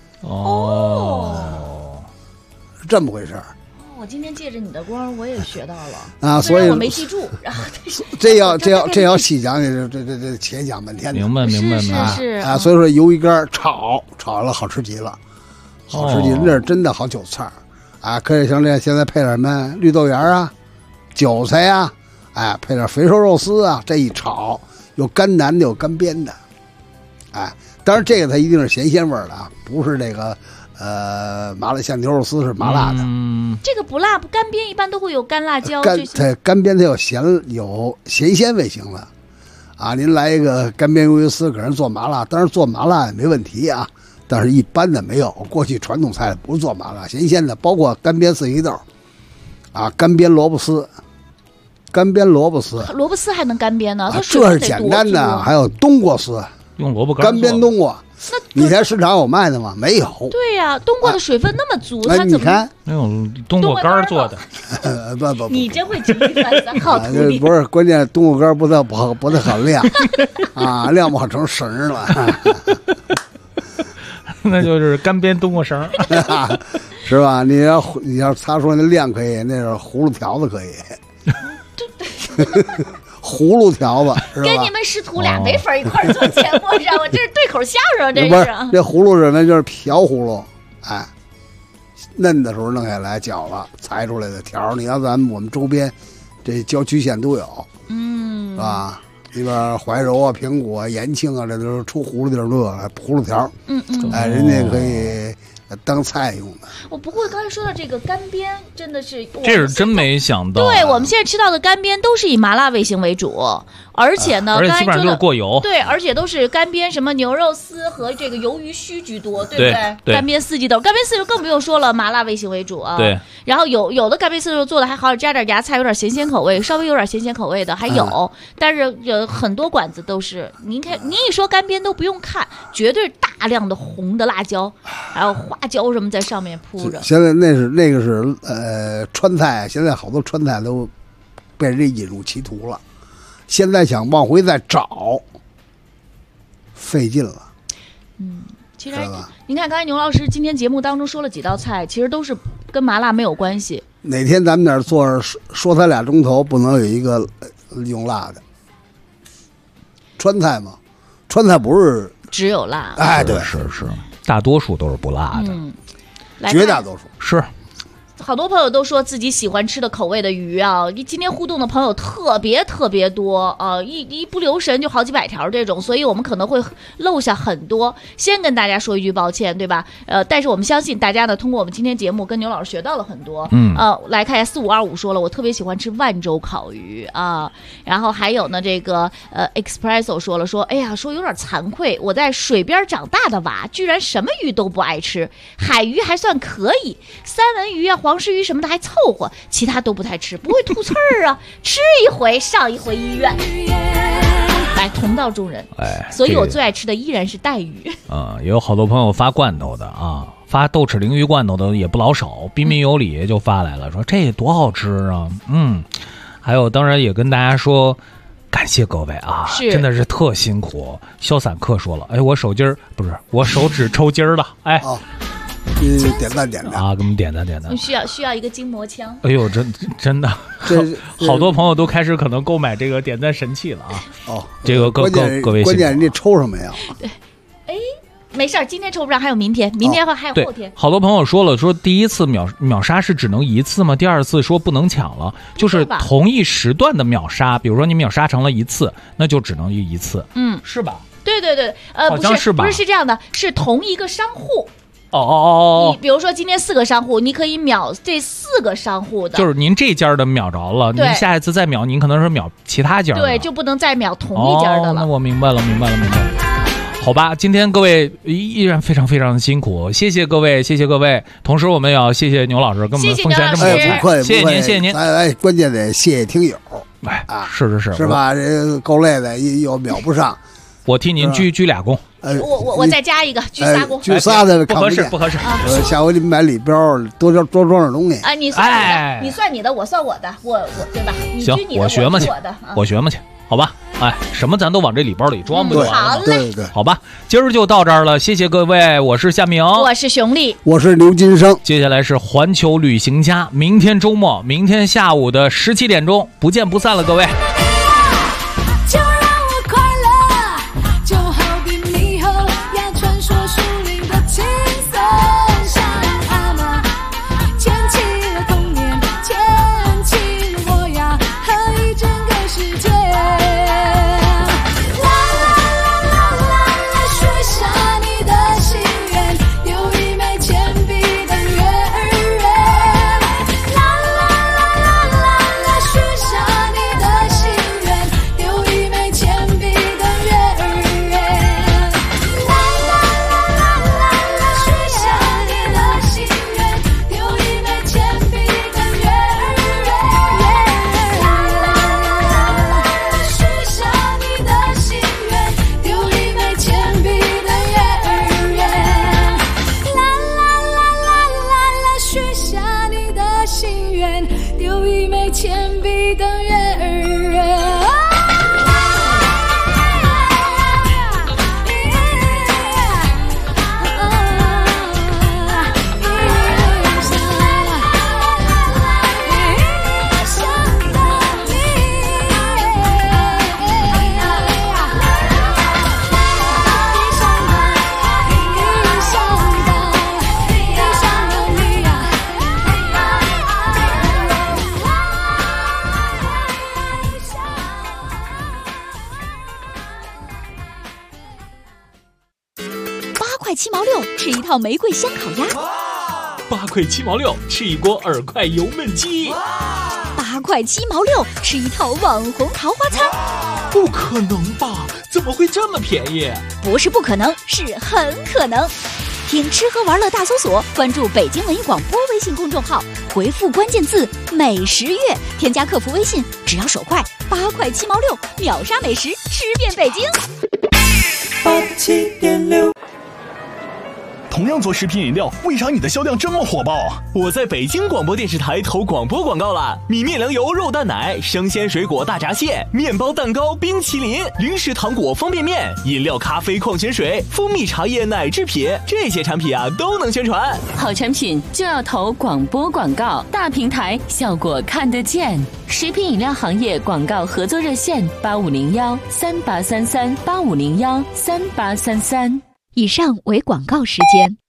是这么回事儿。 我今天借着你的光，我也学到了啊，所以我没记住。然后这要细讲，这且讲半天。 明白啊！所以说鱿鱼干炒了好吃极了，这是真的好韭菜啊！可以像这现在配点什么绿豆芽啊、韭菜啊，哎，配点肥瘦肉丝啊，这一炒有干南的有干煸的，哎。当然，这个它一定是咸鲜味的啊，不是这个麻辣像牛肉丝是麻辣的。 这个不辣，干煸一般都会有干辣椒。 干煸它有咸鲜味型的，啊，您来一个干煸鱿鱼丝给人做麻辣，当然做麻辣也没问题啊，但是一般的没有。过去传统菜不是做麻辣，咸鲜的，包括干煸四季豆，啊，干煸萝卜丝， 干煸萝卜丝， 萝卜丝还能干煸呢？它这是简单的。还有冬瓜丝， 用萝卜干煸冬瓜。你在市场有卖的吗？没有。 对呀，冬瓜的水分那么足，它怎么？ 你看， 那种冬瓜干做的。 不， 你真会举一反三，好徒弟。 不是，关键冬瓜干不太好晾啊，晾不好成绳了。 那就是干煸冬瓜绳， 是吧？你要他说那晾可以，那是葫芦条子可以。葫芦条子是吧？ 跟你们师徒俩没法一块儿做节目，知道吗？这是对口相声，这是。 不是，这葫芦什么就是瓢葫芦，哎，嫩的时候弄下来搅了，裁出来的条。你要我们周边这郊区县都有，是吧？里边怀柔啊、平谷啊、延庆啊，这都是出葫芦地儿都有葫芦条。哎，人家可以当菜用的。 不过刚才说到这个干煸，真的是这是真没想到。 对，我们现在吃到的干煸都是以麻辣味型为主，而且呢， 而且基本上就是过油。 对，而且都是干煸什么牛肉丝和这个鱿鱼须居多，对不对？ 对， 干煸四季豆，干煸四季豆更不用说了，麻辣味型为主啊。 对。然后有的干煸四季豆做的还好，加点芽菜，有点咸口味，稍微有点咸口味的还有，但是有很多馆子都是，您看，您一说干煸都不用看，绝对大量的红的辣椒，还有花椒什么在上面铺着。 现在那个是川菜，现在好多川菜都被人引入歧途了，现在想往回再找，费劲了。 其实您看刚才牛老师今天节目当中说了几道菜，其实都是跟麻辣没有关系。 哪天咱们那儿坐着说他2钟头，不能有一个用辣的。川菜嘛，川菜不是只有辣。 哎，对， 是，大多数都是不辣的， 绝大多数是。 好多朋友都说自己喜欢吃的口味的鱼啊，今天互动的朋友特别多啊，一不留神就好几百条这种，所以我们可能会漏下很多。先跟大家说一句抱歉，对吧？但是我们相信大家呢，通过我们今天节目跟牛老师学到了很多。来看一下4525说了，我特别喜欢吃万州烤鱼啊。然后还有呢，这个Expresso 说了，哎呀，说有点惭愧，我在水边长大的娃，居然什么鱼都不爱吃，海鱼还算可以，三文鱼啊、黄石鱼什么的还凑合，其他都不太吃，不会吐刺儿啊，吃一回上一回医院。来，同道中人，所以我最爱吃的依然是带鱼。 也有好多朋友发罐头的啊，发豆豉鲮鱼罐头的也不老少，彬彬有礼就发来了，说这多好吃啊。还有当然也跟大家说，感谢各位啊，真的是特辛苦。潇洒客说了，我手指抽筋了， 点赞啊！给我们点赞。 需要一个筋膜枪。 哎呦，真的，好多朋友都开始可能购买这个点赞神器了啊！这个各位， 关键人家抽什么呀？ 对，没事儿，今天抽不上，还有明天还有后天。 好多朋友说了，说第一次秒杀是只能一次吗？第二次说不能抢了，就是同一时段的秒杀，比如说你秒杀成了一次，那就只能一次，是吧？ 对，不是这样的，是同一个商户。你比如说今天4个商户，你可以秒这4个商户的， 就是您这家的秒着了，您下一次再秒，您可能是秒其他家的， 对，就不能再秒同一家的了。 那我明白了。好吧，今天各位依然非常非常辛苦，谢谢各位。同时我们也要谢谢牛老师给我们奉献这么多菜，谢谢您。 关键得谢谢听友，是吧？这够累的，又秒不上。 我替您鞠俩躬。 我再加一个，鞠仨躬。 鞠仨的不合适。 下回你买礼标多装点东西。 你算你的，我算我的，我对吧？ 行，我学嘛去，好吧？什么咱都往这礼包里装，不就完了吗？ 对， 好吧，今儿就到这儿了，谢谢各位，我是夏明， 我是熊丽， 我是刘金生， 接下来是环球旅行家，明天周末，明天下午的17点钟，不见不散了，各位。 许下你的心远，丢一枚铅笔等人儿。 8块7毛6吃一套玫瑰香烤鸭 ，8块7毛6吃一锅耳块油焖鸡 ，8块7毛6吃一套网红桃花餐。 不可能吧？怎么会这么便宜？ 不是不可能，是很可能。听吃喝玩乐大搜索，关注北京文艺广播微信公众号，回复关键字美食月，添加客服微信，只要手快，8块7毛6秒杀美食，吃遍北京。 87.6。同样做食品饮料，为啥你的销量这么火爆？ 我在北京广播电视台投广播广告了，米面粮油肉蛋奶、生鲜水果大闸蟹、面包蛋糕、冰淇淋、零食糖果、方便面、饮料咖啡矿泉水、蜂蜜茶叶奶制品，这些产品啊都能宣传。 好产品就要投广播广告，大平台效果看得见。食品饮料行业广告合作热线8501383385013833。 以上为广告时间。